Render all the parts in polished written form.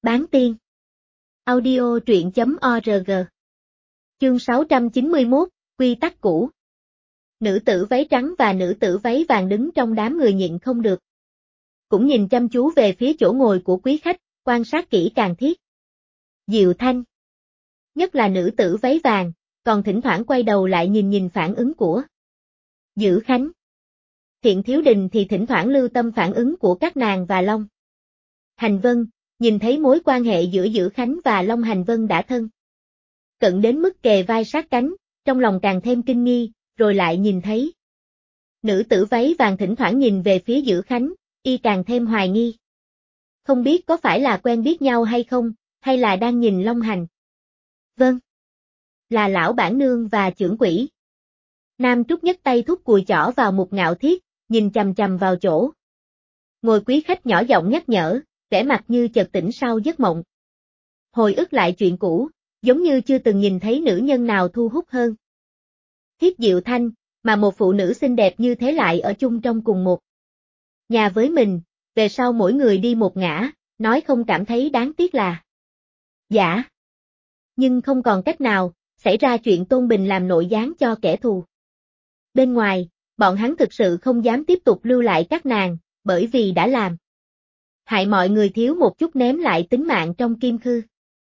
Bán tiên. Audio truyện.org. Chương 691, Quy tắc cũ. Nữ tử váy trắng và nữ tử váy vàng đứng trong đám người nhịn không được. Cũng nhìn chăm chú về phía chỗ ngồi của quý khách, quan sát kỹ càng thiết. Diệu Thanh. Nhất là nữ tử váy vàng, còn thỉnh thoảng quay đầu lại nhìn phản ứng của Dữ Khánh. Thiện Thiếu Đình thì thỉnh thoảng lưu tâm phản ứng của các nàng và Long Hành Vân, nhìn thấy mối quan hệ giữa Dữ Khánh và Long Hành Vân đã thân cận đến mức kề vai sát cánh, trong lòng càng thêm kinh nghi, rồi lại nhìn thấy nữ tử váy vàng thỉnh thoảng nhìn về phía Dữ Khánh, y càng thêm hoài nghi. Không biết có phải là quen biết nhau hay không, hay là đang nhìn Long Hành Vân. Là lão bản nương và trưởng quỹ. Nam Trúc nhất tay thúc cùi chỏ vào một ngạo thiết, nhìn chằm chằm vào chỗ ngồi quý khách, nhỏ giọng nhắc nhở, vẻ mặt như chợt tỉnh sau giấc mộng. Hồi ức lại chuyện cũ, giống như chưa từng nhìn thấy nữ nhân nào thu hút hơn Thiết Diệu Thanh, mà một phụ nữ xinh đẹp như thế lại ở chung trong cùng một nhà với mình, về sau mỗi người đi một ngả, nói không cảm thấy đáng tiếc là giả. Nhưng không còn cách nào, xảy ra chuyện Tôn Bình làm nội gián cho kẻ thù bên ngoài, bọn hắn thực sự không dám tiếp tục lưu lại các nàng, bởi vì đã làm hại mọi người thiếu một chút ném lại tính mạng trong kim khư.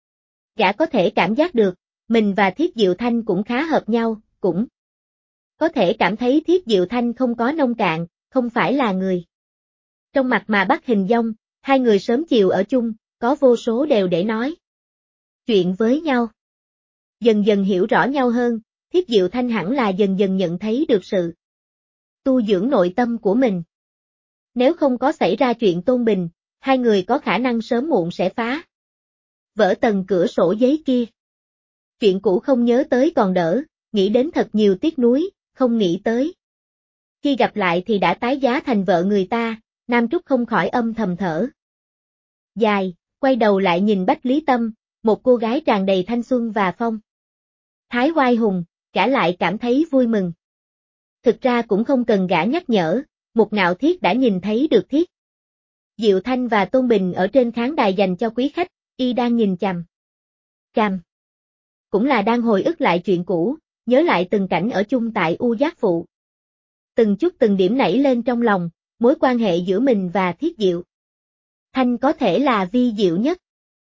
Gã có thể cảm giác được, mình và Thiết Diệu Thanh cũng khá hợp nhau, cũng có thể cảm thấy Thiết Diệu Thanh không có nông cạn, không phải là người trong mặt mà bắt hình dong, hai người sớm chiều ở chung, có vô số điều để nói chuyện với nhau. Dần dần hiểu rõ nhau hơn, Thiết Diệu Thanh hẳn là dần dần nhận thấy được sự tu dưỡng nội tâm của mình. Nếu không có xảy ra chuyện Tôn Bình, hai người có khả năng sớm muộn sẽ phá vỡ tầng cửa sổ giấy kia. Chuyện cũ không nhớ tới còn đỡ, nghĩ đến thật nhiều tiếc nuối, không nghĩ tới khi gặp lại thì đã tái giá thành vợ người ta. Nam Trúc không khỏi âm thầm thở dài, quay đầu lại nhìn Bách Lý Tâm, một cô gái tràn đầy thanh xuân và phong thái oai hùng, gã lại cảm thấy vui mừng. Thực ra cũng không cần gã nhắc nhở, một ngạo thiết đã nhìn thấy được Thiết Diệu Thanh và Tôn Bình ở trên khán đài dành cho quý khách, y đang nhìn chằm chằm. Cũng là đang hồi ức lại chuyện cũ, nhớ lại từng cảnh ở chung tại U Giác Phụ. Từng chút từng điểm nảy lên trong lòng, mối quan hệ giữa mình và Thiết Diệu Thanh có thể là vi diệu nhất.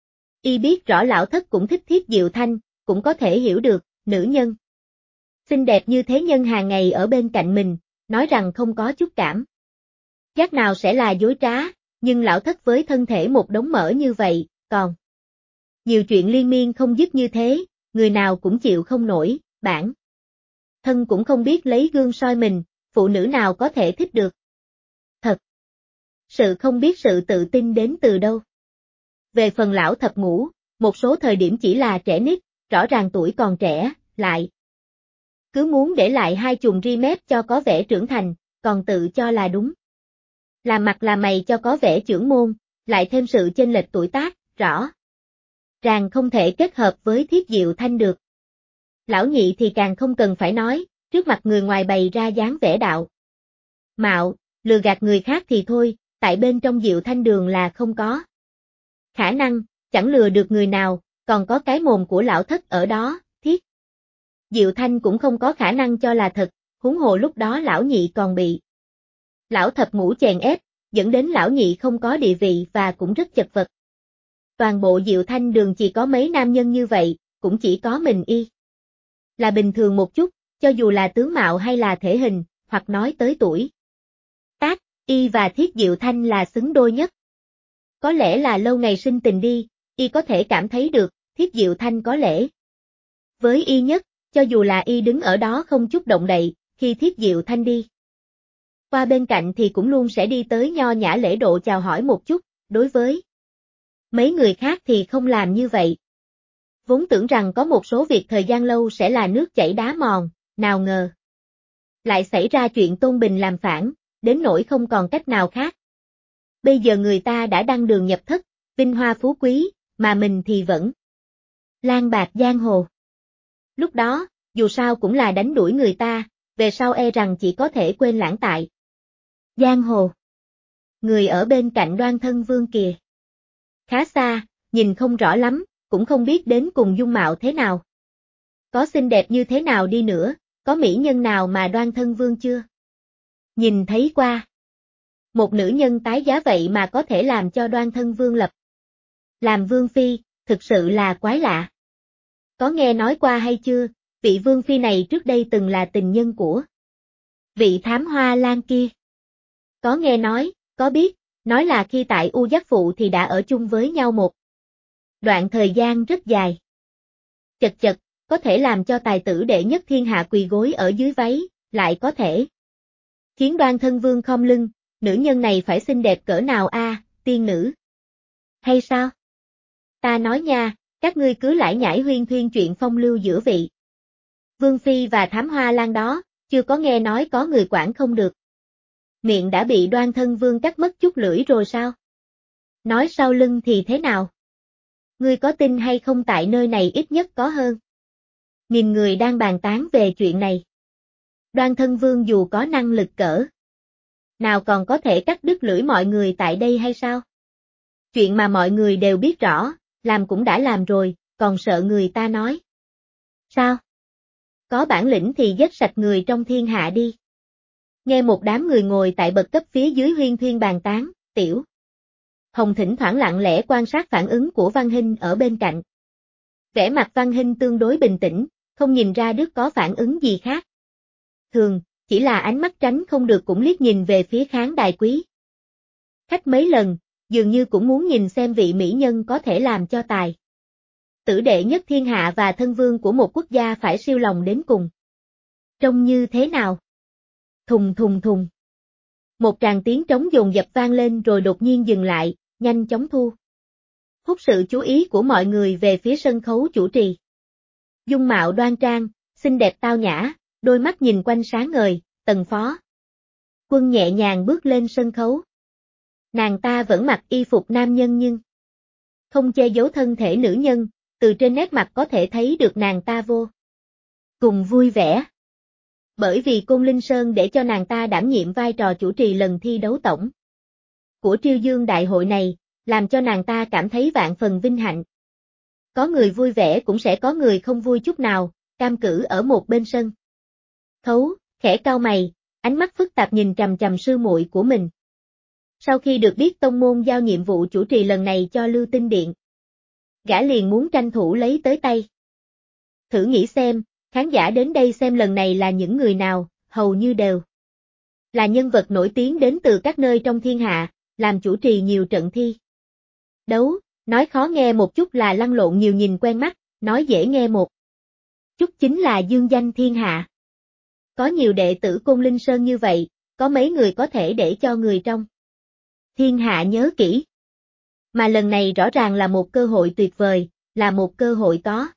Y biết rõ lão thất cũng thích Thiết Diệu Thanh, cũng có thể hiểu được, nữ nhân xinh đẹp như thế nhân hàng ngày ở bên cạnh mình, nói rằng không có chút cảm giác nào sẽ là dối trá, nhưng lão thất với thân thể một đống mỡ như vậy, còn nhiều chuyện liên miên không dứt như thế, người nào cũng chịu không nổi, bản thân cũng không biết lấy gương soi mình, phụ nữ nào có thể thích được. Thật sự không biết sự tự tin đến từ đâu. Về phần lão thập ngũ, một số thời điểm chỉ là trẻ nít, rõ ràng tuổi còn trẻ, lại cứ muốn để lại hai chùm ri mép cho có vẻ trưởng thành, còn tự cho là đúng. Làm mặt là mày cho có vẻ chưởng môn, lại thêm sự chênh lệch tuổi tác, rõ ràng không thể kết hợp với Thiết Diệu Thanh được. Lão nhị thì càng không cần phải nói, trước mặt người ngoài bày ra dáng vẻ đạo mạo, lừa gạt người khác thì thôi, tại bên trong Diệu Thanh đường là không có khả năng, chẳng lừa được người nào, còn có cái mồm của lão thất ở đó, Thiết Diệu Thanh cũng không có khả năng cho là thật, huống hồ lúc đó lão nhị còn bị lão thập ngũ chèn ép, dẫn đến lão nhị không có địa vị và cũng rất chật vật. Toàn bộ Diệu Thanh đường chỉ có mấy nam nhân như vậy, cũng chỉ có mình y là bình thường một chút, cho dù là tướng mạo hay là thể hình, hoặc nói tới tuổi tác, y và Thiết Diệu Thanh là xứng đôi nhất. Có lẽ là lâu ngày sinh tình đi, y có thể cảm thấy được, Thiết Diệu Thanh có lẽ với y nhất, cho dù là y đứng ở đó không chút động đậy, khi Thiết Diệu Thanh đi qua bên cạnh thì cũng luôn sẽ đi tới nho nhã lễ độ chào hỏi một chút, đối với mấy người khác thì không làm như vậy. Vốn tưởng rằng có một số việc thời gian lâu sẽ là nước chảy đá mòn, nào ngờ lại xảy ra chuyện Tôn Bình làm phản, đến nỗi không còn cách nào khác. Bây giờ người ta đã đăng đường nhập thất, vinh hoa phú quý, mà mình thì vẫn lang bạc giang hồ. Lúc đó, dù sao cũng là đánh đuổi người ta, về sau e rằng chỉ có thể quên lãng tại giang hồ. Người ở bên cạnh Đoan Thân Vương kìa khá xa, nhìn không rõ lắm, cũng không biết đến cùng dung mạo thế nào. Có xinh đẹp như thế nào đi nữa, có mỹ nhân nào mà đoan thân vương chưa? Nhìn thấy qua. Một nữ nhân tái giá vậy mà có thể làm cho đoan thân vương lập làm vương phi, thực sự là quái lạ. Có nghe nói qua hay chưa, vị vương phi này trước đây từng là tình nhân của vị thám hoa lang kia. Có nghe nói, có biết, nói là khi tại U Giác Phụ thì đã ở chung với nhau một đoạn thời gian rất dài. Chật chật, có thể làm cho tài tử đệ nhất thiên hạ quỳ gối ở dưới váy, lại có thể khiến đoan thân vương khom lưng, nữ nhân này phải xinh đẹp cỡ nào a, tiên nữ? Hay sao? Ta nói nha, các ngươi cứ lải nhải huyên thuyên chuyện phong lưu giữa vị vương phi và thám hoa lang đó, chưa có nghe nói có người quản không được. Miệng đã bị đoan thân vương cắt mất chút lưỡi rồi sao? Nói sau lưng thì thế nào? Ngươi có tin hay không tại nơi này ít nhất có hơn 1000 người đang bàn tán về chuyện này. Đoan thân vương dù có năng lực cỡ nào còn có thể cắt đứt lưỡi mọi người tại đây hay sao? Chuyện mà mọi người đều biết rõ, làm cũng đã làm rồi, còn sợ người ta nói. Sao? Có bản lĩnh thì giết sạch người trong thiên hạ đi. Nghe một đám người ngồi tại bậc cấp phía dưới huyên thuyên bàn tán, Tiểu Hồng thỉnh thoảng lặng lẽ quan sát phản ứng của Văn Hinh ở bên cạnh. Vẻ mặt Văn Hinh tương đối bình tĩnh, không nhìn ra Đức có phản ứng gì khác. Thường, chỉ là ánh mắt tránh không được cũng liếc nhìn về phía khán đài quý khách mấy lần, dường như cũng muốn nhìn xem vị mỹ nhân có thể làm cho tài tử đệ nhất thiên hạ và thân vương của một quốc gia phải siêu lòng đến cùng. Trông như thế nào? Thùng thùng thùng. Một tràng tiếng trống dồn dập vang lên rồi đột nhiên dừng lại, nhanh chóng thu hút sự chú ý của mọi người về phía sân khấu chủ trì. Dung mạo đoan trang, xinh đẹp tao nhã, đôi mắt nhìn quanh sáng ngời, Tần Phó Quân nhẹ nhàng bước lên sân khấu. Nàng ta vẫn mặc y phục nam nhân nhưng không che giấu thân thể nữ nhân, từ trên nét mặt có thể thấy được nàng ta vô cùng vui vẻ. Bởi vì Côn Linh Sơn để cho nàng ta đảm nhiệm vai trò chủ trì lần thi đấu tổng của Triêu Dương đại hội này, làm cho nàng ta cảm thấy vạn phần vinh hạnh. Có người vui vẻ cũng sẽ có người không vui chút nào, cam cử ở một bên sân khấu, khẽ cau mày, ánh mắt phức tạp nhìn chằm chằm sư muội của mình. Sau khi được biết tông môn giao nhiệm vụ chủ trì lần này cho Lưu Tinh Điện, gã liền muốn tranh thủ lấy tới tay. Thử nghĩ xem, khán giả đến đây xem lần này là những người nào, hầu như đều là nhân vật nổi tiếng đến từ các nơi trong thiên hạ, làm chủ trì nhiều trận thi đấu, nói khó nghe một chút là lăn lộn nhiều nhìn quen mắt, nói dễ nghe một chút chính là dương danh thiên hạ. Có nhiều đệ tử Côn Linh Sơn như vậy, có mấy người có thể để cho người trong thiên hạ nhớ kỹ. Mà lần này rõ ràng là một cơ hội tuyệt vời, là một cơ hội có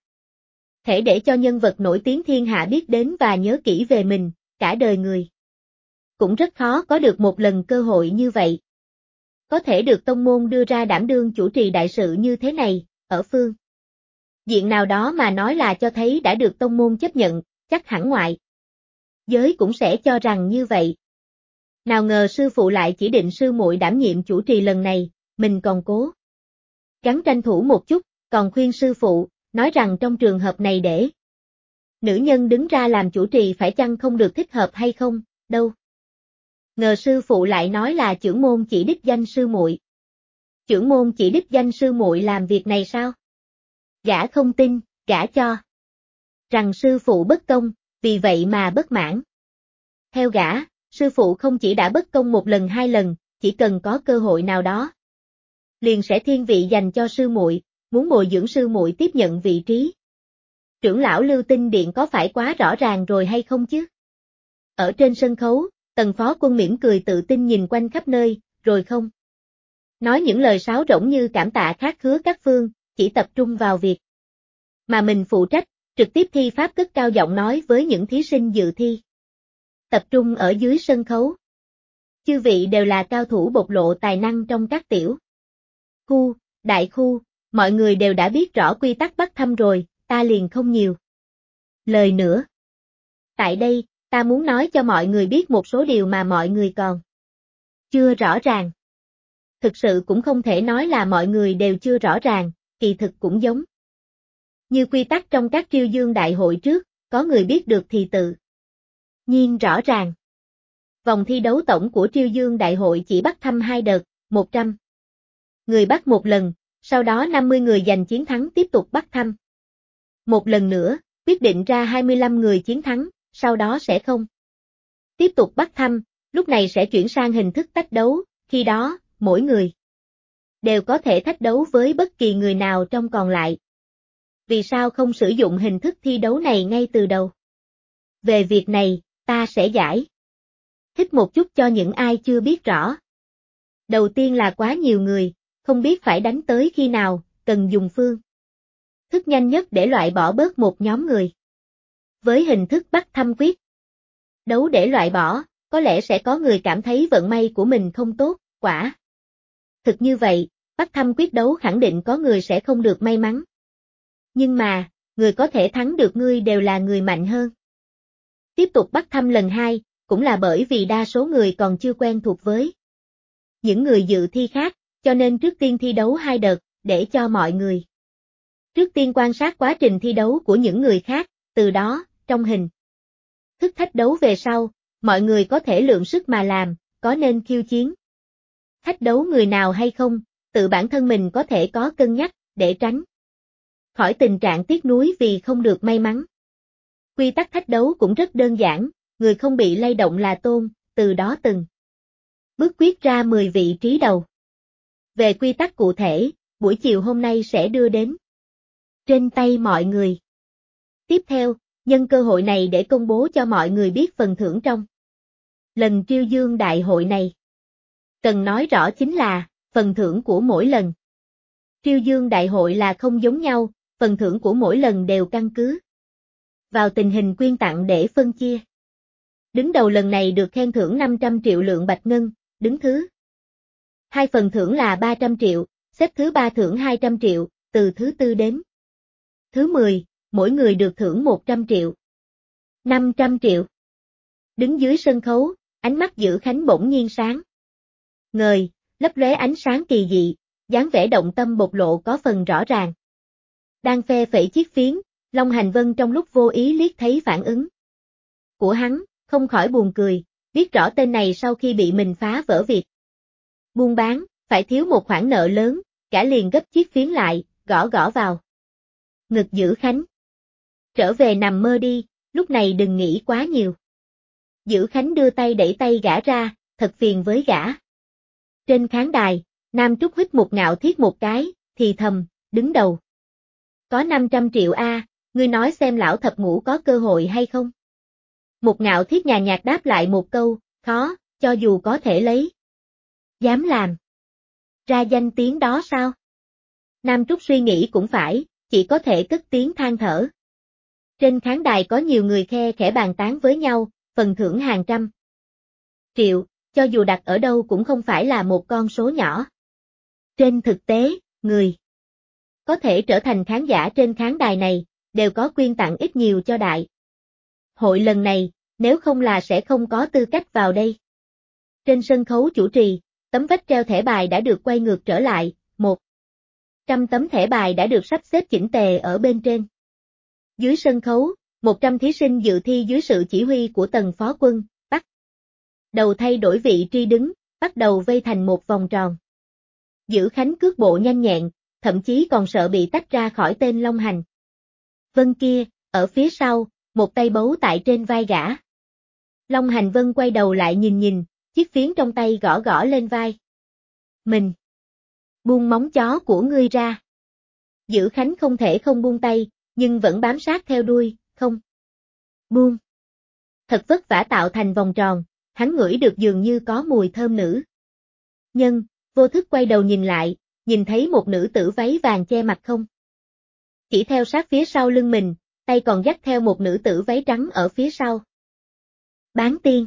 thể để cho nhân vật nổi tiếng thiên hạ biết đến và nhớ kỹ về mình, cả đời người. Cũng rất khó có được một lần cơ hội như vậy. Có thể được tông môn đưa ra đảm đương chủ trì đại sự như thế này, ở phương diện nào đó mà nói là cho thấy đã được tông môn chấp nhận, chắc hẳn ngoại giới cũng sẽ cho rằng như vậy. Nào ngờ sư phụ lại chỉ định sư muội đảm nhiệm chủ trì lần này, mình còn cố gắng tranh thủ một chút, còn khuyên sư phụ, nói rằng trong trường hợp này để nữ nhân đứng ra làm chủ trì phải chăng không được thích hợp hay không, đâu. Ngờ sư phụ lại nói là trưởng môn chỉ đích danh sư muội. Trưởng môn chỉ đích danh sư muội làm việc này sao? Gã không tin, gã cho rằng sư phụ bất công, vì vậy mà bất mãn. Theo gã, sư phụ không chỉ đã bất công một lần hai lần, chỉ cần có cơ hội nào đó, liền sẽ thiên vị dành cho sư muội, muốn bồi dưỡng sư muội tiếp nhận vị trí trưởng lão Lưu Tinh Điện có phải quá rõ ràng rồi hay không chứ? Ở trên sân khấu, Tần Phó Quân mỉm cười tự tin nhìn quanh khắp nơi, rồi không nói những lời sáo rỗng như cảm tạ khát khứa các phương, chỉ tập trung vào việc mà mình phụ trách, trực tiếp thi pháp cất cao giọng nói với những thí sinh dự thi. Tập trung ở dưới sân khấu. Chư vị đều là cao thủ bộc lộ tài năng trong các tiểu khu, đại khu, mọi người đều đã biết rõ quy tắc bắt thăm rồi, ta liền không nhiều lời nữa. Tại đây, ta muốn nói cho mọi người biết một số điều mà mọi người còn chưa rõ ràng. Thực sự cũng không thể nói là mọi người đều chưa rõ ràng, kỳ thực cũng giống như quy tắc trong các triêu dương đại hội trước, có người biết được thì tự nhiên rõ ràng. Vòng thi đấu tổng của triêu dương đại hội chỉ bắt thăm 2 đợt, 100 người bắt một lần, sau đó 50 người giành chiến thắng tiếp tục bắt thăm. Một lần nữa, quyết định ra 25 người chiến thắng, sau đó sẽ không tiếp tục bắt thăm, lúc này sẽ chuyển sang hình thức tách đấu, khi đó, mỗi người đều có thể thách đấu với bất kỳ người nào trong còn lại. Vì sao không sử dụng hình thức thi đấu này ngay từ đầu? Về việc này, ta sẽ giải thích một chút cho những ai chưa biết rõ. Đầu tiên là quá nhiều người, không biết phải đánh tới khi nào, cần dùng phương thức nhanh nhất để loại bỏ bớt một nhóm người. Với hình thức bắt thăm quyết đấu để loại bỏ, có lẽ sẽ có người cảm thấy vận may của mình không tốt, quả thực như vậy, bắt thăm quyết đấu khẳng định có người sẽ không được may mắn. Nhưng mà, người có thể thắng được ngươi đều là người mạnh hơn. Tiếp tục bắt thăm lần 2, cũng là bởi vì đa số người còn chưa quen thuộc với những người dự thi khác, cho nên trước tiên thi đấu 2 đợt, để cho mọi người trước tiên quan sát quá trình thi đấu của những người khác, từ đó, trong hình thức thách đấu về sau, mọi người có thể lượng sức mà làm, có nên khiêu chiến thách đấu người nào hay không, tự bản thân mình có thể có cân nhắc, để tránh khỏi tình trạng tiếc nuối vì không được may mắn. Quy tắc thách đấu cũng rất đơn giản, người không bị lay động là tôn, từ đó từng bước quyết ra 10 vị trí đầu. Về quy tắc cụ thể, buổi chiều hôm nay sẽ đưa đến trên tay mọi người. Tiếp theo, nhân cơ hội này để công bố cho mọi người biết phần thưởng trong lần triêu dương đại hội này. Cần nói rõ chính là, phần thưởng của mỗi lần triêu dương đại hội là không giống nhau, phần thưởng của mỗi lần đều căn cứ vào tình hình quyên tặng để phân chia. Đứng đầu lần này được khen thưởng 500 triệu lượng bạch ngân, đứng thứ 2 phần thưởng là 300 triệu, xếp thứ 3 thưởng 200 triệu, từ thứ 4 đến thứ 10, mỗi người được thưởng 100 triệu, 500 triệu. Đứng dưới sân khấu, ánh mắt Dữ Khánh bỗng nhiên sáng ngời, lấp lóe ánh sáng kỳ dị, dáng vẻ động tâm bộc lộ có phần rõ ràng. Đang phe phẩy chiếc phiến, Long Hành Vân trong lúc vô ý liếc thấy phản ứng của hắn, không khỏi buồn cười, biết rõ tên này sau khi bị mình phá vỡ việc buôn bán, phải thiếu một khoản nợ lớn, cả liền gấp chiếc phiến lại, gõ gõ vào ngực Dữ Khánh. Trở về nằm mơ đi, lúc này đừng nghĩ quá nhiều. Dữ Khánh đưa tay đẩy tay gã ra, thật phiền với gã. Trên khán đài, Nam Trúc hít một ngạo thiết một cái, thì thầm, đứng đầu. Có 500 triệu a, ngươi nói xem lão thập ngũ có cơ hội hay không? Một ngạo thiết nhàn nhạt đáp lại một câu, khó, cho dù có thể lấy. Dám làm. Ra danh tiếng đó sao? Nam Trúc suy nghĩ cũng phải, chỉ có thể cất tiếng than thở. Trên khán đài có nhiều người khe khẽ bàn tán với nhau, phần thưởng hàng trăm triệu, cho dù đặt ở đâu cũng không phải là một con số nhỏ. Trên thực tế, người có thể trở thành khán giả trên khán đài này, đều có quyên tặng ít nhiều cho đại hội lần này, nếu không là sẽ không có tư cách vào đây. Trên sân khấu chủ trì, tấm vách treo thẻ bài đã được quay ngược trở lại, 100 tấm thẻ bài đã được sắp xếp chỉnh tề ở bên trên. Dưới sân khấu, 100 thí sinh dự thi dưới sự chỉ huy của Tần Phó Quân, bắt đầu thay đổi vị trí đứng, bắt đầu vây thành một vòng tròn. Dữ Khánh cước bộ nhanh nhẹn, thậm chí còn sợ bị tách ra khỏi tên Long Hành Vân kia, ở phía sau, một tay bấu tại trên vai gã. Long Hành Vân quay đầu lại nhìn, chiếc phiến trong tay gõ gõ lên vai. Mình buông móng chó của ngươi ra. Dữ Khánh không thể không buông tay, nhưng vẫn bám sát theo đuôi, không buông. Thật vất vả tạo thành vòng tròn, hắn ngửi được dường như có mùi thơm nữ nhân, vô thức quay đầu nhìn lại, nhìn thấy một nữ tử váy vàng che mặt không chỉ theo sát phía sau lưng mình, tay còn dắt theo một nữ tử váy trắng ở phía sau. Bán tiên.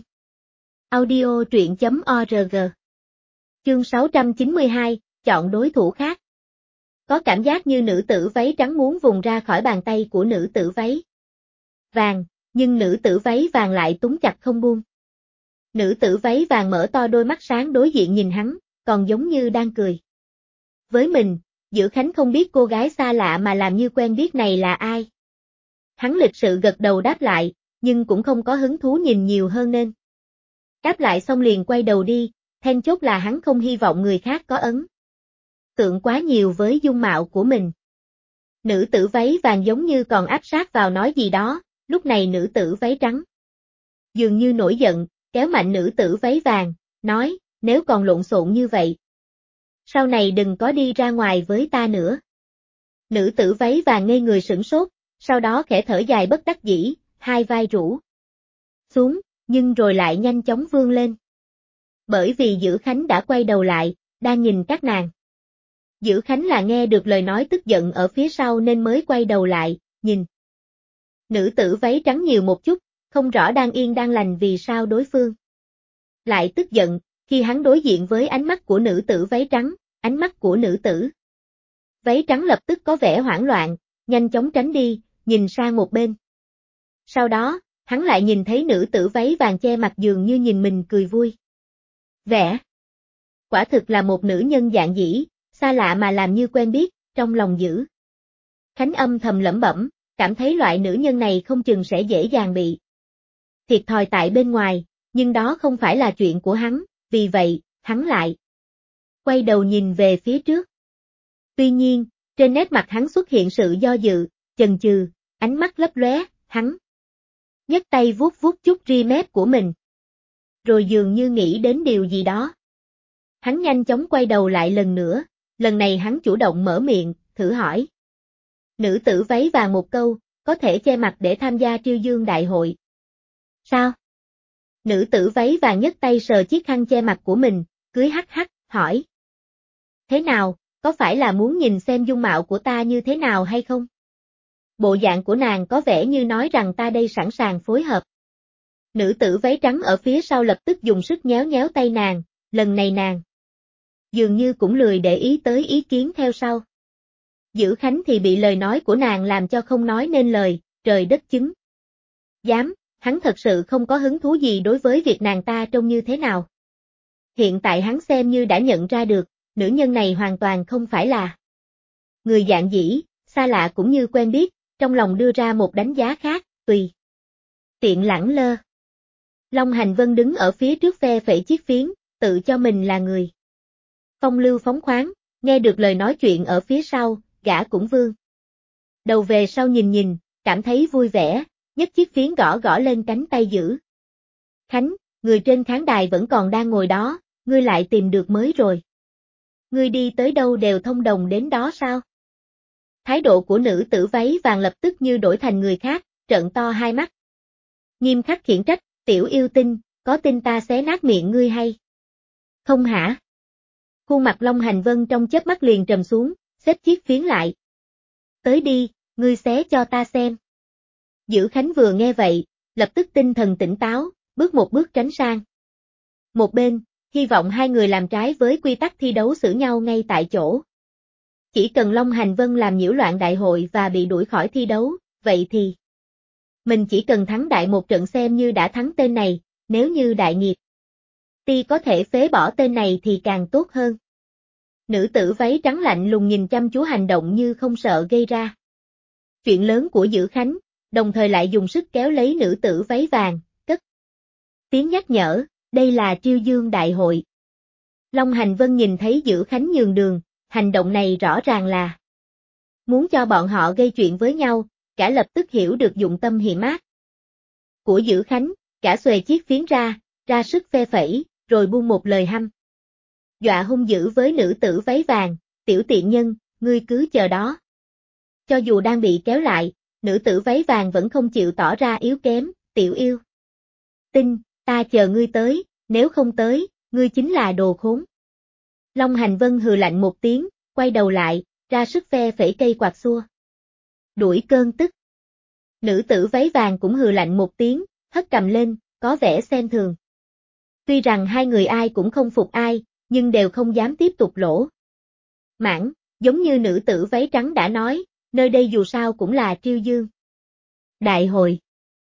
Audio truyện.org. Chương 692, chọn đối thủ khác. Có cảm giác như nữ tử váy trắng muốn vùng ra khỏi bàn tay của nữ tử váy vàng, nhưng nữ tử váy vàng lại túm chặt không buông. Nữ tử váy vàng mở to đôi mắt sáng đối diện nhìn hắn, còn giống như đang cười với mình, Dữ Khánh không biết cô gái xa lạ mà làm như quen biết này là ai. Hắn lịch sự gật đầu đáp lại, nhưng cũng không có hứng thú nhìn nhiều hơn nên. Đáp lại xong liền quay đầu đi, then chốt là hắn không hy vọng người khác có ấn tượng quá nhiều với dung mạo của mình. Nữ tử váy vàng giống như còn áp sát vào nói gì đó, lúc này nữ tử váy trắng dường như nổi giận, kéo mạnh nữ tử váy vàng, nói, nếu còn lộn xộn như vậy, sau này đừng có đi ra ngoài với ta nữa. Nữ tử váy vàng ngây người sửng sốt, sau đó khẽ thở dài bất đắc dĩ, hai vai rũ xuống, nhưng rồi lại nhanh chóng vươn lên. Bởi vì Dữ Khánh đã quay đầu lại, đang nhìn các nàng. Dữ Khánh là nghe được lời nói tức giận ở phía sau nên mới quay đầu lại, nhìn. Nữ tử váy trắng nhiều một chút, không rõ đang yên đang lành vì sao đối phương lại tức giận, khi hắn đối diện với ánh mắt của nữ tử váy trắng, ánh mắt của nữ tử váy trắng lập tức có vẻ hoảng loạn, nhanh chóng tránh đi, nhìn sang một bên. Sau đó, hắn lại nhìn thấy nữ tử váy vàng che mặt dường như nhìn mình cười vui. Vẻ quả thực là một nữ nhân dạng dĩ, xa lạ mà làm như quen biết, trong lòng Dữ Khánh âm thầm lẩm bẩm, cảm thấy loại nữ nhân này không chừng sẽ dễ dàng bị thiệt thòi tại bên ngoài, nhưng đó không phải là chuyện của hắn, vì vậy, hắn lại quay đầu nhìn về phía trước. Tuy nhiên, trên nét mặt hắn xuất hiện sự do dự, chần chừ, ánh mắt lấp lóe, hắn nhấc tay vuốt vuốt chút ri mép của mình. Rồi dường như nghĩ đến điều gì đó. Hắn nhanh chóng quay đầu lại lần nữa, lần này hắn chủ động mở miệng, thử hỏi. Nữ tử váy vàng một câu, có thể che mặt để tham gia Triêu Dương Đại hội. Sao? Nữ tử váy vàng nhấc tay sờ chiếc khăn che mặt của mình, cười hắc hắc, hỏi. Thế nào, có phải là muốn nhìn xem dung mạo của ta như thế nào hay không? Bộ dạng của nàng có vẻ như nói rằng ta đây sẵn sàng phối hợp. Nữ tử váy trắng ở phía sau lập tức dùng sức nhéo nhéo tay nàng, lần này nàng dường như cũng lười để ý tới ý kiến theo sau. Dữ Khánh thì bị lời nói của nàng làm cho không nói nên lời, trời đất chứng. Dám, hắn thật sự không có hứng thú gì đối với việc nàng ta trông như thế nào. Hiện tại hắn xem như đã nhận ra được, nữ nhân này hoàn toàn không phải là người dạng dĩ, xa lạ cũng như quen biết, trong lòng đưa ra một đánh giá khác, tùy tiện lẳng lơ. Long Hành Vân đứng ở phía trước phe phẩy chiếc phiến, tự cho mình là người phong lưu phóng khoáng, nghe được lời nói chuyện ở phía sau, gã cũng vươn đầu về sau nhìn nhìn, cảm thấy vui vẻ, nhấc chiếc phiến gõ gõ lên cánh tay Dữ Khánh, người trên khán đài vẫn còn đang ngồi đó, ngươi lại tìm được mới rồi. Ngươi đi tới đâu đều thông đồng đến đó sao? Thái độ của nữ tử váy vàng lập tức như đổi thành người khác, trợn to hai mắt. Nghiêm khắc khiển trách, tiểu yêu tinh, có tin ta xé nát miệng ngươi hay? Không hả? Khuôn mặt Long Hành Vân trong chớp mắt liền trầm xuống, xếp chiếc phiến lại. Tới đi, ngươi xé cho ta xem. Dữ Khánh vừa nghe vậy, lập tức tinh thần tỉnh táo, bước một bước tránh sang một bên, hy vọng hai người làm trái với quy tắc thi đấu xử nhau ngay tại chỗ. Chỉ cần Long Hành Vân làm nhiễu loạn đại hội và bị đuổi khỏi thi đấu, vậy thì mình chỉ cần thắng đại một trận xem như đã thắng tên này, nếu như đại nghiệp Ti có thể phế bỏ tên này thì càng tốt hơn. Nữ tử váy trắng lạnh lùng nhìn chăm chú hành động như không sợ gây ra chuyện lớn của Dữ Khánh, đồng thời lại dùng sức kéo lấy nữ tử váy vàng, cất tiếng nhắc nhở, đây là Triêu Dương Đại hội. Long Hành Vân nhìn thấy Dữ Khánh nhường đường, hành động này rõ ràng là muốn cho bọn họ gây chuyện với nhau, cả lập tức hiểu được dụng tâm hiểm ác của Dữ Khánh, cả xuề chiếc phiến ra sức phe phẩy, rồi buông một lời hăm dọa hung dữ với nữ tử váy vàng, tiểu tiện nhân, ngươi cứ chờ đó. Cho dù đang bị kéo lại, nữ tử váy vàng vẫn không chịu tỏ ra yếu kém, tiểu yêu tinh, ta chờ ngươi tới, nếu không tới, ngươi chính là đồ khốn. Long Hành Vân hừ lạnh một tiếng, quay đầu lại, ra sức phe phẩy cây quạt xua đuổi cơn tức. Nữ tử váy vàng cũng hừ lạnh một tiếng, hất cầm lên, có vẻ xem thường. Tuy rằng hai người ai cũng không phục ai, nhưng đều không dám tiếp tục lỗ mãng, giống như nữ tử váy trắng đã nói, nơi đây dù sao cũng là Triêu Dương Đại hội.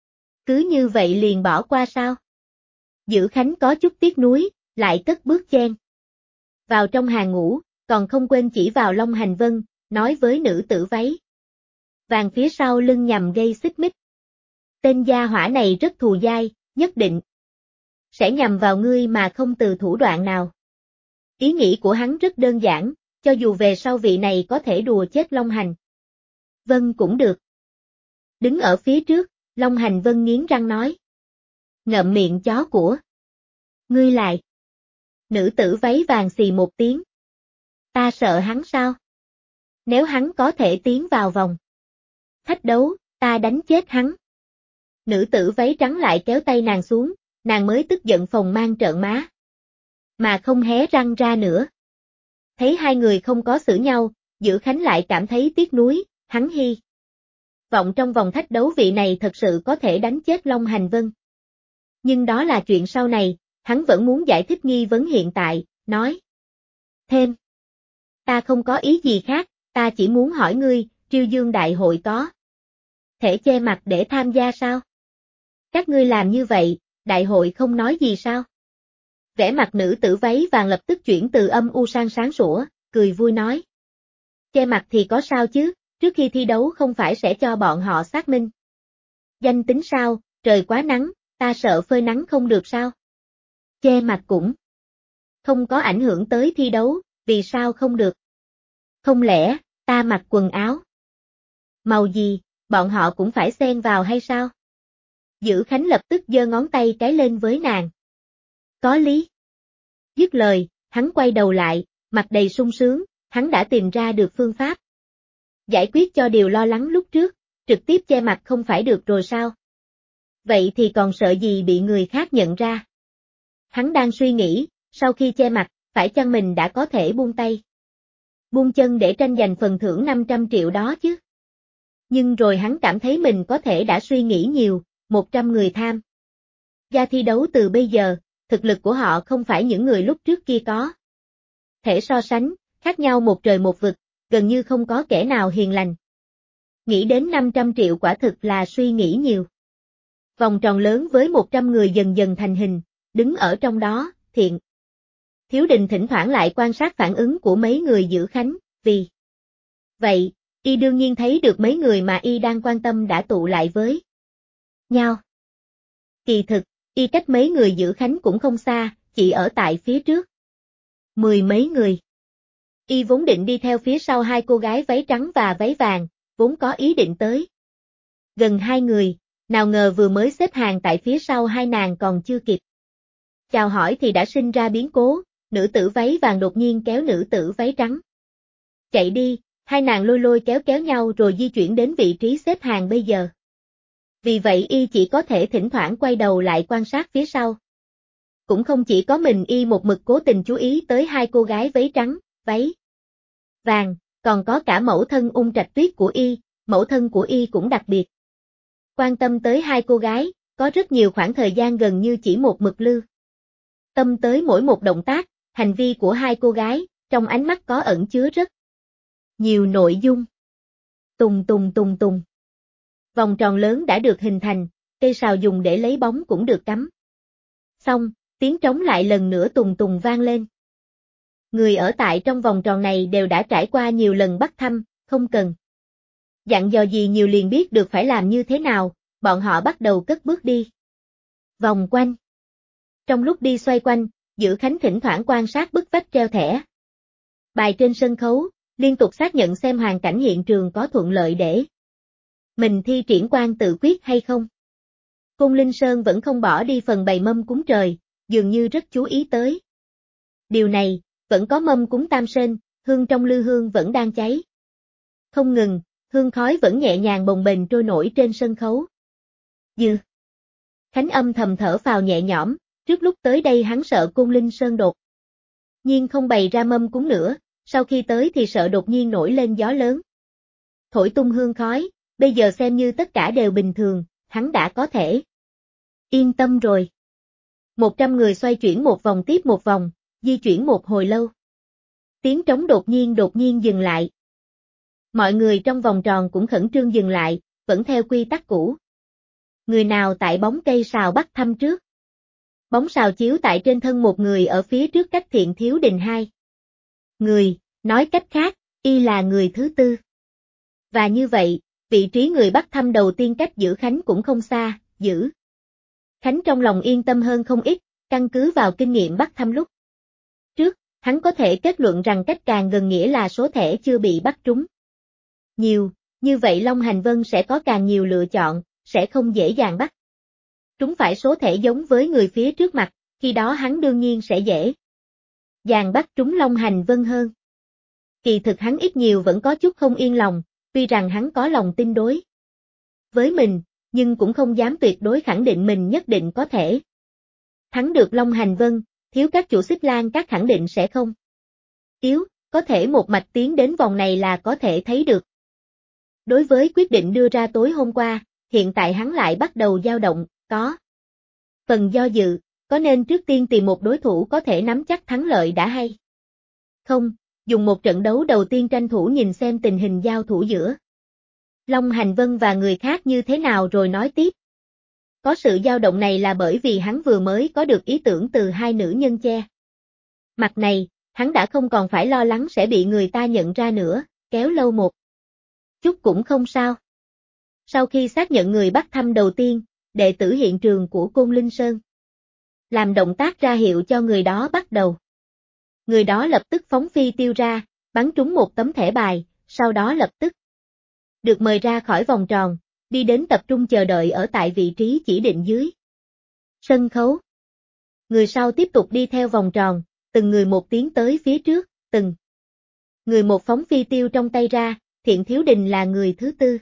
Cứ như vậy liền bỏ qua sao? Dữ Khánh có chút tiếc nuối, lại cất bước chen vào trong hàng ngũ, còn không quên chỉ vào Long Hành Vân, nói với nữ tử váy vàng phía sau lưng nhằm gây xích mích. Tên gia hỏa này rất thù dai, nhất định sẽ nhằm vào ngươi mà không từ thủ đoạn nào. Ý nghĩ của hắn rất đơn giản, cho dù về sau vị này có thể đùa chết Long Hành Vân cũng được. Đứng ở phía trước, Long Hành Vân nghiến răng nói. Ngậm miệng chó của ngươi lại. Nữ tử váy vàng xì một tiếng. Ta sợ hắn sao? Nếu hắn có thể tiến vào vòng thách đấu, ta đánh chết hắn. Nữ tử váy trắng lại kéo tay nàng xuống, nàng mới tức giận phồng mang trợn má. Mà không hé răng ra nữa. Thấy hai người không có xử nhau, Dữ Khánh lại cảm thấy tiếc nuối, hắn hy vọng trong vòng thách đấu vị này thật sự có thể đánh chết Long Hành Vân. Nhưng đó là chuyện sau này, hắn vẫn muốn giải thích nghi vấn hiện tại, nói. Thêm. Ta không có ý gì khác, ta chỉ muốn hỏi ngươi, Triêu Dương Đại hội có thể che mặt để tham gia sao? Các ngươi làm như vậy, đại hội không nói gì sao? Vẻ mặt nữ tử váy vàng lập tức chuyển từ âm u sang sáng sủa, cười vui nói. Che mặt thì có sao chứ, trước khi thi đấu không phải sẽ cho bọn họ xác minh. Danh tính sao, trời quá nắng, ta sợ phơi nắng không được sao? Che mặt cũng không có ảnh hưởng tới thi đấu, vì sao không được? Không lẽ, ta mặc quần áo màu gì, bọn họ cũng phải xen vào hay sao? Dữ Khánh lập tức giơ ngón tay cái lên với nàng. Có lý. Dứt lời, hắn quay đầu lại, mặt đầy sung sướng, hắn đã tìm ra được phương pháp. Giải quyết cho điều lo lắng lúc trước, trực tiếp che mặt không phải được rồi sao? Vậy thì còn sợ gì bị người khác nhận ra? Hắn đang suy nghĩ, sau khi che mặt, phải chăng mình đã có thể buông tay? Buông chân để tranh giành phần thưởng 500 triệu đó chứ? Nhưng rồi hắn cảm thấy mình có thể đã suy nghĩ nhiều, 100 người tham gia thi đấu từ bây giờ, thực lực của họ không phải những người lúc trước kia có thể so sánh, khác nhau một trời một vực, gần như không có kẻ nào hiền lành. Nghĩ đến 500 triệu quả thực là suy nghĩ nhiều. Vòng tròn lớn với 100 người dần dần thành hình, đứng ở trong đó, Thiện Thiếu Đình thỉnh thoảng lại quan sát phản ứng của mấy người Dữ Khánh, vì vậy, y đương nhiên thấy được mấy người mà y đang quan tâm đã tụ lại với nhau. Kỳ thực, y cách mấy người Dữ Khánh cũng không xa, chỉ ở tại phía trước. 10 mấy người. Y vốn định đi theo phía sau hai cô gái váy trắng và váy vàng, vốn có ý định tới gần hai người, nào ngờ vừa mới xếp hàng tại phía sau hai nàng còn chưa kịp chào hỏi thì đã sinh ra biến cố, nữ tử váy vàng đột nhiên kéo nữ tử váy trắng. Chạy đi, hai nàng lôi lôi kéo kéo nhau rồi di chuyển đến vị trí xếp hàng bây giờ. Vì vậy y chỉ có thể thỉnh thoảng quay đầu lại quan sát phía sau. Cũng không chỉ có mình y một mực cố tình chú ý tới hai cô gái váy trắng, váy vàng, còn có cả mẫu thân Ung Trạch Tuyết của y, mẫu thân của y cũng đặc biệt quan tâm tới hai cô gái, có rất nhiều khoảng thời gian gần như chỉ một mực lưu tâm tới mỗi một động tác, hành vi của hai cô gái, trong ánh mắt có ẩn chứa rất nhiều nội dung. Tùng tùng tùng tùng. Vòng tròn lớn đã được hình thành, cây sào dùng để lấy bóng cũng được cắm. Xong, tiếng trống lại lần nữa tùng tùng vang lên. Người ở tại trong vòng tròn này đều đã trải qua nhiều lần bắt thăm, không cần dặn dò gì nhiều liền biết được phải làm như thế nào, bọn họ bắt đầu cất bước đi. Vòng quanh. Trong lúc đi xoay quanh, Dữ Khánh thỉnh thoảng quan sát bức vách treo thẻ bài trên sân khấu, liên tục xác nhận xem hoàn cảnh hiện trường có thuận lợi để mình thi triển quan tự quyết hay không. Côn Linh Sơn vẫn không bỏ đi phần bày mâm cúng trời, dường như rất chú ý tới điều này, vẫn có mâm cúng tam sinh, hương trong lư hương vẫn đang cháy. Không ngừng, hương khói vẫn nhẹ nhàng bồng bềnh trôi nổi trên sân khấu. Dư Khánh âm thầm thở phào nhẹ nhõm, trước lúc tới đây hắn sợ Côn Linh Sơn đột nhiên không bày ra mâm cúng nữa, sau khi tới thì sợ đột nhiên nổi lên gió lớn. Thổi tung hương khói, bây giờ xem như tất cả đều bình thường, hắn đã có thể yên tâm rồi. 100 người xoay chuyển một vòng tiếp một vòng, di chuyển một hồi lâu. Tiếng trống đột nhiên dừng lại. Mọi người trong vòng tròn cũng khẩn trương dừng lại, vẫn theo quy tắc cũ. Người nào tại bóng cây sào bắt thăm trước? Bóng sào chiếu tại trên thân một người ở phía trước cách Thiện Thiếu Đình hai người, Nói cách khác, y là người thứ tư. Và như vậy, vị trí người bắt thăm đầu tiên cách Dữ Khánh cũng không xa, Dữ Khánh trong lòng yên tâm hơn không ít, căn cứ vào kinh nghiệm bắt thăm lúc trước, hắn có thể kết luận rằng cách càng gần nghĩa là số thẻ chưa bị bắt trúng nhiều, như vậy Long Hành Vân sẽ có càng nhiều lựa chọn, sẽ không dễ dàng bắt trúng phải số thẻ giống với người phía trước mặt, khi đó hắn đương nhiên sẽ dễ dàng bắt trúng Long Hành Vân hơn. Kỳ thực hắn ít nhiều vẫn có chút không yên lòng, tuy rằng hắn có lòng tin đối với mình, nhưng cũng không dám tuyệt đối khẳng định mình nhất định có thể thắng được Long Hành Vân, thiếu các chủ xích lan các khẳng định sẽ không yếu, có thể một mạch tiến đến vòng này là có thể thấy được. Đối với quyết định đưa ra tối hôm qua, hiện tại hắn lại bắt đầu dao động, có phần do dự, có nên trước tiên tìm một đối thủ có thể nắm chắc thắng lợi đã hay không, dùng một trận đấu đầu tiên tranh thủ nhìn xem tình hình giao thủ giữa Long Hành Vân và người khác như thế nào rồi nói tiếp. Có sự dao động này là bởi vì hắn vừa mới có được ý tưởng từ hai nữ nhân che mặt này, hắn đã không còn phải lo lắng sẽ bị người ta nhận ra nữa, kéo lâu một chút cũng không sao. Sau khi xác nhận người bắt thăm đầu tiên, đệ tử hiện trường của Côn Linh Sơn làm động tác ra hiệu cho người đó bắt đầu. Người đó lập tức phóng phi tiêu ra, bắn trúng một tấm thẻ bài, sau đó lập tức được mời ra khỏi vòng tròn, đi đến tập trung chờ đợi ở tại vị trí chỉ định dưới sân khấu. Người sau tiếp tục đi theo vòng tròn, từng người một tiến tới phía trước, từng người một phóng phi tiêu trong tay ra, Thiện Thiếu Đình là người thứ tư.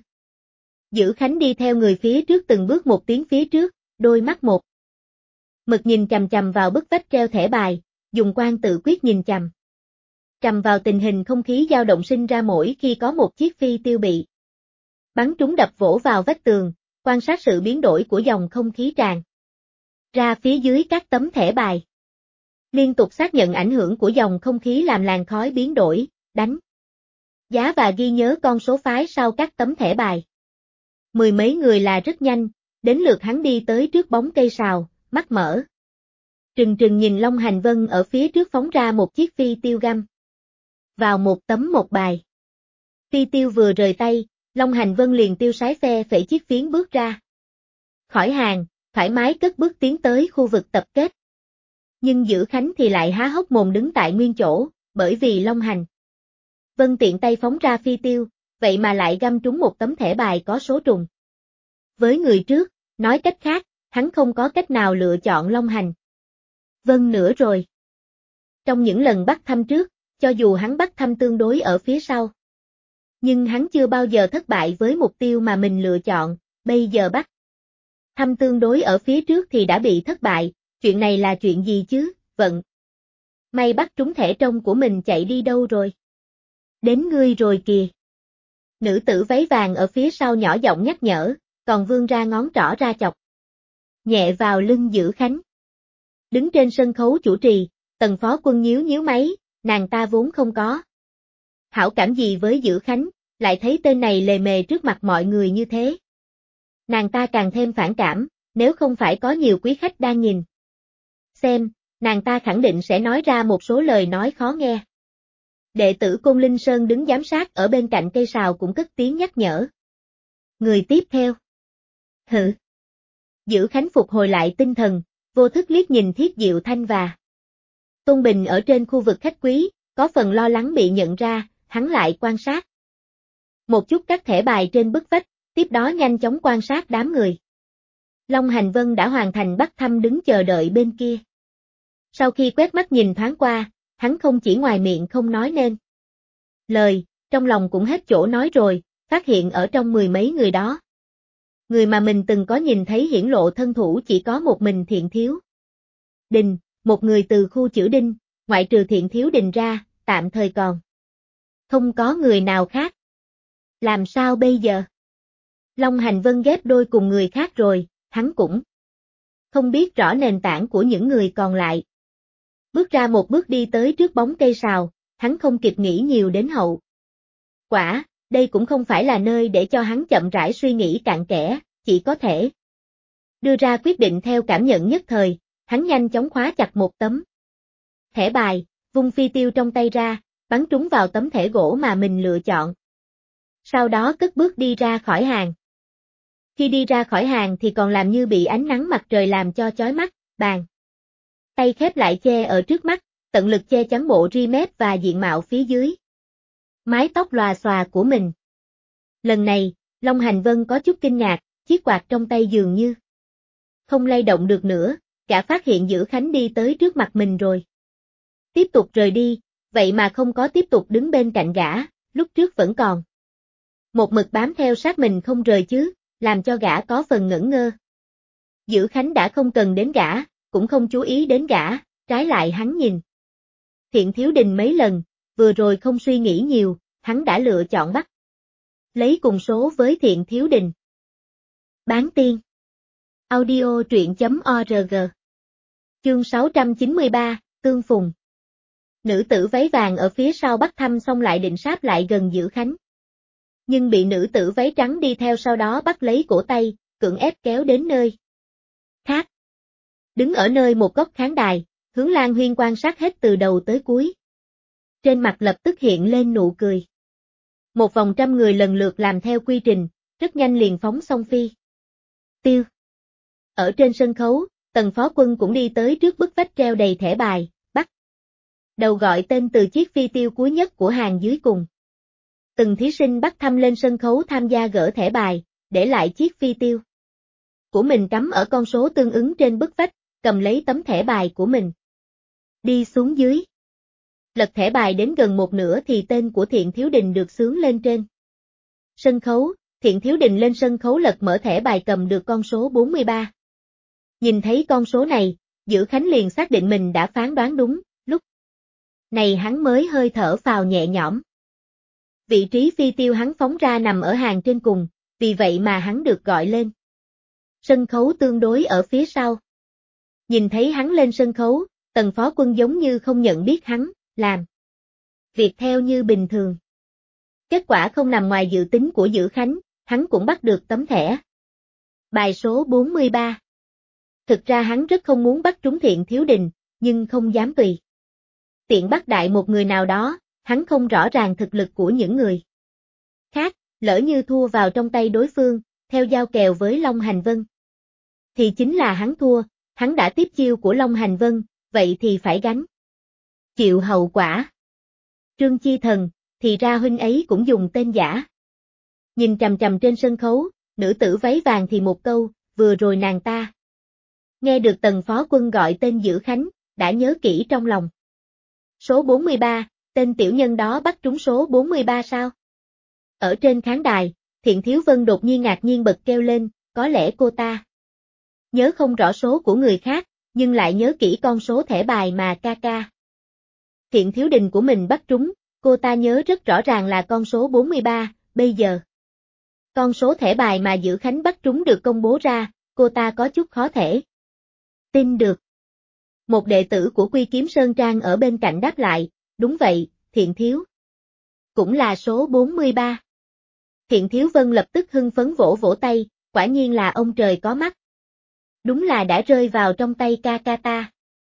Dữ Khánh đi theo người phía trước từng bước một tiến phía trước, đôi mắt một mực nhìn chằm chằm vào bức vách treo thẻ bài, dùng quan tự quyết nhìn chằm vào tình hình không khí dao động sinh ra mỗi khi có một chiếc phi tiêu bị bắn trúng đập vỗ vào vách tường, quan sát sự biến đổi của dòng không khí tràn ra phía dưới các tấm thẻ bài. Liên tục xác nhận ảnh hưởng của dòng không khí làm làn khói biến đổi, đánh giá và ghi nhớ con số phái sau các tấm thẻ bài. Mười mấy người là rất nhanh, đến lượt hắn đi tới trước bóng cây sào, mắt mở trừng trừng nhìn Long Hành Vân ở phía trước phóng ra một chiếc phi tiêu găm vào một tấm một bài. Phi tiêu vừa rời tay, Long Hành Vân liền tiêu sái phe phẩy chiếc phiến bước ra khỏi hàng, thoải mái cất bước tiến tới khu vực tập kết. Nhưng Dữ Khánh thì lại há hốc mồm đứng tại nguyên chỗ, bởi vì Long Hành Vân tiện tay phóng ra phi tiêu, vậy mà lại găm trúng một tấm thẻ bài có số trùng với người trước, nói cách khác, hắn không có cách nào lựa chọn Long Hành Vân nữa rồi. Trong những lần bắt thăm trước, cho dù hắn bắt thăm tương đối ở phía sau, nhưng hắn chưa bao giờ thất bại với mục tiêu mà mình lựa chọn, bây giờ bắt thăm tương đối ở phía trước thì đã bị thất bại, chuyện này là chuyện gì chứ, vận may bắt trúng thẻ trong của mình chạy đi đâu rồi? Đến ngươi rồi kìa. Nữ tử váy vàng ở phía sau nhỏ giọng nhắc nhở, còn vươn ra ngón trỏ ra chọc nhẹ vào lưng Dữ Khánh. Đứng trên sân khấu chủ trì, Tần Phó Quân nhíu nhíu máy, nàng ta vốn không có hảo cảm gì với Dữ Khánh, lại thấy tên này lề mề trước mặt mọi người như thế. Nàng ta càng thêm phản cảm, nếu không phải có nhiều quý khách đang nhìn xem, nàng ta khẳng định sẽ nói ra một số lời nói khó nghe. Đệ tử Côn Linh Sơn đứng giám sát ở bên cạnh cây sào cũng cất tiếng nhắc nhở. Người tiếp theo. Hử. Dữ Khánh phục hồi lại tinh thần, vô thức liếc nhìn Thiết Diệu Thanh và Tôn Bình ở trên khu vực khách quý, có phần lo lắng bị nhận ra, hắn lại quan sát một chút các thẻ bài trên bức vách, tiếp đó nhanh chóng quan sát đám người. Long Hành Vân đã hoàn thành bắt thăm đứng chờ đợi bên kia. Sau khi quét mắt nhìn thoáng qua, hắn không chỉ ngoài miệng không nói nên lời, trong lòng cũng hết chỗ nói rồi, phát hiện ở trong mười mấy người đó. Người mà mình từng có nhìn thấy hiển lộ thân thủ chỉ có một mình Thiện Thiếu Đình, một người từ khu Chữ Đinh, ngoại trừ Thiện Thiếu Đình ra, tạm thời còn không có người nào khác. Làm sao bây giờ? Long Hành Vân ghép đôi cùng người khác rồi, hắn cũng không biết rõ nền tảng của những người còn lại. Bước ra một bước đi tới trước bóng cây sào, hắn không kịp nghĩ nhiều đến hậu quả, đây cũng không phải là nơi để cho hắn chậm rãi suy nghĩ cặn kẽ, chỉ có thể đưa ra quyết định theo cảm nhận nhất thời, hắn nhanh chóng khóa chặt một tấm thẻ bài, vung phi tiêu trong tay ra, bắn trúng vào tấm thẻ gỗ mà mình lựa chọn. Sau đó cất bước đi ra khỏi hàng. Khi đi ra khỏi hàng thì còn làm như bị ánh nắng mặt trời làm cho chói mắt, bàn tay khép lại che ở trước mắt, tận lực che chắn bộ ri mép và diện mạo phía dưới mái tóc lòa xòa của mình. Lần này, Long Hành Vân có chút kinh ngạc, chiếc quạt trong tay dường như không lay động được nữa, gã phát hiện Dữ Khánh đi tới trước mặt mình rồi. Tiếp tục rời đi, vậy mà không có tiếp tục đứng bên cạnh gã, lúc trước vẫn còn một mực bám theo sát mình không rời chứ, làm cho gã có phần ngẩn ngơ. Dữ Khánh đã không cần đến gã, cũng không chú ý đến gã, trái lại hắn nhìn Thiện Thiếu Đình mấy lần, vừa rồi không suy nghĩ nhiều, hắn đã lựa chọn bắt lấy cùng số với Thiện Thiếu Đình. Bán tiên. Audio truyện.org. Chương 693, Tương Phùng. Nữ tử váy vàng ở phía sau bắt thăm xong lại định sáp lại gần Dữ Khánh. Nhưng bị nữ tử váy trắng đi theo sau đó bắt lấy cổ tay, cưỡng ép kéo đến nơi khác. Đứng ở nơi một góc khán đài, Hướng Lan Huyên quan sát hết từ đầu tới cuối. Trên mặt lập tức hiện lên nụ cười. Một vòng trăm người lần lượt làm theo quy trình, rất nhanh liền phóng xong phi tiêu. Ở trên sân khấu, Tần Phó Quân cũng đi tới trước bức vách treo đầy thẻ bài, bắt đầu gọi tên từ chiếc phi tiêu cuối nhất của hàng dưới cùng. Từng thí sinh bắt thăm lên sân khấu tham gia gỡ thẻ bài, để lại chiếc phi tiêu của mình cắm ở con số tương ứng trên bức vách, cầm lấy tấm thẻ bài của mình. Đi xuống dưới. Lật thẻ bài đến gần một nửa thì tên của Thiện Thiếu Đình được xướng lên trên sân khấu, Thiện Thiếu Đình lên sân khấu lật mở thẻ bài cầm được con số 43. Nhìn thấy con số này, Dữ Khánh liền xác định mình đã phán đoán đúng, lúc này hắn mới hơi thở phào nhẹ nhõm. Vị trí phi tiêu hắn phóng ra nằm ở hàng trên cùng, vì vậy mà hắn được gọi lên sân khấu tương đối ở phía sau. Nhìn thấy hắn lên sân khấu, Tần Phó Quân giống như không nhận biết hắn, làm việc theo như bình thường. Kết quả không nằm ngoài dự tính của Dữ Khánh, hắn cũng bắt được tấm thẻ bài số 43. Thực ra hắn rất không muốn bắt trúng Thiện Thiếu Đình, nhưng không dám tùy tiện bắt đại một người nào đó, hắn không rõ ràng thực lực của những người khác, lỡ như thua vào trong tay đối phương, theo giao kèo với Long Hành Vân. Thì chính là hắn thua, hắn đã tiếp chiêu của Long Hành Vân, vậy thì phải gánh chịu hậu quả. Trương Chi Thần, thì ra huynh ấy cũng dùng tên giả. Nhìn trầm trầm trên sân khấu, nữ tử váy vàng thì một câu, vừa rồi nàng ta nghe được Tần Phó Quân gọi tên Dữ Khánh, đã nhớ kỹ trong lòng. Số 43, tên tiểu nhân đó bắt trúng số 43 sao? Ở trên khán đài, Thiện Thiếu Vân đột nhiên ngạc nhiên bật kêu lên, có lẽ cô ta nhớ không rõ số của người khác, nhưng lại nhớ kỹ con số thẻ bài mà ca ca Thiện Thiếu Đình của mình bắt trúng, cô ta nhớ rất rõ ràng là con số 43, bây giờ con số thẻ bài mà Dữ Khánh bắt trúng được công bố ra, cô ta có chút khó thể tin được. Một đệ tử của Quy Kiếm Sơn Trang ở bên cạnh đáp lại, đúng vậy, Thiện Thiếu cũng là số 43. Thiện Thiếu Vân lập tức hưng phấn vỗ vỗ tay, quả nhiên là ông trời có mắt. Đúng là đã rơi vào trong tay ca ca ta.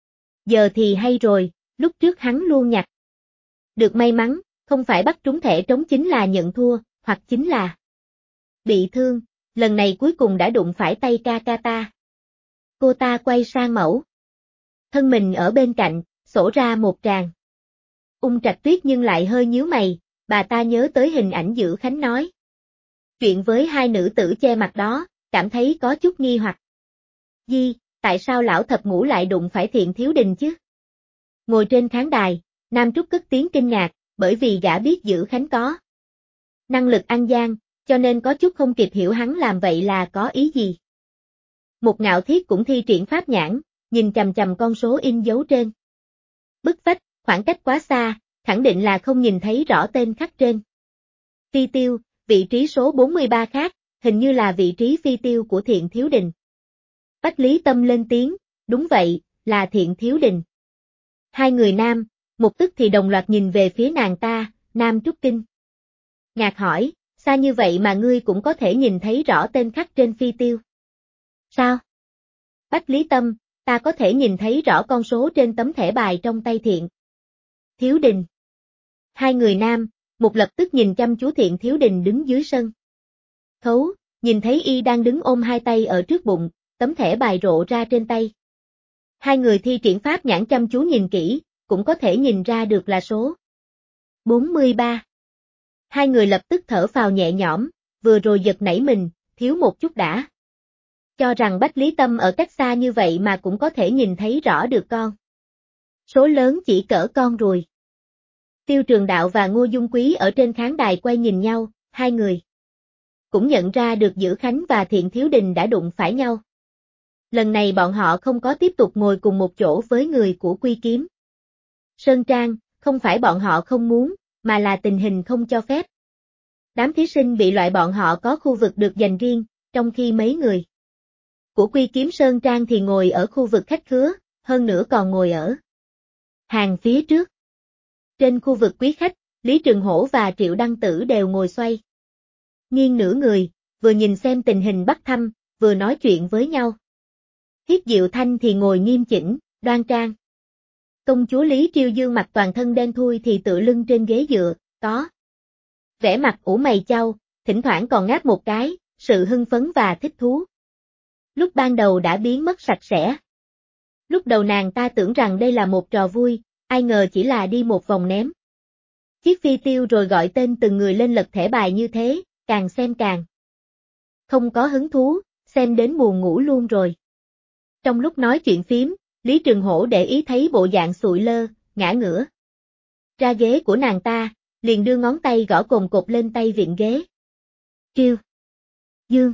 Giờ thì hay rồi, lúc trước hắn luôn nhặt được may mắn, không phải bắt trúng thẻ trống chính là nhận thua, hoặc chính là bị thương, lần này cuối cùng đã đụng phải tay ca ca ta. Cô ta quay sang mẫu thân mình ở bên cạnh, sổ ra một tràng Trạch Tuyết nhưng lại hơi nhíu mày, bà ta nhớ tới hình ảnh Dữ Khánh nói chuyện với hai nữ tử che mặt đó, cảm thấy có chút nghi hoặc. Tại sao lão thập ngũ lại đụng phải Thiện Thiếu Đình chứ? Ngồi trên khán đài, Nam Trúc cất tiếng kinh ngạc, bởi vì gã biết Dữ Khánh có năng lực ăn gian, cho nên có chút không kịp hiểu hắn làm vậy là có ý gì. Một Ngạo Thiết cũng thi triển pháp nhãn, nhìn chằm chằm con số in dấu trên bức vách, khoảng cách quá xa, khẳng định là không nhìn thấy rõ tên khắc trên phi tiêu, vị trí số 43 khác, hình như là vị trí phi tiêu của Thiện Thiếu Đình. Bách Lý Tâm lên tiếng, đúng vậy, là Thiện Thiếu Đình. Hai người nam, một tức thì đồng loạt nhìn về phía nàng ta, Nam Trúc kinh ngạc hỏi, xa như vậy mà ngươi cũng có thể nhìn thấy rõ tên khắc trên phi tiêu. Sao? Bách Lý Tâm, ta có thể nhìn thấy rõ con số trên tấm thẻ bài trong tay Thiện Thiếu Đình. Hai người nam, một lập tức nhìn chăm chú Thiện Thiếu Đình đứng dưới sân khấu, nhìn thấy y đang đứng ôm hai tay ở trước bụng, tấm thẻ bài rộ ra trên tay. Hai người thi triển pháp nhãn chăm chú nhìn kỹ, cũng có thể nhìn ra được là số 43. Hai người lập tức thở phào nhẹ nhõm, vừa rồi giật nảy mình, thiếu một chút đã. Cho rằng Bách Lý Tâm ở cách xa như vậy mà cũng có thể nhìn thấy rõ được con. Số lớn chỉ cỡ con ruồi. Tiêu Trường Đạo và Ngô Dung Quý ở trên khán đài quay nhìn nhau, hai người cũng nhận ra được Dữ Khánh và Thiện Thiếu Đình đã đụng phải nhau. Lần này bọn họ không có tiếp tục ngồi cùng một chỗ với người của Quy Kiếm Sơn Trang, không phải bọn họ không muốn, mà là tình hình không cho phép. Đám thí sinh bị loại bọn họ có khu vực được dành riêng, trong khi mấy người của Quy Kiếm Sơn Trang thì ngồi ở khu vực khách khứa, hơn nữa còn ngồi ở hàng phía trước. Trên khu vực quý khách, Lý Trường Hổ và Triệu Đăng Tử đều ngồi xoay nghiêng nửa người, vừa nhìn xem tình hình bắt thăm, vừa nói chuyện với nhau. Thiết Diệu Thanh thì ngồi nghiêm chỉnh, đoan trang. Công chúa Lý Triêu Dương mặc toàn thân đen thui thì tựa lưng trên ghế dựa, có vẻ mặt ủ mày chau, thỉnh thoảng còn ngáp một cái, sự hưng phấn và thích thú. Lúc ban đầu đã biến mất sạch sẽ. Lúc đầu nàng ta tưởng rằng đây là một trò vui, ai ngờ chỉ là đi một vòng ném chiếc phi tiêu rồi gọi tên từng người lên lật thẻ bài như thế, càng xem càng không có hứng thú, xem đến buồn ngủ luôn rồi. Trong lúc nói chuyện phím, Lý Trường Hổ để ý thấy bộ dạng sụi lơ, ngã ngửa ra ghế của nàng ta, liền đưa ngón tay gõ cồn cột lên tay vịn ghế. Triêu Dương.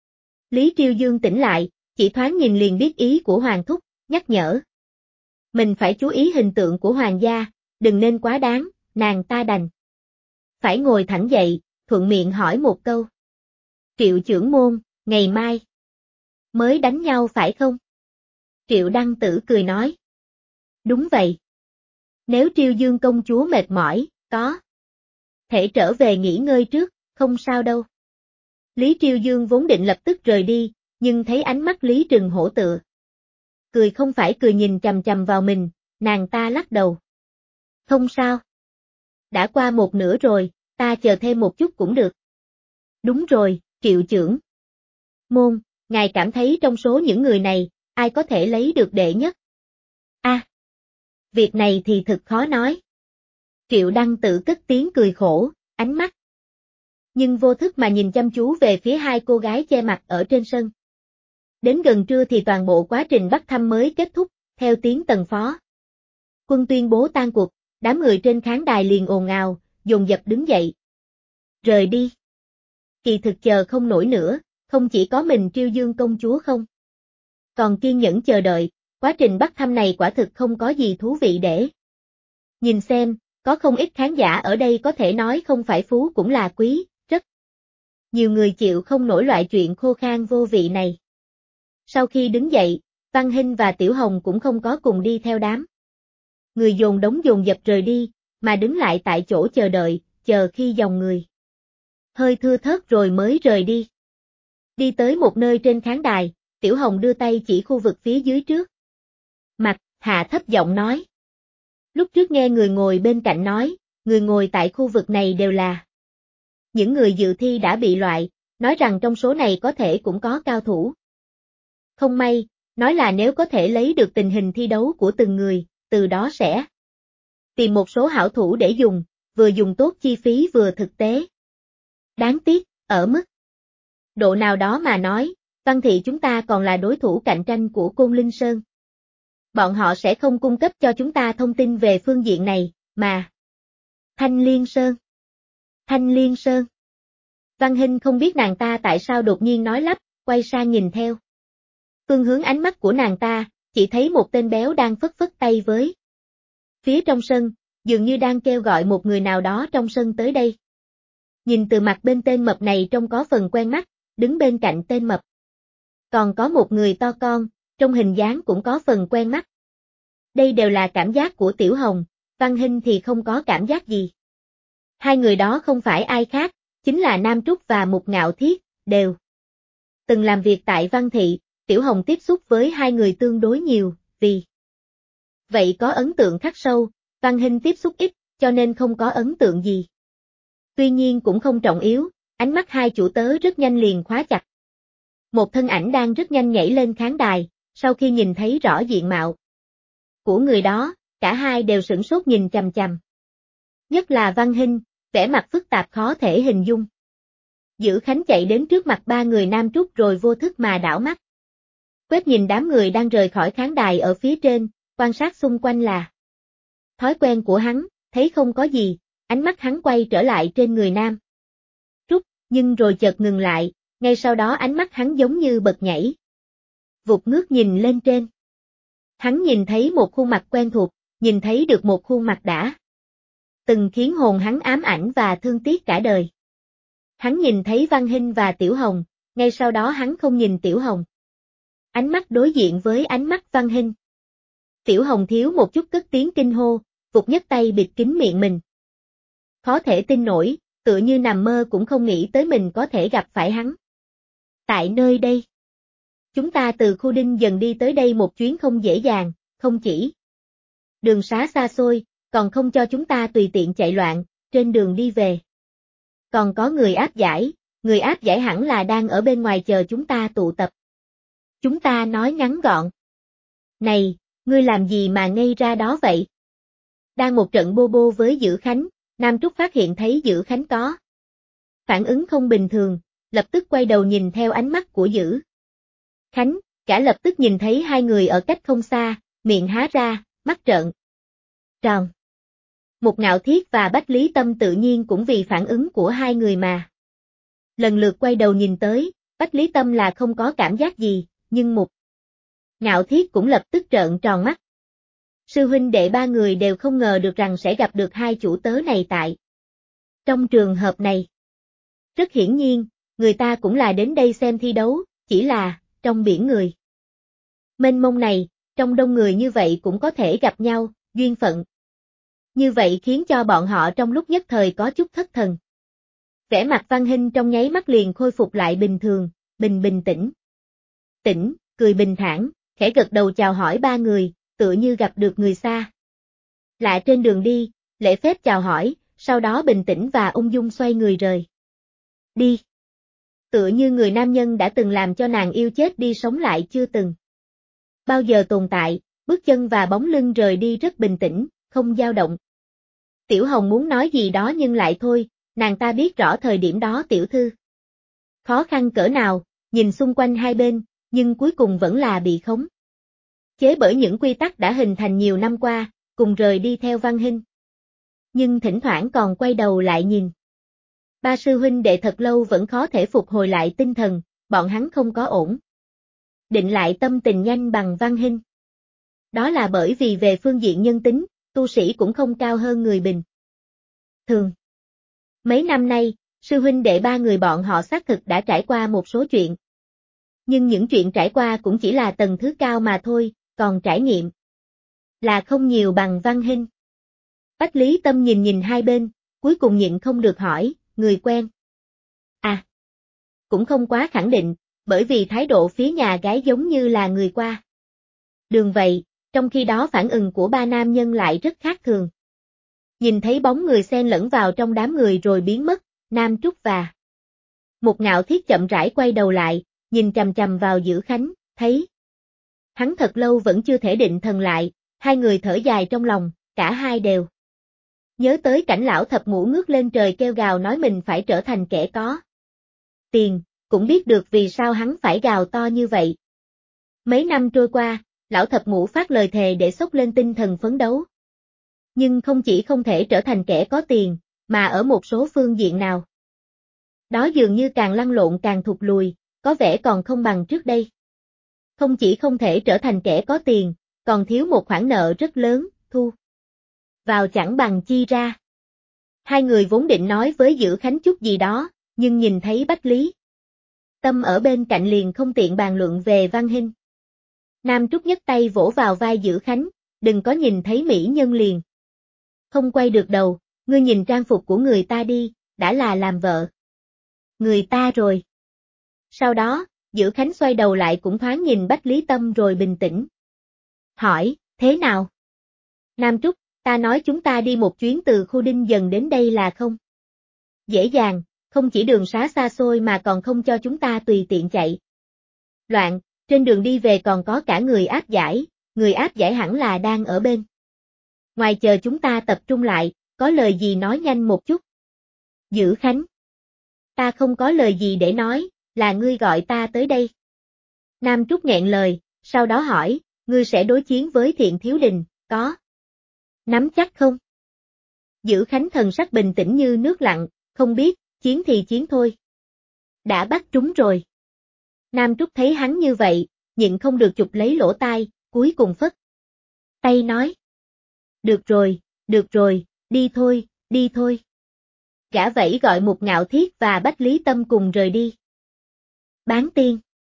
Lý Triêu Dương tỉnh lại, chỉ thoáng nhìn liền biết ý của Hoàng Thúc, nhắc nhở. Mình phải chú ý hình tượng của Hoàng gia, đừng nên quá đáng, nàng ta đành phải ngồi thẳng dậy, thuận miệng hỏi một câu. Triệu trưởng môn, ngày mai mới đánh nhau phải không? Triệu Đăng Tử cười nói. Đúng vậy. Nếu Triêu Dương công chúa mệt mỏi, có thể trở về nghỉ ngơi trước, không sao đâu. Lý Triêu Dương vốn định lập tức rời đi, nhưng thấy ánh mắt Lý Trừng Hổ tựa cười không phải cười nhìn chằm chằm vào mình, nàng ta lắc đầu. Không sao. Đã qua một nửa rồi, ta chờ thêm một chút cũng được. Đúng rồi, Triệu trưởng môn, ngài cảm thấy trong số những người này, ai có thể lấy được đệ nhất? Việc này thì thật khó nói. Triệu Đăng Tử cất tiếng cười khổ, ánh mắt nhưng vô thức mà nhìn chăm chú về phía hai cô gái che mặt ở trên sân. Đến gần trưa thì toàn bộ quá trình bắt thăm mới kết thúc, theo tiếng Tần Phó Quân tuyên bố tan cuộc, đám người trên khán đài liền ồn ào, dồn dập đứng dậy. Rời đi. Kỳ thực chờ không nổi nữa, không chỉ có mình Triêu Dương công chúa không. Còn kiên nhẫn chờ đợi, quá trình bắt thăm này quả thực không có gì thú vị để nhìn xem, có không ít khán giả ở đây có thể nói không phải phú cũng là quý, rất nhiều người chịu không nổi loại chuyện khô khan vô vị này. Sau khi đứng dậy, Văn Hinh và Tiểu Hồng cũng không có cùng đi theo đám người dồn đống dồn dập rời đi, mà đứng lại tại chỗ chờ đợi, chờ khi dòng người hơi thưa thớt rồi mới rời đi. Đi tới một nơi trên khán đài, Tiểu Hồng đưa tay chỉ khu vực phía dưới trước mặt, hạ thấp giọng nói. Lúc trước nghe người ngồi bên cạnh nói, người ngồi tại khu vực này đều là những người dự thi đã bị loại, nói rằng trong số này có thể cũng có cao thủ. Không may, nói là nếu có thể lấy được tình hình thi đấu của từng người, từ đó sẽ tìm một số hảo thủ để dùng, vừa dùng tốt chi phí vừa thực tế. Đáng tiếc, ở mức độ nào đó mà nói, Văn thị chúng ta còn là đối thủ cạnh tranh của Côn Linh Sơn. Bọn họ sẽ không cung cấp cho chúng ta thông tin về phương diện này, mà Thanh Liên Sơn. Thanh Liên Sơn. Văn Hinh không biết nàng ta tại sao đột nhiên nói lắp, quay sang nhìn theo phương hướng ánh mắt của nàng ta, chỉ thấy một tên béo đang phất phất tay với phía trong sân, dường như đang kêu gọi một người nào đó trong sân tới đây. Nhìn từ mặt bên tên mập này trông có phần quen mắt, đứng bên cạnh tên mập. Còn có một người to con, trong hình dáng cũng có phần quen mắt. Đây đều là cảm giác của Tiểu Hồng, Văn Hinh thì không có cảm giác gì. Hai người đó không phải ai khác, chính là Nam Trúc và Mục Ngạo Thiết, đều từng làm việc tại Văn thị, Tiểu Hồng tiếp xúc với hai người tương đối nhiều, vì vậy có ấn tượng khắc sâu, Văn Hinh tiếp xúc ít, cho nên không có ấn tượng gì. Tuy nhiên cũng không trọng yếu, ánh mắt hai chủ tớ rất nhanh liền khóa chặt. Một thân ảnh đang rất nhanh nhảy lên khán đài, sau khi nhìn thấy rõ diện mạo của người đó, cả hai đều sửng sốt nhìn chằm chằm. Nhất là Văn Hinh, vẻ mặt phức tạp khó thể hình dung. Dữ Khánh chạy đến trước mặt ba người Nam Trúc rồi vô thức mà đảo mắt. Quét nhìn đám người đang rời khỏi khán đài ở phía trên, quan sát xung quanh là thói quen của hắn, thấy không có gì, ánh mắt hắn quay trở lại trên người Nam Trúc, nhưng rồi chợt ngừng lại, ngay sau đó ánh mắt hắn giống như bật nhảy. Vụt ngước nhìn lên trên. Hắn nhìn thấy một khuôn mặt quen thuộc, nhìn thấy được một khuôn mặt đã từng khiến hồn hắn ám ảnh và thương tiếc cả đời. Hắn nhìn thấy Văn Hinh và Tiểu Hồng, ngay sau đó hắn không nhìn Tiểu Hồng. Ánh mắt đối diện với ánh mắt Văn Hinh. Tiểu Hồng thiếu một chút cất tiếng kinh hô, vụt nhấc tay bịt kín miệng mình. Khó thể tin nổi, tựa như nằm mơ cũng không nghĩ tới mình có thể gặp phải hắn. Tại nơi đây. Chúng ta từ khu Đinh dần đi tới đây một chuyến không dễ dàng, không chỉ đường xá xa xôi, còn không cho chúng ta tùy tiện chạy loạn, trên đường đi về. Còn có người áp giải hẳn là đang ở bên ngoài chờ chúng ta tụ tập. Chúng ta nói ngắn gọn. Này, ngươi làm gì mà ngây ra đó vậy? Đang một trận bô bô với Dữ Khánh, Nam Trúc phát hiện thấy Dữ Khánh có phản ứng không bình thường, lập tức quay đầu nhìn theo ánh mắt của Dữ Khánh, cả lập tức nhìn thấy hai người ở cách không xa, miệng há ra, mắt trợn tròn. Một Ngạo Thiết và Bách Lý Tâm tự nhiên cũng vì phản ứng của hai người mà lần lượt quay đầu nhìn tới, Bách Lý Tâm là không có cảm giác gì, nhưng một Ngạo Thiết cũng lập tức trợn tròn mắt. Sư huynh đệ ba người đều không ngờ được rằng sẽ gặp được hai chủ tớ này tại trong trường hợp này. Rất hiển nhiên, người ta cũng là đến đây xem thi đấu, chỉ là, trong biển người mênh mông này, trong đông người như vậy cũng có thể gặp nhau, duyên phận. Như vậy khiến cho bọn họ trong lúc nhất thời có chút thất thần. Vẻ mặt Văn Hinh trong nháy mắt liền khôi phục lại bình thường, bình tĩnh, cười bình thản, khẽ gật đầu chào hỏi ba người, tựa như gặp được người xa lạ trên đường đi, lễ phép chào hỏi, sau đó bình tĩnh và ung dung xoay người rời đi. Tựa như người nam nhân đã từng làm cho nàng yêu chết đi sống lại chưa từng bao giờ tồn tại, bước chân và bóng lưng rời đi rất bình tĩnh, không dao động. Tiểu Hồng muốn nói gì đó nhưng lại thôi, nàng ta biết rõ thời điểm đó tiểu thư khó khăn cỡ nào, nhìn xung quanh hai bên, nhưng cuối cùng vẫn là bị khống chế bởi những quy tắc đã hình thành nhiều năm qua, cùng rời đi theo Văn Hinh. Nhưng thỉnh thoảng còn quay đầu lại nhìn. Ba sư huynh đệ thật lâu vẫn khó thể phục hồi lại tinh thần, bọn hắn không có ổn định lại tâm tình nhanh bằng Văn Hinh. Đó là bởi vì về phương diện nhân tính, tu sĩ cũng không cao hơn người bình thường. Mấy năm nay, sư huynh đệ ba người bọn họ xác thực đã trải qua một số chuyện. Nhưng những chuyện trải qua cũng chỉ là tầng thứ cao mà thôi, còn trải nghiệm là không nhiều bằng Văn Hinh. Bách Lý Tâm nhìn hai bên, cuối cùng nhịn không được hỏi, người quen. À, cũng không quá khẳng định, bởi vì thái độ phía nhà gái giống như là người qua đường vậy, trong khi đó phản ứng của ba nam nhân lại rất khác thường. Nhìn thấy bóng người xen lẫn vào trong đám người rồi biến mất, Nam Trúc và một Ngạo Thiết chậm rãi quay đầu lại, nhìn chằm chằm vào Dữ Khánh, thấy hắn thật lâu vẫn chưa thể định thần lại, hai người thở dài trong lòng, cả hai đều nhớ tới cảnh lão thập ngũ ngước lên trời kêu gào nói mình phải trở thành kẻ có tiền, cũng biết được vì sao hắn phải gào to như vậy. Mấy năm trôi qua, lão thập ngũ phát lời thề để xốc lên tinh thần phấn đấu. Nhưng không chỉ không thể trở thành kẻ có tiền, mà ở một số phương diện nào đó dường như càng lăn lộn càng thụt lùi, có vẻ còn không bằng trước đây. Không chỉ không thể trở thành kẻ có tiền, còn thiếu một khoản nợ rất lớn, thu vào chẳng bằng chi ra. Hai người vốn định nói với Dữ Khánh chút gì đó, nhưng nhìn thấy Bách Lý Tâm ở bên cạnh liền không tiện bàn luận về Văn Hinh. Nam Trúc nhấc tay vỗ vào vai Dữ Khánh, đừng có nhìn thấy mỹ nhân liền không quay được đầu, ngươi nhìn trang phục của người ta đi, đã là làm vợ người ta rồi. Sau đó, Dữ Khánh xoay đầu lại cũng thoáng nhìn Bách Lý Tâm rồi bình tĩnh hỏi, thế nào? Nam Trúc, Ta nói chúng ta đi một chuyến từ khu Đinh Dần đến đây là không? Dễ dàng, không chỉ đường xá xa xôi mà còn không cho chúng ta tùy tiện chạy. Loạn, trên đường đi về còn có cả người áp giải hẳn là đang ở bên ngoài chờ chúng ta tập trung lại, có lời gì nói nhanh một chút. Dữ Khánh. Ta không có lời gì để nói, là ngươi gọi ta tới đây. Nam Trúc nghẹn lời, sau đó hỏi, ngươi sẽ đối chiến với Thiện Thiếu Đình, có nắm chắc không? Dữ Khánh thần sắc bình tĩnh như nước lặng, không biết, chiến thì chiến thôi. Đã bắt trúng rồi. Nam Trúc thấy hắn như vậy, nhịn không được chụp lấy lỗ tai, cuối cùng phất tay nói. Được rồi, đi thôi. Gã vẫy gọi Mục Ngạo Thiết và Bách Lý Tâm cùng rời đi. Bán tiên.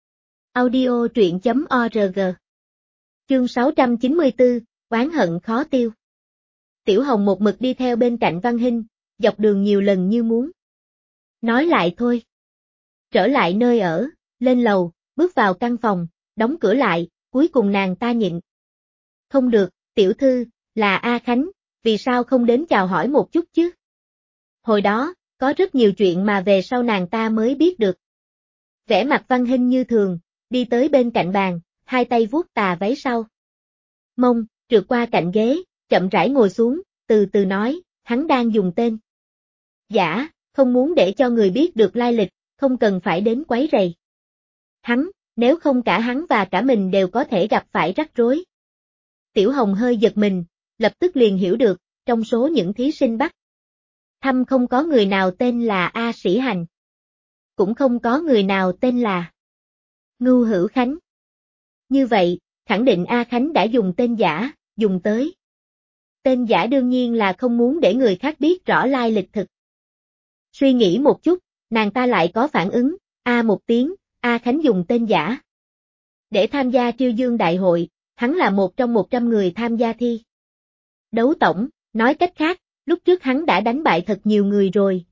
Audio truyện.org. Chương 694, oán hận khó tiêu. Tiểu Hồng một mực đi theo bên cạnh Văn Hinh, dọc đường nhiều lần như muốn nói lại thôi. Trở lại nơi ở, lên lầu, bước vào căn phòng, đóng cửa lại, cuối cùng nàng ta nhịn. Không được, tiểu thư, là A Khánh, vì sao không đến chào hỏi một chút chứ? Hồi đó, có rất nhiều chuyện mà về sau nàng ta mới biết được. Vẻ mặt Văn Hinh như thường, đi tới bên cạnh bàn, hai tay vuốt tà váy sau mông, trượt qua cạnh ghế, chậm rãi ngồi xuống, từ từ nói, hắn đang dùng tên giả, không muốn để cho người biết được lai lịch, không cần phải đến quấy rầy. Hắn, nếu không cả hắn và cả mình đều có thể gặp phải rắc rối. Tiểu Hồng hơi giật mình, lập tức liền hiểu được, trong số những thí sinh bắt thăm không có người nào tên là A Sĩ Hành. Cũng không có người nào tên là Ngưu Hữu Khánh. Như vậy, khẳng định A Khánh đã dùng tên giả, dùng tới. Tên giả đương nhiên là không muốn để người khác biết rõ lai lịch thực. Suy nghĩ một chút, nàng ta lại có phản ứng, một tiếng, A Khánh dùng tên giả. Để tham gia Triêu Dương Đại hội, hắn là một trong 100 người tham gia thi đấu tổng, nói cách khác, lúc trước hắn đã đánh bại thật nhiều người rồi,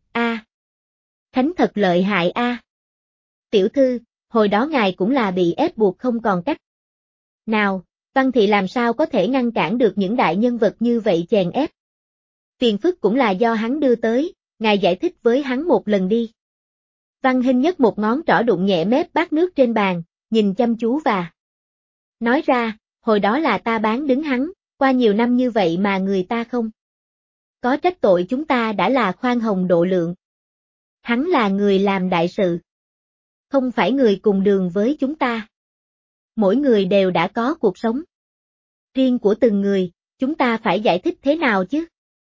Khánh thật lợi hại Tiểu thư, hồi đó ngài cũng là bị ép buộc không còn cách nào, Văn thị làm sao có thể ngăn cản được những đại nhân vật như vậy chèn ép. Phiền phức cũng là do hắn đưa tới, ngài giải thích với hắn một lần đi. Văn Hinh nhấc một ngón trỏ đụng nhẹ mép bát nước trên bàn, nhìn chăm chú và nói ra, hồi đó là ta bán đứng hắn, qua nhiều năm như vậy mà người ta không có trách tội chúng ta đã là khoan hồng độ lượng. Hắn là người làm đại sự, không phải người cùng đường với chúng ta. Mỗi người đều đã có cuộc sống riêng của từng người, chúng ta phải giải thích thế nào chứ?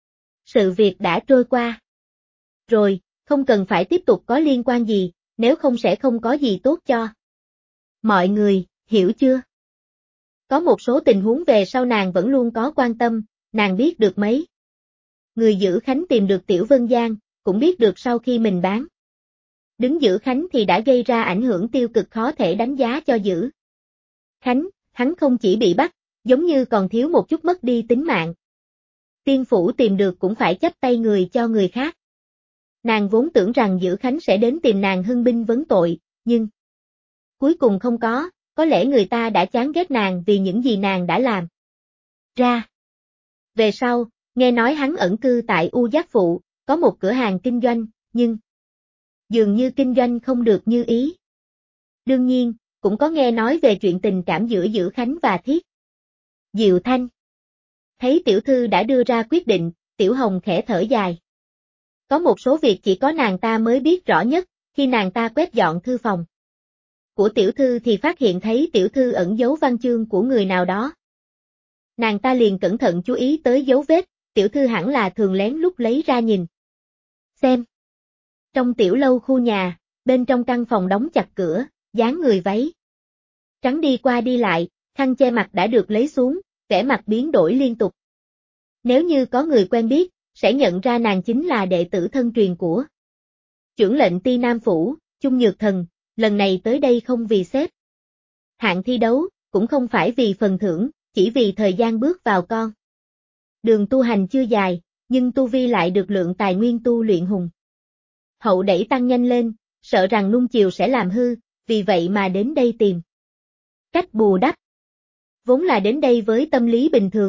Sự việc đã trôi qua rồi, không cần phải tiếp tục có liên quan gì, nếu không sẽ không có gì tốt cho mọi người, hiểu chưa? Có một số tình huống về sau nàng vẫn luôn có quan tâm, nàng biết được mấy người giữ Khánh tìm được Tiểu Vân Giang, cũng biết được sau khi mình bán đứng giữ Khánh thì đã gây ra ảnh hưởng tiêu cực khó thể đánh giá cho giữ Khánh, hắn không chỉ bị bắt, giống như còn thiếu một chút mất đi tính mạng. Tiên phủ tìm được cũng phải chấp tay người cho người khác. Nàng vốn tưởng rằng giữ Khánh sẽ đến tìm nàng hưng binh vấn tội, nhưng cuối cùng không có lẽ người ta đã chán ghét nàng vì những gì nàng đã làm ra. Về sau, nghe nói hắn ẩn cư tại U Giác Phụ, có một cửa hàng kinh doanh, nhưng dường như kinh doanh không được như ý. Đương nhiên, cũng có nghe nói về chuyện tình cảm giữa Dữ Khánh và Thiết Diệu Thanh. Thấy tiểu thư đã đưa ra quyết định, Tiểu Hồng khẽ thở dài. Có một số việc chỉ có nàng ta mới biết rõ nhất, khi nàng ta quét dọn thư phòng của tiểu thư thì phát hiện thấy tiểu thư ẩn giấu văn chương của người nào đó. Nàng ta liền cẩn thận chú ý tới dấu vết, tiểu thư hẳn là thường lén lút lấy ra nhìn xem. Trong tiểu lâu khu nhà, bên trong căn phòng đóng chặt cửa, dáng người váy trắng đi qua đi lại, khăn che mặt đã được lấy xuống, vẻ mặt biến đổi liên tục. Nếu như có người quen biết, sẽ nhận ra nàng chính là đệ tử thân truyền của chưởng lệnh Ti Nam Phủ, Chung Nhược Thần, lần này tới đây không vì xếp hạng thi đấu, cũng không phải vì phần thưởng, chỉ vì thời gian bước vào con đường tu hành chưa dài, nhưng tu vi lại được lượng tài nguyên tu luyện hùng hậu đẩy tăng nhanh lên, sợ rằng nung chiều sẽ làm hư, vì vậy mà đến đây tìm cách bù đắp. Vốn là đến đây với tâm lý bình thường,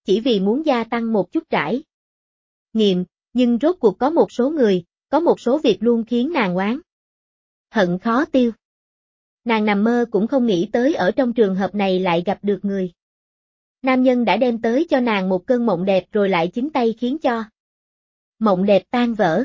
chỉ vì muốn gia tăng một chút trải nghiệm, nhưng rốt cuộc có một số người, có một số việc luôn khiến nàng oán hận khó tiêu. Nàng nằm mơ cũng không nghĩ tới ở trong trường hợp này lại gặp được người. Nam nhân đã đem tới cho nàng một cơn mộng đẹp rồi lại chính tay khiến cho mộng đẹp tan vỡ.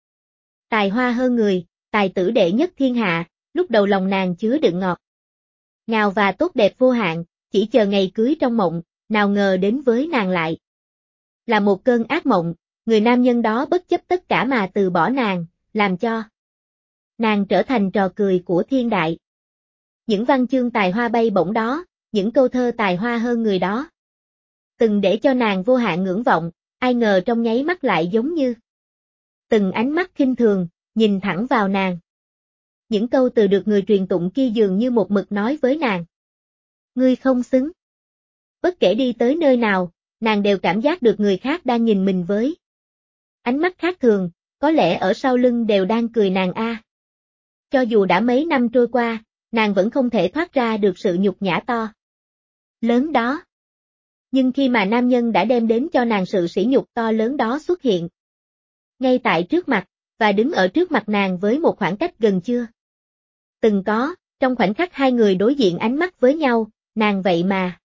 Tài hoa hơn người, tài tử đệ nhất thiên hạ, lúc đầu lòng nàng chứa đựng ngọt ngào và tốt đẹp vô hạn, chỉ chờ ngày cưới trong mộng, nào ngờ đến với nàng lại là một cơn ác mộng, người nam nhân đó bất chấp tất cả mà từ bỏ nàng, làm cho nàng trở thành trò cười của thiên đại. Những văn chương tài hoa bay bổng đó, những câu thơ tài hoa hơn người đó, từng để cho nàng vô hạn ngưỡng vọng, ai ngờ trong nháy mắt lại giống như từng ánh mắt khinh thường, nhìn thẳng vào nàng. Những câu từ được người truyền tụng kia dường như một mực nói với nàng. Ngươi không xứng. Bất kể đi tới nơi nào, nàng đều cảm giác được người khác đang nhìn mình với ánh mắt khác thường, có lẽ ở sau lưng đều đang cười nàng a. Cho dù đã mấy năm trôi qua, nàng vẫn không thể thoát ra được sự nhục nhã to lớn đó. Nhưng khi mà nam nhân đã đem đến cho nàng sự sỉ nhục to lớn đó xuất hiện ngay tại trước mặt, và đứng ở trước mặt nàng với một khoảng cách gần chưa từng có, trong khoảnh khắc hai người đối diện ánh mắt với nhau, nàng vậy mà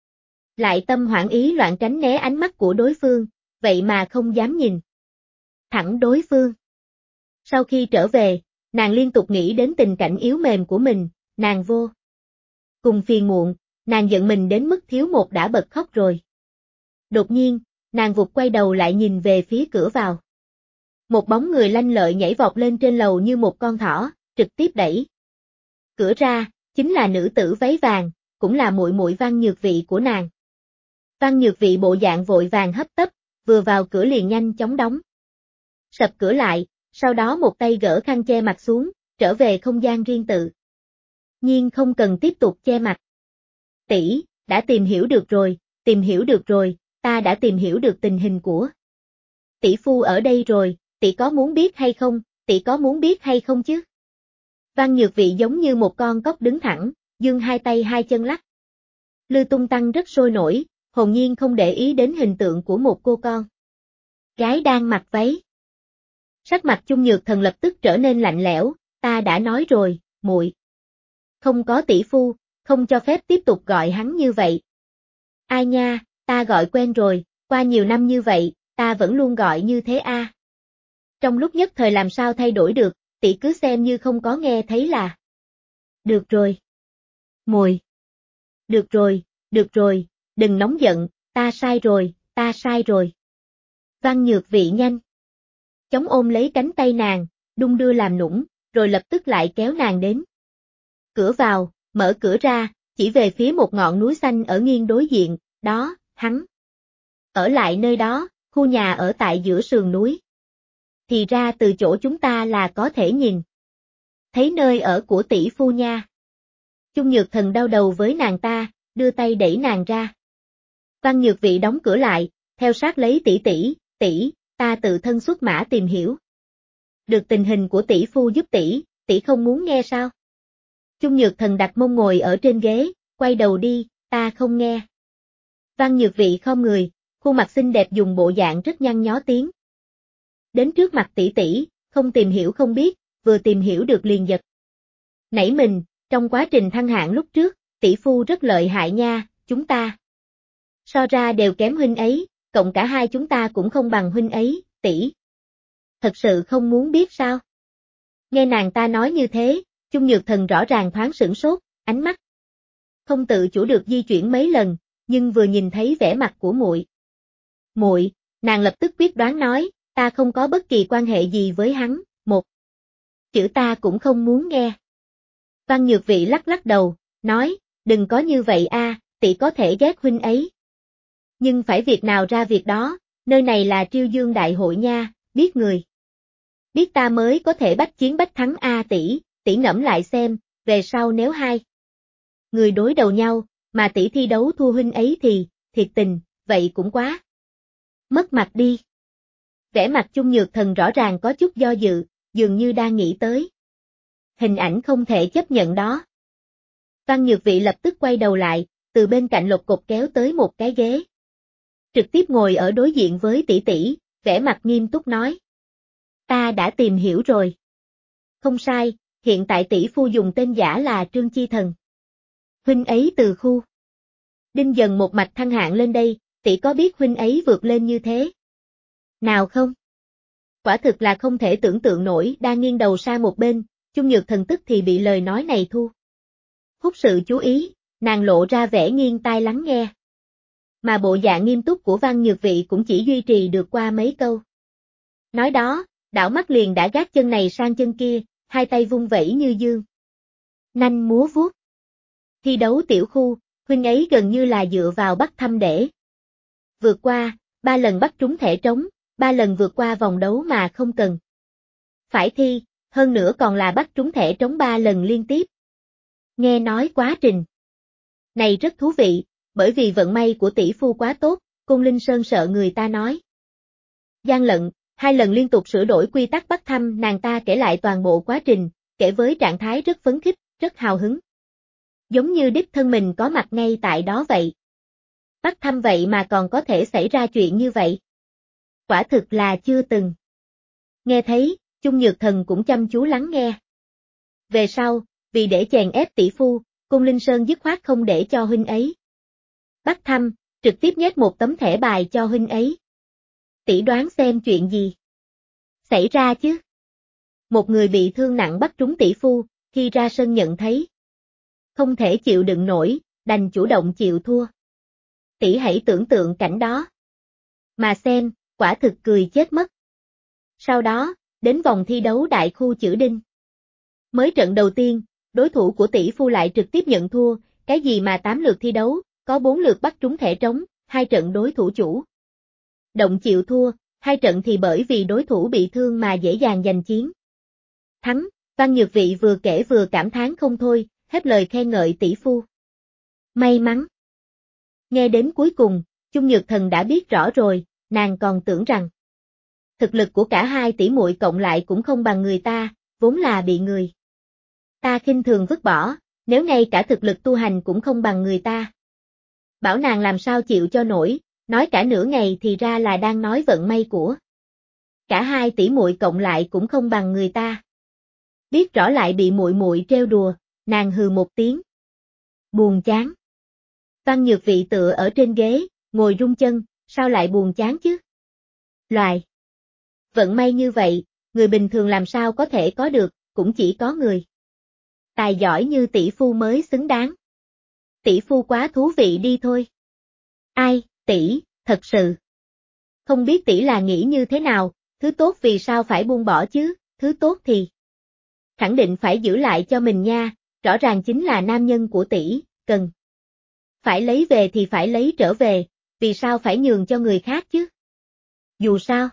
lại tâm hoảng ý loạn tránh né ánh mắt của đối phương, vậy mà không dám nhìn thẳng đối phương. Sau khi trở về, nàng liên tục nghĩ đến tình cảnh yếu mềm của mình, nàng vô cùng phiền muộn, nàng giận mình đến mức thiếu một đã bật khóc rồi. Đột nhiên, nàng vụt quay đầu lại nhìn về phía cửa vào. Một bóng người lanh lợi nhảy vọt lên trên lầu như một con thỏ, trực tiếp đẩy cửa ra, chính là nữ tử váy vàng, cũng là muội muội Văn Nhược Vị của nàng. Văn Nhược Vị bộ dạng vội vàng hấp tấp, vừa vào cửa liền nhanh chóng đóng sập cửa lại, sau đó một tay gỡ khăn che mặt xuống, trở về không gian riêng tự nhiên không cần tiếp tục che mặt. Tỷ, đã tìm hiểu được rồi, ta đã tìm hiểu được tình hình của tỷ phu ở đây rồi, tỷ có muốn biết hay không, tỷ có muốn biết hay không chứ? Văn Nhược Vị giống như một con cóc đứng thẳng, giương hai tay hai chân lắc lư tung tăng rất sôi nổi, hồn nhiên không để ý đến hình tượng của một cô con gái đang mặc váy. Sắc mặt Chung Nhược Thần lập tức trở nên lạnh lẽo, ta đã nói rồi, muội không có tỷ phu, không cho phép tiếp tục gọi hắn như vậy. Ai nha, ta gọi quen rồi, qua nhiều năm như vậy, ta vẫn luôn gọi như thế a. Trong lúc nhất thời làm sao thay đổi được, tỷ cứ xem như không có nghe thấy là. Được rồi. Muội. Được rồi, đừng nóng giận, ta sai rồi. Văn Nhược Vị nhanh chóng ôm lấy cánh tay nàng, đung đưa làm nũng, rồi lập tức lại kéo nàng đến cửa vào, mở cửa ra, chỉ về phía một ngọn núi xanh ở nghiêng đối diện, đó, hắn ở lại nơi đó, khu nhà ở tại giữa sườn núi. Thì ra từ chỗ chúng ta là có thể nhìn thấy nơi ở của tỷ phu nha. Chung Nhược Thần đau đầu với nàng ta, đưa tay đẩy nàng ra. Văn Nhược Vị đóng cửa lại, theo sát lấy tỷ, ta tự thân xuất mã tìm hiểu được tình hình của tỷ phu giúp tỷ không muốn nghe sao? Chung Nhược Thần đặt mông ngồi ở trên ghế, quay đầu đi, ta không nghe. Văn Nhược Vị khom người, khuôn mặt xinh đẹp dùng bộ dạng rất nhăn nhó tiếng đến trước mặt tỷ, không tìm hiểu không biết, vừa tìm hiểu được liền giật nảy mình, trong quá trình thăng hạng lúc trước, tỷ phu rất lợi hại nha, chúng ta so ra đều kém huynh ấy, cộng cả hai chúng ta cũng không bằng huynh ấy, tỷ. Thật sự không muốn biết sao? Nghe nàng ta nói như thế, Chung Nhược Thần rõ ràng thoáng sửng sốt, ánh mắt không tự chủ được di chuyển mấy lần, nhưng vừa nhìn thấy vẻ mặt của muội, nàng lập tức quyết đoán nói, ta không có bất kỳ quan hệ gì với hắn, một chữ ta cũng không muốn nghe. Văn Nhược Vị lắc lắc đầu, nói, đừng có như vậy a, tỷ có thể ghét huynh ấy. Nhưng phải việc nào ra việc đó, nơi này là Triêu Dương Đại hội nha, biết người. Biết ta mới có thể bách chiến bách thắng a tỷ ngẫm lại xem, về sau nếu hai người đối đầu nhau, mà tỷ thi đấu thua huynh ấy thì, thiệt tình, vậy cũng quá mất mặt đi. Vẻ mặt Chung Nhược Thần rõ ràng có chút do dự, dường như đang nghĩ tới hình ảnh không thể chấp nhận đó. Văn Nhược Vị lập tức quay đầu lại, từ bên cạnh lột cột kéo tới một cái ghế trực tiếp ngồi ở đối diện với tỷ tỷ, vẻ mặt nghiêm túc nói. Ta đã tìm hiểu rồi. Không sai, hiện tại tỷ phu dùng tên giả là Trương Chi Thần. Huynh ấy từ khu. Đinh Dần một mạch thăng hạng lên đây, tỷ có biết huynh ấy vượt lên như thế? Nào không? Quả thực là không thể tưởng tượng nổi, đang nghiêng đầu sang một bên, Chung Nhược Thần tức thì bị lời nói này thu hút sự chú ý, nàng lộ ra vẻ nghiêng tai lắng nghe. Mà bộ dạng nghiêm túc của Văn Nhược Vị cũng chỉ duy trì được qua mấy câu. Nói đó, đảo mắt liền đã gác chân này sang chân kia, hai tay vung vẩy như dương nanh múa vuốt. Thi đấu tiểu khu, huynh ấy gần như là dựa vào Bắc Thâm để vượt qua, 3 lần bắt trúng thẻ trống, 3 lần vượt qua vòng đấu mà không cần phải thi, hơn nữa còn là bắt trúng thẻ trống 3 lần liên tiếp. Nghe nói quá trình này rất thú vị, bởi vì vận may của tỷ phu quá tốt, Côn Linh Sơn sợ người ta nói gian lận, 2 lần liên tục sửa đổi quy tắc bắt thăm, nàng ta kể lại toàn bộ quá trình, kể với trạng thái rất phấn khích, rất hào hứng. Giống như đích thân mình có mặt ngay tại đó vậy. Bắt thăm vậy mà còn có thể xảy ra chuyện như vậy. Quả thực là chưa từng. Nghe thấy, Chung Nhược Thần cũng chăm chú lắng nghe. Về sau, vì để chèn ép tỷ phu, Cung Linh Sơn dứt khoát không để cho huynh ấy bắt thăm, trực tiếp nhét một tấm thẻ bài cho huynh ấy. Tỷ đoán xem chuyện gì xảy ra chứ? Một người bị thương nặng bắt trúng tỷ phu, khi ra sân nhận thấy không thể chịu đựng nổi, đành chủ động chịu thua. Tỷ hãy tưởng tượng cảnh đó. Mà xem, quả thực cười chết mất. Sau đó, đến vòng thi đấu đại khu chữ đinh. Mới trận đầu tiên, đối thủ của tỷ phu lại trực tiếp nhận thua, cái gì mà 8 lượt thi đấu, có 4 lượt bắt trúng thẻ trống, 2 trận đối thủ chủ động chịu thua, 2 trận thì bởi vì đối thủ bị thương mà dễ dàng giành chiến thắng. Văn Nhược Vị vừa kể vừa cảm thán không thôi, hết lời khen ngợi tỷ phu. May mắn. Nghe đến cuối cùng, Chung Nhược Thần đã biết rõ rồi, nàng còn tưởng rằng thực lực của cả hai tỷ muội cộng lại cũng không bằng người ta, vốn là bị người ta khinh thường vứt bỏ, nếu ngay cả thực lực tu hành cũng không bằng người ta. Bảo nàng làm sao chịu cho nổi, nói cả nửa ngày thì ra là đang nói vận may của cả hai tỷ muội cộng lại cũng không bằng người ta. Biết rõ lại bị muội muội trêu đùa, nàng hừ một tiếng. Buồn chán. Văn Nhược Vị tựa ở trên ghế, ngồi rung chân, sao lại buồn chán chứ? Loài vận may như vậy, người bình thường làm sao có thể có được, cũng chỉ có người tài giỏi như tỷ phu mới xứng đáng. Tỷ phu quá thú vị đi thôi. Ai, tỷ, thật sự. Không biết tỷ là nghĩ như thế nào, thứ tốt vì sao phải buông bỏ chứ, thứ tốt thì khẳng định phải giữ lại cho mình nha, rõ ràng chính là nam nhân của tỷ, cần phải lấy về thì phải lấy trở về, vì sao phải nhường cho người khác chứ? Dù sao,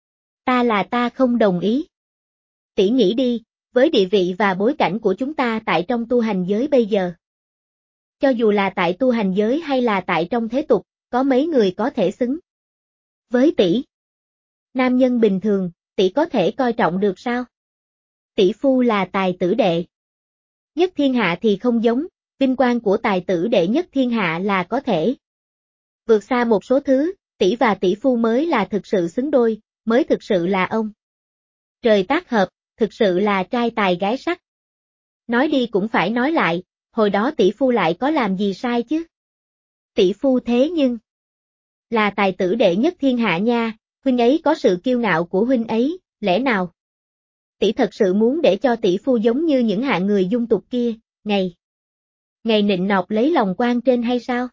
ta không đồng ý. Tỷ nghĩ đi, với địa vị và bối cảnh của chúng ta tại trong tu hành giới bây giờ. Cho dù là tại tu hành giới hay là tại trong thế tục, có mấy người có thể xứng với tỷ. Nam nhân bình thường, tỷ có thể coi trọng được sao? Tỷ phu là tài tử đệ nhất thiên hạ thì không giống, vinh quang của tài tử đệ nhất thiên hạ là có thể vượt xa một số thứ, tỷ và tỷ phu mới là thực sự xứng đôi, mới thực sự là ông trời tác hợp, thực sự là trai tài gái sắc. Nói đi cũng phải nói lại, hồi đó tỷ phu lại có làm gì sai chứ? Tỷ phu thế nhưng là tài tử đệ nhất thiên hạ nha, huynh ấy có sự kiêu ngạo của huynh ấy, lẽ nào tỷ thật sự muốn để cho tỷ phu giống như những hạng người dung tục kia, ngày nịnh nọt lấy lòng quan trên hay sao?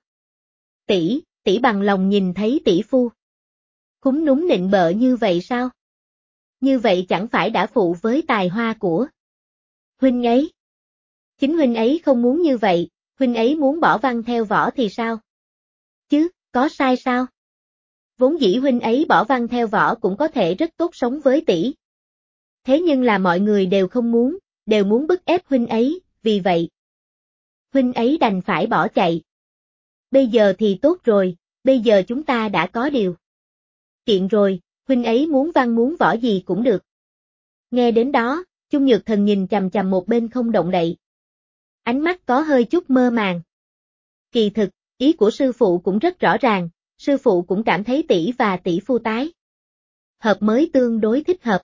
Tỷ bằng lòng nhìn thấy tỷ phu cúm núm nịnh bợ như vậy sao? Như vậy chẳng phải đã phụ với tài hoa của huynh ấy. Chính huynh ấy không muốn như vậy, huynh ấy muốn bỏ văn theo võ thì sao? Chứ, có sai sao? Vốn dĩ huynh ấy bỏ văn theo võ cũng có thể rất tốt sống với tỷ. Thế nhưng là mọi người đều không muốn, đều muốn bức ép huynh ấy, vì vậy huynh ấy đành phải bỏ chạy. Bây giờ thì tốt rồi, bây giờ chúng ta đã có điều kiện rồi, huynh ấy muốn văn muốn võ gì cũng được. Nghe đến đó, Chung Nhược Thần nhìn chằm chằm một bên không động đậy. Ánh mắt có hơi chút mơ màng. Kỳ thực, ý của sư phụ cũng rất rõ ràng, Sư phụ cũng cảm thấy tỷ và tỷ phu tái hợp mới tương đối thích hợp.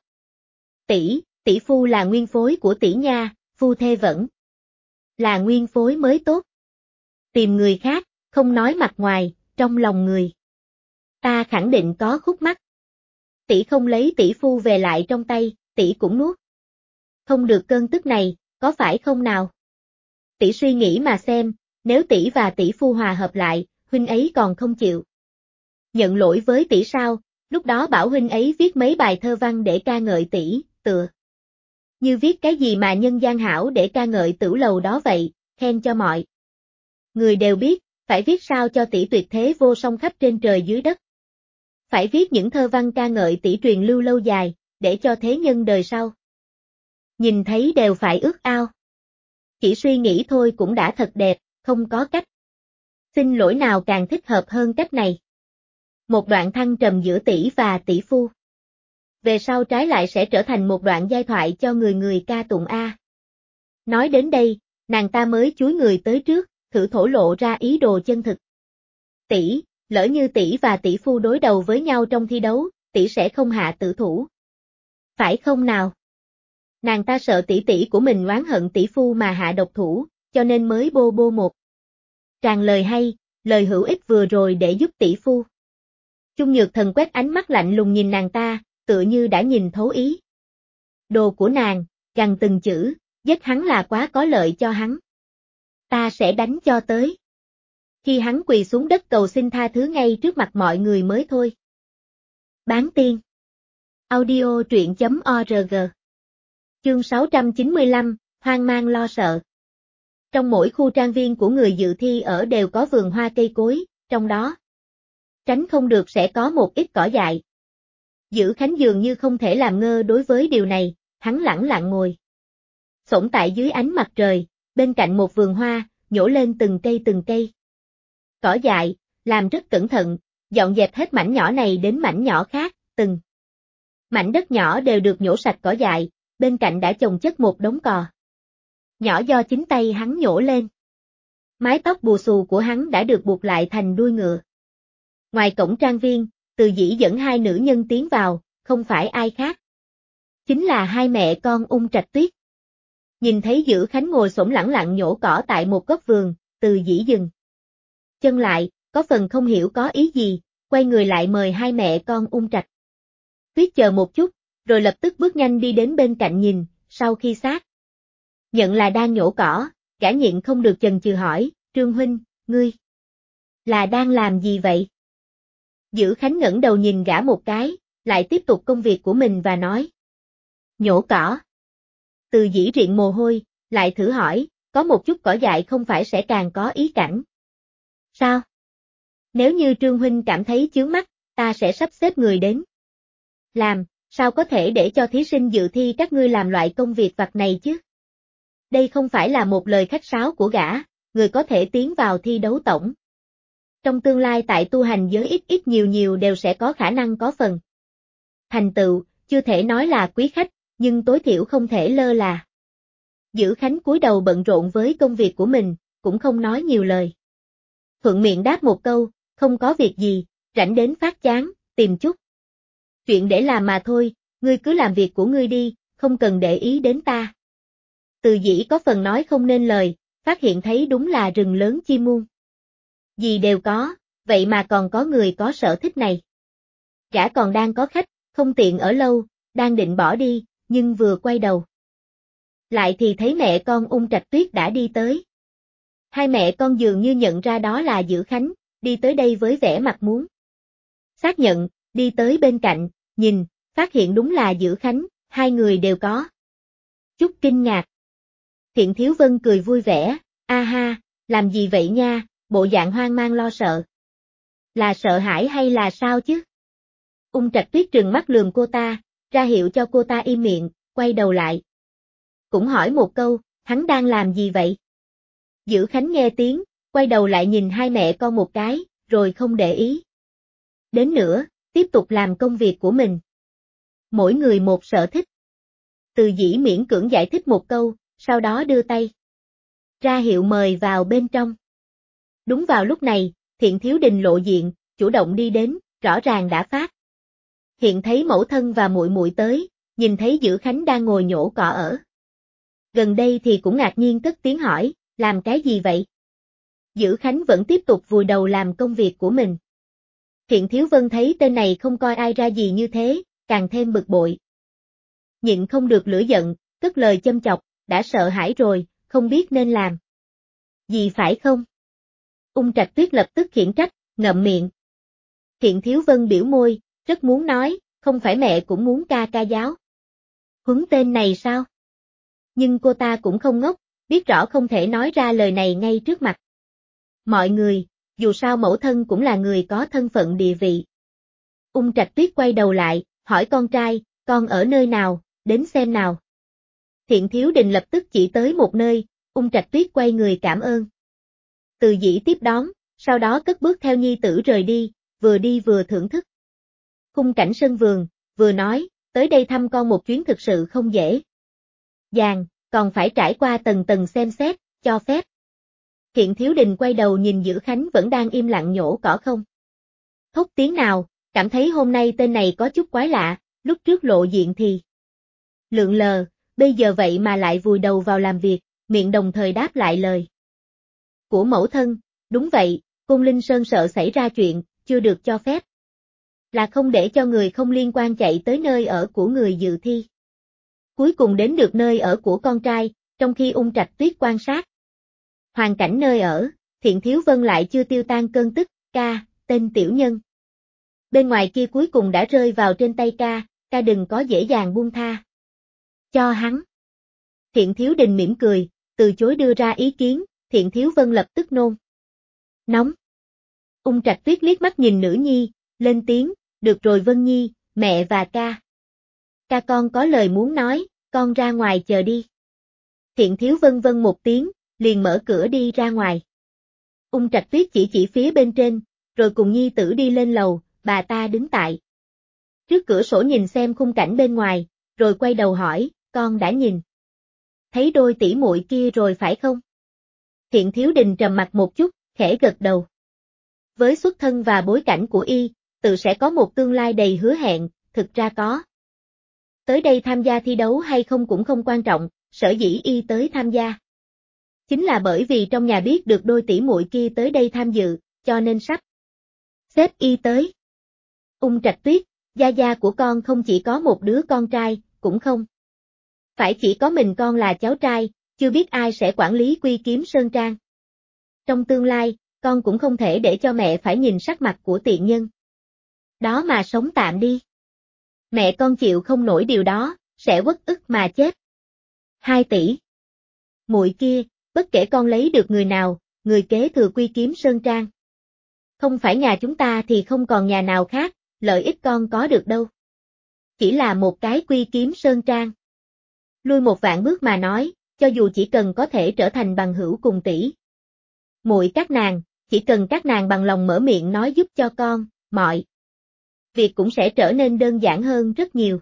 Tỷ phu là nguyên phối của tỷ nha, phu thê vẫn là nguyên phối mới tốt. Tìm người khác, không nói mặt ngoài, trong lòng người ta khẳng định có khúc mắc. Tỷ không lấy tỷ phu về lại trong tay, tỷ cũng nuốt không được cơn tức này, có phải không nào? Tỷ suy nghĩ mà xem, nếu tỷ và tỷ phu hòa hợp lại, huynh ấy còn không chịu nhận lỗi với tỷ sao? Lúc đó bảo huynh ấy viết mấy bài thơ văn để ca ngợi tỷ, tựa như viết cái gì mà nhân gian hảo để ca ngợi tửu lầu đó vậy, khen cho mọi người đều biết, phải viết sao cho tỷ tuyệt thế vô song khắp trên trời dưới đất. Phải viết những thơ văn ca ngợi tỷ truyền lưu lâu dài, để cho thế nhân đời sau nhìn thấy đều phải ước ao. Chỉ suy nghĩ thôi cũng đã thật đẹp, không có cách xin lỗi nào càng thích hợp hơn cách này. Một đoạn thăng trầm giữa tỷ và tỷ phu. Về sau trái lại sẽ trở thành một đoạn giai thoại cho người người ca tụng a. Nói đến đây, nàng ta mới chúi người tới trước, thử thổ lộ ra ý đồ chân thực. Tỷ, lỡ như tỷ và tỷ phu đối đầu với nhau trong thi đấu, tỷ sẽ không hạ tử thủ. Phải không nào? Nàng ta sợ tỷ tỷ của mình oán hận tỷ phu mà hạ độc thủ, cho nên mới bô bô một tràng lời hay, lời hữu ích vừa rồi để giúp tỷ phu. Chung Nhược Thần quét ánh mắt lạnh lùng nhìn nàng ta, tựa như đã nhìn thấu ý đồ của nàng, gằn từng chữ, giết hắn là quá có lợi cho hắn. Ta sẽ đánh cho tới khi hắn quỳ xuống đất cầu xin tha thứ ngay trước mặt mọi người mới thôi. Bán tiên audio truyện.org Chương 695, hoang mang lo sợ. Trong mỗi khu trang viên của người dự thi ở đều có vườn hoa cây cối, trong đó tránh không được sẽ có một ít cỏ dại. Dữ Khánh dường như không thể làm ngơ đối với điều này, hắn lẳng lặng ngồi xổm tại dưới ánh mặt trời, bên cạnh một vườn hoa, nhổ lên từng cây. Cỏ dại, làm rất cẩn thận, dọn dẹp hết mảnh nhỏ này đến mảnh nhỏ khác, từng mảnh đất nhỏ đều được nhổ sạch cỏ dại, bên cạnh đã chồng chất một đống cò nhỏ do chính tay hắn nhổ lên. Mái tóc bù xù của hắn đã được buộc lại thành đuôi ngựa. Ngoài cổng trang viên, Từ Dĩ dẫn hai nữ nhân tiến vào, không phải ai khác. Chính là hai mẹ con Ung Trạch Tuyết. Nhìn thấy Dữ Khánh ngồi xổm lẳng lặng nhổ cỏ tại một góc vườn, Từ Dĩ dừng chân lại, có phần không hiểu có ý gì, quay người lại mời hai mẹ con Ung Trạch Tuyết chờ một chút, rồi lập tức bước nhanh đi đến bên cạnh nhìn, sau khi xác nhận là đang nhổ cỏ, gã nhịn không được chần chừ hỏi, Trương huynh, ngươi là đang làm gì vậy? Dữ Khánh ngẩng đầu nhìn gã một cái, lại tiếp tục công việc của mình và nói, nhổ cỏ. Từ Dĩ riện mồ hôi, lại thử hỏi, có một chút cỏ dại không phải sẽ càng có ý cảnh. Sao? Nếu như Trương huynh cảm thấy chướng mắt, ta sẽ sắp xếp người đến làm, sao có thể để cho thí sinh dự thi các ngươi làm loại công việc vặt này chứ? Đây không phải là một lời khách sáo của gã, người có thể tiến vào thi đấu tổng. Trong tương lai tại tu hành giới ít ít nhiều nhiều đều sẽ có khả năng có phần thành tựu, chưa thể nói là quý khách, nhưng tối thiểu không thể lơ là. Dữ Khánh cúi đầu bận rộn với công việc của mình, cũng không nói nhiều lời. Thuận miệng đáp một câu, không có việc gì, rảnh đến phát chán, tìm chút chuyện để làm mà thôi, ngươi cứ làm việc của ngươi đi, không cần để ý đến ta. Từ Dĩ có phần nói không nên lời, phát hiện thấy đúng là rừng lớn chim muôn gì đều có, vậy mà còn có người có sở thích này. Gã còn đang có khách, không tiện ở lâu, đang định bỏ đi, nhưng vừa quay đầu lại thì thấy mẹ con Ung Trạch Tuyết đã đi tới. Hai mẹ con dường như nhận ra đó là Dữ Khánh, đi tới đây với vẻ mặt muốn xác nhận, đi tới bên cạnh, nhìn, phát hiện đúng là Dữ Khánh, hai người đều có chút kinh ngạc. Thiện Thiếu Vân cười vui vẻ, a ha, làm gì vậy nha, bộ dạng hoang mang lo sợ. Là sợ hãi hay là sao chứ? Ung Trạch Tuyết trừng mắt lườm cô ta, ra hiệu cho cô ta im miệng, quay đầu lại. Cũng hỏi một câu, hắn đang làm gì vậy? Dữ Khánh nghe tiếng, quay đầu lại nhìn hai mẹ con một cái, rồi không để ý đến nữa, tiếp tục làm công việc của mình. Mỗi người một sở thích. Từ Dĩ miễn cưỡng giải thích một câu, sau đó đưa tay ra hiệu mời vào bên trong. Đúng vào lúc này, Thiện Thiếu Đình lộ diện, chủ động đi đến, rõ ràng đã phát. Hiện thấy mẫu thân và muội muội tới, nhìn thấy Dữ Khánh đang ngồi nhổ cỏ ở gần đây thì cũng ngạc nhiên cất tiếng hỏi, làm cái gì vậy? Dữ Khánh vẫn tiếp tục vùi đầu làm công việc của mình. Thiện Thiếu Vân thấy tên này không coi ai ra gì như thế, càng thêm bực bội. Nhịn không được lửa giận, cất lời châm chọc, đã sợ hãi rồi, không biết nên làm gì phải không? Ung Trạch Tuyết lập tức khiển trách, ngậm miệng. Thiện Thiếu Vân biểu môi, rất muốn nói, không phải mẹ cũng muốn ca ca giáo huấn tên này sao? Nhưng cô ta cũng không ngốc, biết rõ không thể nói ra lời này ngay trước mặt mọi người, dù sao mẫu thân cũng là người có thân phận địa vị. Ung Trạch Tuyết quay đầu lại, hỏi con trai, con ở nơi nào, đến xem nào. Thiện Thiếu Đình lập tức chỉ tới một nơi, Ung Trạch Tuyết quay người cảm ơn. Từ Dĩ tiếp đón, sau đó cất bước theo nhi tử rời đi vừa thưởng thức khung cảnh sân vườn, vừa nói, tới đây thăm con một chuyến thực sự không dễ dàng, còn phải trải qua tầng tầng xem xét, cho phép. Thiện Thiếu Đình quay đầu nhìn Dữ Khánh vẫn đang im lặng nhổ cỏ không thốt tiếng nào, cảm thấy hôm nay tên này có chút quái lạ, lúc trước lộ diện thì lượn lờ, bây giờ vậy mà lại vùi đầu vào làm việc, miệng đồng thời đáp lại lời của mẫu thân, đúng vậy, Côn Linh Sơn sợ xảy ra chuyện, chưa được cho phép. Là không để cho người không liên quan chạy tới nơi ở của người dự thi. Cuối cùng đến được nơi ở của con trai, trong khi Ung Trạch Tuyết quan sát hoàn cảnh nơi ở, Thiện Thiếu Vân lại chưa tiêu tan cơn tức, ca, tên tiểu nhân. Bên ngoài kia cuối cùng đã rơi vào trên tay ca đừng có dễ dàng buông tha cho hắn. Thiện Thiếu Đình mỉm cười, từ chối đưa ra ý kiến, Thiện Thiếu Vân lập tức nôn nóng. Ung Trạch Tuyết liếc mắt nhìn nữ nhi, lên tiếng, được rồi Vân Nhi, mẹ và ca con có lời muốn nói, con ra ngoài chờ đi. Thiện Thiếu Vân vâng một tiếng, liền mở cửa đi ra ngoài. Ung Trạch Tuyết chỉ phía bên trên, rồi cùng nhi tử đi lên lầu, bà ta đứng tại trước cửa sổ nhìn xem khung cảnh bên ngoài, rồi quay đầu hỏi, con đã nhìn thấy đôi tỷ muội kia rồi phải không? Thiện Thiếu Đình trầm mặt một chút, khẽ gật đầu. Với xuất thân và bối cảnh của y, tự sẽ có một tương lai đầy hứa hẹn, thực ra có tới đây tham gia thi đấu hay không cũng không quan trọng, sở dĩ y tới tham gia chính là bởi vì trong nhà biết được đôi tỷ muội kia tới đây tham dự, cho nên sắp xếp y tới. Ung Trạch Tuyết, gia gia của con không chỉ có một đứa con trai, cũng không phải chỉ có mình con là cháu trai, chưa biết ai sẽ quản lý Quy Kiếm Sơn Trang. Trong tương lai, con cũng không thể để cho mẹ phải nhìn sắc mặt của tiện nhân đó mà sống tạm đi. Mẹ con chịu không nổi điều đó, sẽ uất ức mà chết. 2 tỷ muội kia, bất kể con lấy được người nào, người kế thừa Quy Kiếm Sơn Trang. Không phải nhà chúng ta thì không còn nhà nào khác, lợi ích con có được đâu. Chỉ là một cái Quy Kiếm Sơn Trang. Lui một vạn bước mà nói, cho dù chỉ cần có thể trở thành bằng hữu cùng tỷ muội các nàng, chỉ cần các nàng bằng lòng mở miệng nói giúp cho con, mọi việc cũng sẽ trở nên đơn giản hơn rất nhiều.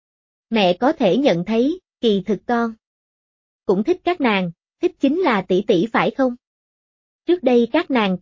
Mẹ có thể nhận thấy, kỳ thực con cũng thích các nàng, thích chính là tỷ tỷ phải không? Trước đây các nàng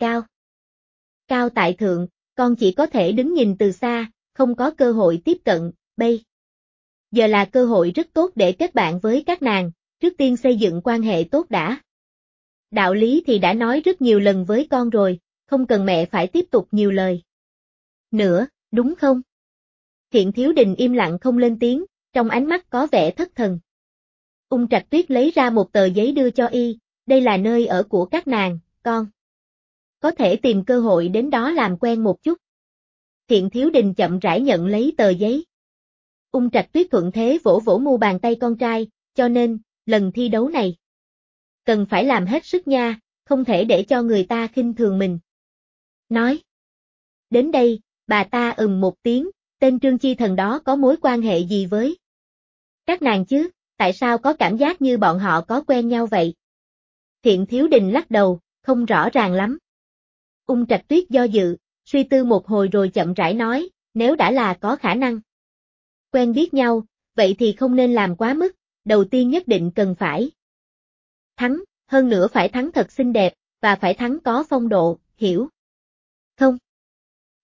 cao tại thượng, con chỉ có thể đứng nhìn từ xa, không có cơ hội tiếp cận, bây giờ là cơ hội rất tốt để kết bạn với các nàng, trước tiên xây dựng quan hệ tốt đã. Đạo lý thì đã nói rất nhiều lần với con rồi, không cần mẹ phải tiếp tục nhiều lời nữa, đúng không? Thiện Thiếu Đình im lặng không lên tiếng, trong ánh mắt có vẻ thất thần. Ung Trạch Tuyết lấy ra một tờ giấy đưa cho y, đây là nơi ở của các nàng, con có thể tìm cơ hội đến đó làm quen một chút. Thiện Thiếu Đình chậm rãi nhận lấy tờ giấy. Ung Trạch Tuyết thuận thế vỗ vỗ mu bàn tay con trai, cho nên, lần thi đấu này cần phải làm hết sức nha, không thể để cho người ta khinh thường mình. Nói đến đây, bà ta một tiếng, tên Trương Chi Thần đó có mối quan hệ gì với các nàng chứ, tại sao có cảm giác như bọn họ có quen nhau vậy? Thiện Thiếu Đình lắc đầu, không rõ ràng lắm. Ung Trạch Tuyết do dự, suy tư một hồi rồi chậm rãi nói, nếu đã là có khả năng quen biết nhau, vậy thì không nên làm quá mức, đầu tiên nhất định cần phải thắng, hơn nữa phải thắng thật xinh đẹp, và phải thắng có phong độ, hiểu không?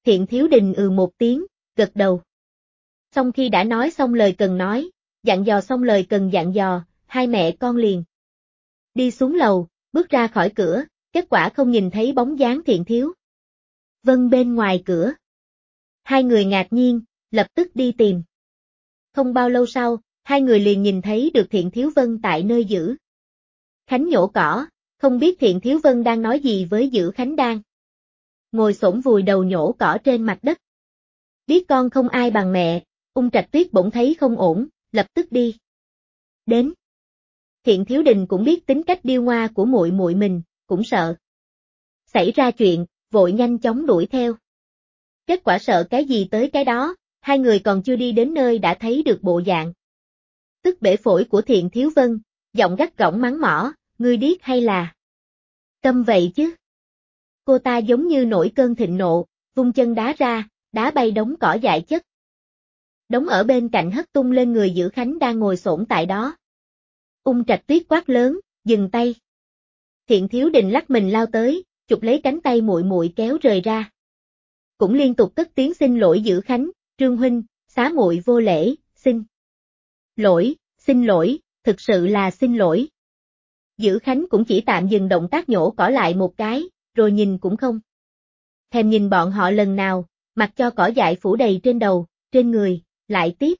Thiện Thiếu Đình một tiếng, gật đầu. Xong khi đã nói xong lời cần nói, dặn dò xong lời cần dặn dò, hai mẹ con liền đi xuống lầu, bước ra khỏi cửa, kết quả không nhìn thấy bóng dáng Thiện Thiếu Vân bên ngoài cửa. Hai người ngạc nhiên, lập tức đi tìm. Không bao lâu sau, hai người liền nhìn thấy được Thiện Thiếu Vân tại nơi Dữ Khánh nhổ cỏ, không biết Thiện Thiếu Vân đang nói gì với Dữ Khánh đang ngồi xổm vùi đầu nhổ cỏ trên mặt đất. Biết con không ai bằng mẹ, Ung Trạch Tuyết bỗng thấy không ổn, lập tức đi đến. Thiện Thiếu Đình cũng biết tính cách điêu ngoa của muội muội mình, cũng sợ xảy ra chuyện, vội nhanh chóng đuổi theo. Kết quả sợ cái gì tới cái đó, hai người còn chưa đi đến nơi đã thấy được bộ dạng tức bể phổi của Thiện Thiếu Vân, giọng gắt gỏng mắng mỏ, ngươi điếc hay là câm vậy chứ? Cô ta giống như nổi cơn thịnh nộ, vung chân đá ra, đá bay đống cỏ dại chất. Đống ở bên cạnh hất tung lên người Dữ Khánh đang ngồi xổm tại đó. Ung Trạch Tuyết quát lớn, dừng tay. Thiện Thiếu Đình lắc mình lao tới, chụp lấy cánh tay muội muội kéo rời ra. Cũng liên tục cất tiếng xin lỗi Dữ Khánh, Trương huynh, xá muội vô lễ, xin lỗi, thực sự là xin lỗi. Dữ Khánh cũng chỉ tạm dừng động tác nhổ cỏ lại một cái, rồi nhìn cũng không thèm nhìn bọn họ lần nào, mặc cho cỏ dại phủ đầy trên đầu, trên người, lại tiếp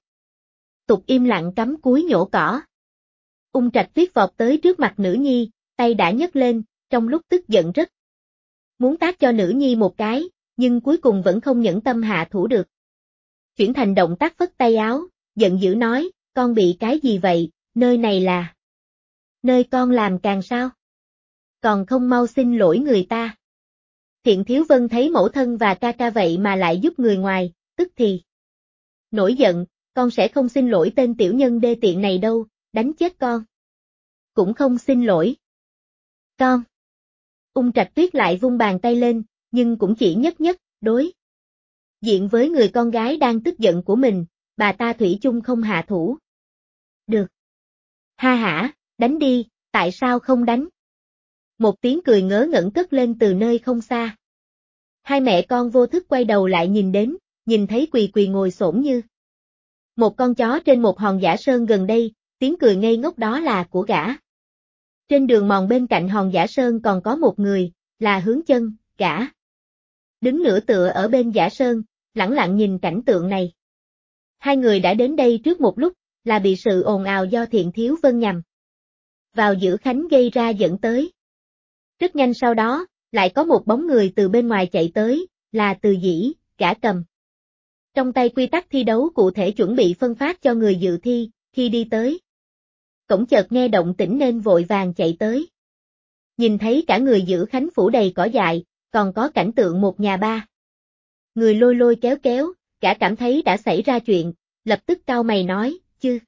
tục im lặng cắm cúi nhổ cỏ. Ung Trạch Tuyết vọt tới trước mặt nữ nhi, tay đã nhấc lên, trong lúc tức giận rất muốn tát cho nữ nhi một cái, nhưng cuối cùng vẫn không nhẫn tâm hạ thủ được. Chuyển thành động tác phất tay áo, giận dữ nói, con bị cái gì vậy, nơi này là nơi con làm càng sao? Còn không mau xin lỗi người ta. Thiện Thiếu Vân thấy mẫu thân và ca ca vậy mà lại giúp người ngoài, tức thì nổi giận, con sẽ không xin lỗi tên tiểu nhân đê tiện này đâu, đánh chết con. Cũng không xin lỗi. Con. Ung Trạch Tuyết lại vung bàn tay lên, nhưng cũng chỉ nhất đối diện với người con gái đang tức giận của mình, bà ta thủy chung không hạ thủ. Được. Ha hả, đánh đi, tại sao không đánh? Một tiếng cười ngớ ngẩn cất lên từ nơi không xa. Hai mẹ con vô thức quay đầu lại nhìn đến, nhìn thấy Quỳ Quỳ ngồi xổm như một con chó trên một hòn giả sơn gần đây, tiếng cười ngây ngốc đó là của gã. Trên đường mòn bên cạnh hòn giả sơn còn có một người, là Hướng Chân, gã đứng nửa tựa ở bên giả sơn, lẳng lặng nhìn cảnh tượng này. Hai người đã đến đây trước một lúc, là bị sự ồn ào do Thiện Thiếu Vân nhằm vào Dữ Khánh gây ra dẫn tới. Rất nhanh sau đó, lại có một bóng người từ bên ngoài chạy tới, là Từ Dĩ, gã cầm trong tay quy tắc thi đấu cụ thể chuẩn bị phân phát cho người dự thi, khi đi tới cổng chợt nghe động tĩnh nên vội vàng chạy tới. Nhìn thấy cả người Dữ Khánh phủ đầy cỏ dại, còn có cảnh tượng một nhà ba người lôi lôi kéo kéo, gã cảm thấy đã xảy ra chuyện, lập tức cau mày nói, chứ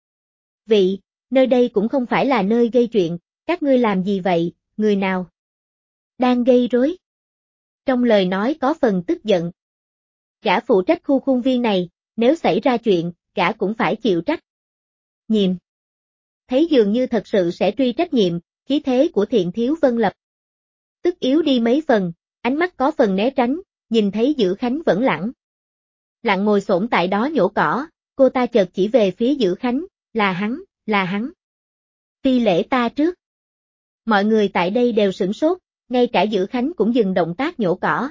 vị, nơi đây cũng không phải là nơi gây chuyện, các ngươi làm gì vậy, người nào đang gây rối? Trong lời nói có phần tức giận. Gã phụ trách khu khuôn viên này, nếu xảy ra chuyện, gã cũng phải chịu trách nhiệm. Thấy dường như thật sự sẽ truy trách nhiệm, khí thế của Thiện Thiếu Vân lập tức yếu đi mấy phần, ánh mắt có phần né tránh, nhìn thấy Dữ Khánh vẫn lặng ngồi xổm tại đó nhổ cỏ, cô ta chợt chỉ về phía Dữ Khánh, là hắn. Phi lễ ta trước. Mọi người tại đây đều sửng sốt, ngay cả Dữ Khánh cũng dừng động tác nhổ cỏ.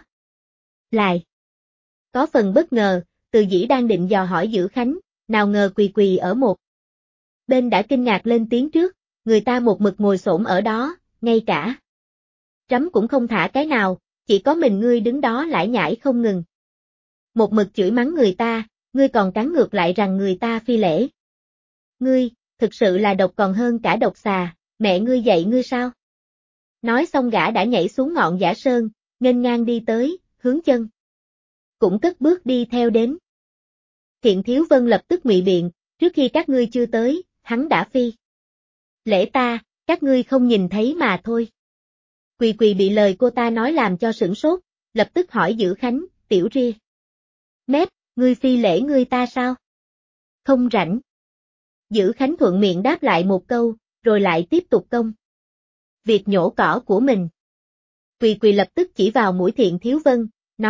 Lại có phần bất ngờ, Từ Dĩ đang định dò hỏi Dữ Khánh, nào ngờ Quỳ Quỳ ở một bên đã kinh ngạc lên tiếng trước, người ta một mực ngồi xổm ở đó, ngay cả trắm cũng không thả cái nào, chỉ có mình ngươi đứng đó lải nhải không ngừng. Một mực chửi mắng người ta, ngươi còn cắn ngược lại rằng người ta phi lễ. Ngươi, thực sự là độc còn hơn cả độc xà, mẹ ngươi dạy ngươi sao? Nói xong gã đã nhảy xuống ngọn giả sơn, nghênh ngang đi tới, Hướng Chân cũng cất bước đi theo đến. Thiện Thiếu Vân lập tức ngụy biện, trước khi các ngươi chưa tới, hắn đã phi lễ ta, các ngươi không nhìn thấy mà thôi. Quỳ Quỳ bị lời cô ta nói làm cho sửng sốt, lập tức hỏi Dữ Khánh, tiểu ria mép, ngươi phi lễ ngươi ta sao? Không rảnh. Dữ Khánh thuận miệng đáp lại một câu, rồi lại tiếp tục công việc nhổ cỏ của mình. Quỳ Quỳ lập tức chỉ vào mũi Thiện Thiếu Vân, nói,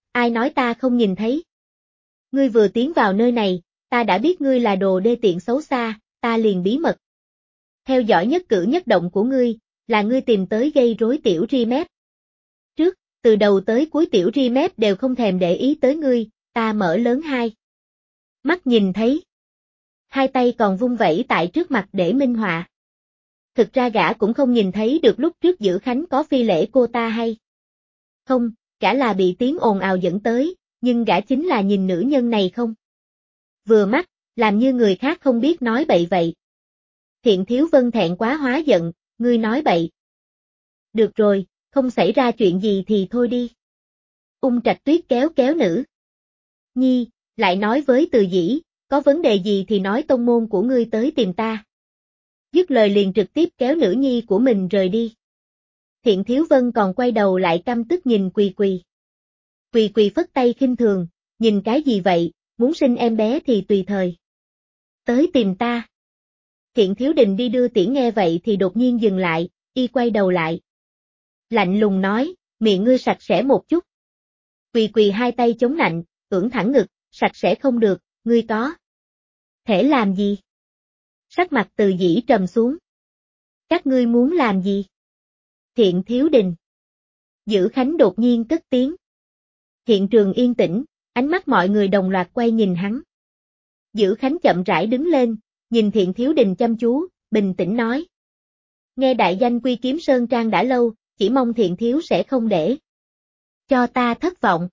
ai nói ta không nhìn thấy? Ngươi vừa tiến vào nơi này, ta đã biết ngươi là đồ đê tiện xấu xa, ta liền bí mật theo dõi nhất cử nhất động của ngươi, là ngươi tìm tới gây rối tiểu Rimet. Trước, từ đầu tới cuối tiểu Rimet đều không thèm để ý tới ngươi, ta mở lớn hai mắt nhìn thấy. Hai tay còn vung vẩy tại trước mặt để minh họa. Thực ra gã cũng không nhìn thấy được lúc trước Dữ Khánh có phi lễ cô ta hay không, gã là bị tiếng ồn ào dẫn tới, nhưng gã chính là nhìn nữ nhân này không vừa mắt, làm như người khác không biết nói bậy vậy. Thiện Thiếu Vân thẹn quá hóa giận, ngươi nói bậy. Được rồi, không xảy ra chuyện gì thì thôi đi. Ung Trạch Tuyết kéo kéo nữ nhi, lại nói với Từ Dĩ, có vấn đề gì thì nói tông môn của ngươi tới tìm ta. Dứt lời liền trực tiếp kéo nữ nhi của mình rời đi. Thiện Thiếu Vân còn quay đầu lại căm tức nhìn Quỳ Quỳ. Quỳ Quỳ phất tay khinh thường, nhìn cái gì vậy, muốn sinh em bé thì tùy thời tới tìm ta. Thiện Thiếu Đình đi đưa tiễn nghe vậy thì đột nhiên dừng lại, y quay đầu lại. Lạnh lùng nói, miệng ngươi sạch sẽ một chút. Quỳ Quỳ hai tay chống nạnh, ưỡn thẳng ngực, sạch sẽ không được, ngươi có thể làm gì? Sắc mặt Từ Dĩ trầm xuống. Các ngươi muốn làm gì? Thiện Thiếu Đình. Dữ Khánh đột nhiên cất tiếng. Hiện trường yên tĩnh, ánh mắt mọi người đồng loạt quay nhìn hắn. Dữ Khánh chậm rãi đứng lên, nhìn Thiện Thiếu Đình chăm chú, bình tĩnh nói. Nghe đại danh Quy Kiếm Sơn Trang đã lâu, chỉ mong Thiện Thiếu sẽ không để cho ta thất vọng.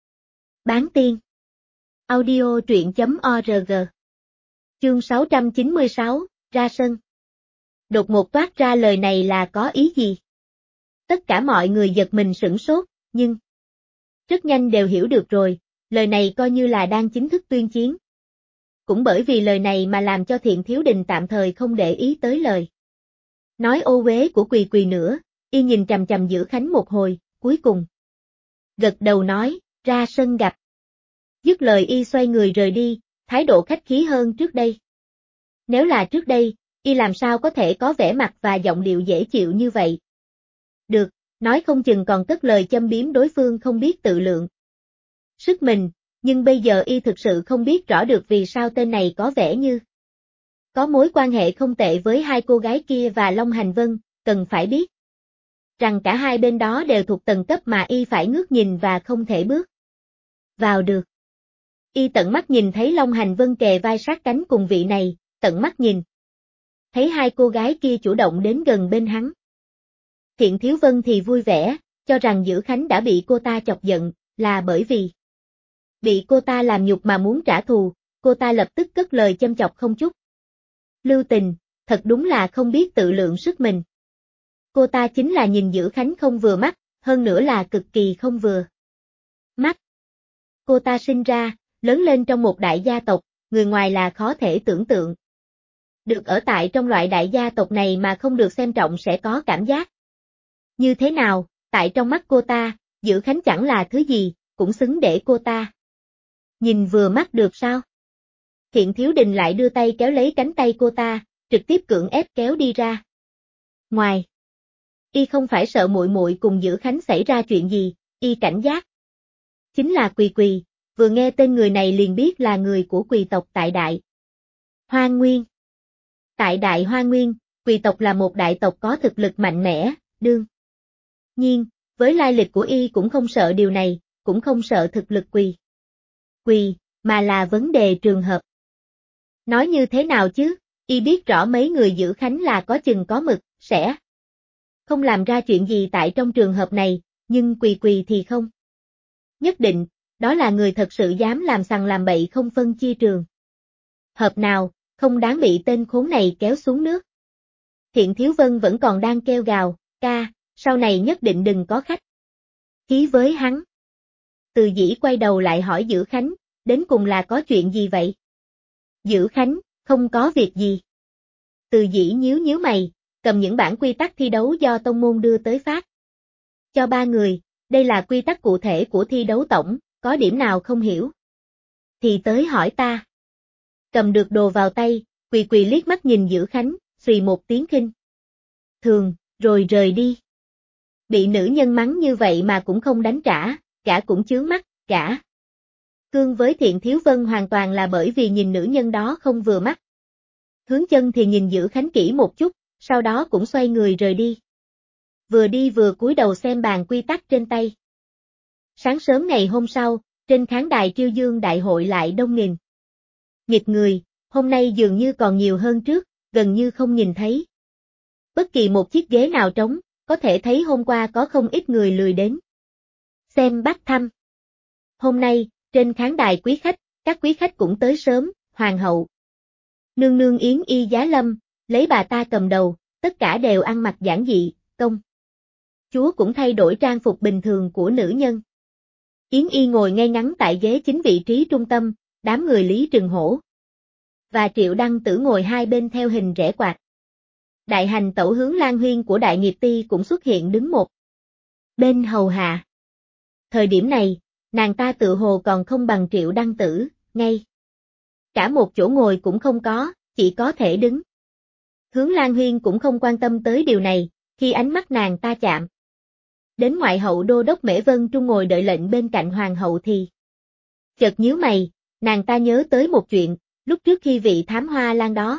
Bán tiên. Audio truyện.org. Chương 696, ra sân. Đột ngột toát ra lời này là có ý gì? Tất cả mọi người giật mình sửng sốt, nhưng rất nhanh đều hiểu được rồi, lời này coi như là đang chính thức tuyên chiến. Cũng bởi vì lời này mà làm cho Thiện Thiếu Đình tạm thời không để ý tới lời nói ô uế của Quỳ Quỳ nữa, y nhìn chằm chằm Dữ Khánh một hồi, cuối cùng gật đầu nói, ra sân gặp. Dứt lời y xoay người rời đi, thái độ khách khí hơn trước đây. Nếu là trước đây, y làm sao có thể có vẻ mặt và giọng điệu dễ chịu như vậy? Được, nói không chừng còn cất lời châm biếm đối phương không biết tự lượng sức mình, nhưng bây giờ y thực sự không biết rõ được vì sao tên này có vẻ như có mối quan hệ không tệ với hai cô gái kia và Long Hành Vân, cần phải biết rằng cả hai bên đó đều thuộc tầng cấp mà y phải ngước nhìn và không thể bước vào được. Y tận mắt nhìn thấy Long Hành Vân kề vai sát cánh cùng vị này, tận mắt nhìn thấy hai cô gái kia chủ động đến gần bên hắn. Thiện Thiếu Vân thì vui vẻ, cho rằng Dữ Khánh đã bị cô ta chọc giận, là bởi vì bị cô ta làm nhục mà muốn trả thù, cô ta lập tức cất lời châm chọc không chút lưu tình, thật đúng là không biết tự lượng sức mình. Cô ta chính là nhìn Dữ Khánh không vừa mắt, hơn nữa là cực kỳ không vừa mắt. Cô ta sinh ra, lớn lên trong một đại gia tộc, người ngoài là khó thể tưởng tượng. Được ở tại trong loại đại gia tộc này mà không được xem trọng sẽ có cảm giác như thế nào, tại trong mắt cô ta, Dữ Khánh chẳng là thứ gì, cũng xứng để cô ta nhìn vừa mắt được sao? Thiện Thiếu Đình lại đưa tay kéo lấy cánh tay cô ta, trực tiếp cưỡng ép kéo đi ra ngoài. Y không phải sợ muội muội cùng Dữ Khánh xảy ra chuyện gì, y cảnh giác chính là Quỳ Quỳ, vừa nghe tên người này liền biết là người của Quỳ tộc tại Đại Hoa Nguyên. Tại Đại Hoa Nguyên, Quỳ tộc là một đại tộc có thực lực mạnh mẽ, đương nhiên, với lai lịch của y cũng không sợ điều này, cũng không sợ thực lực Quỳ, mà là vấn đề trường hợp. Nói như thế nào chứ, y biết rõ mấy người Dữ Khánh là có chừng có mực, sẽ không làm ra chuyện gì tại trong trường hợp này, nhưng Quỳ Quỳ thì không. Nhất định, đó là người thật sự dám làm sằng làm bậy không phân chia trường hợp nào, không đáng bị tên khốn này kéo xuống nước. Thiện Thiếu Vân vẫn còn đang kêu gào, ca, sau này nhất định đừng có khách khí với hắn. Từ Dĩ quay đầu lại hỏi Dữ Khánh, đến cùng là có chuyện gì vậy? Dữ Khánh, không có việc gì. Từ Dĩ nhíu nhíu mày, cầm những bản quy tắc thi đấu do tông môn đưa tới phát cho ba người, đây là quy tắc cụ thể của thi đấu tổng, có điểm nào không hiểu thì tới hỏi ta. Cầm được đồ vào tay, Quỳ Quỳ liếc mắt nhìn Dữ Khánh, xùy một tiếng khinh thường, rồi rời đi. Bị nữ nhân mắng như vậy mà cũng không đánh trả, gã cũng chướng mắt, gã Cương với Thiện Thiếu Vân hoàn toàn là bởi vì nhìn nữ nhân đó không vừa mắt. Hướng Chân thì nhìn Dữ Khánh kỹ một chút, sau đó cũng xoay người rời đi. Vừa đi vừa cúi đầu xem bàn quy tắc trên tay. Sáng sớm ngày hôm sau, trên khán đài Triêu Dương đại hội lại đông nghìn nghịt người, hôm nay dường như còn nhiều hơn trước, gần như không nhìn thấy bất kỳ một chiếc ghế nào trống, có thể thấy hôm qua có không ít người lười đến xem bác thăm. Hôm nay, trên khán đài quý khách, các quý khách cũng tới sớm, hoàng hậu, nương nương Yến Y Giá Lâm, lấy bà ta cầm đầu, tất cả đều ăn mặc giản dị, công chúa cũng thay đổi trang phục bình thường của nữ nhân. Yến Y ngồi ngay ngắn tại ghế chính vị trí trung tâm, đám người Lý Trừng Hổ và Triệu Đăng Tử ngồi hai bên theo hình rẽ quạt. Đại hành tẩu Hướng Lan Huyên của Đại Nghiệp Ti cũng xuất hiện đứng một bên hầu hạ. Thời điểm này, nàng ta tự hồ còn không bằng Triệu Đăng Tử, ngay cả một chỗ ngồi cũng không có, chỉ có thể đứng. Hướng Lan Huyên cũng không quan tâm tới điều này, khi ánh mắt nàng ta chạm đến ngoại hậu đô đốc Mễ Vân Trung ngồi đợi lệnh bên cạnh hoàng hậu thì chợt nhíu mày, nàng ta nhớ tới một chuyện, lúc trước khi vị thám hoa lan đó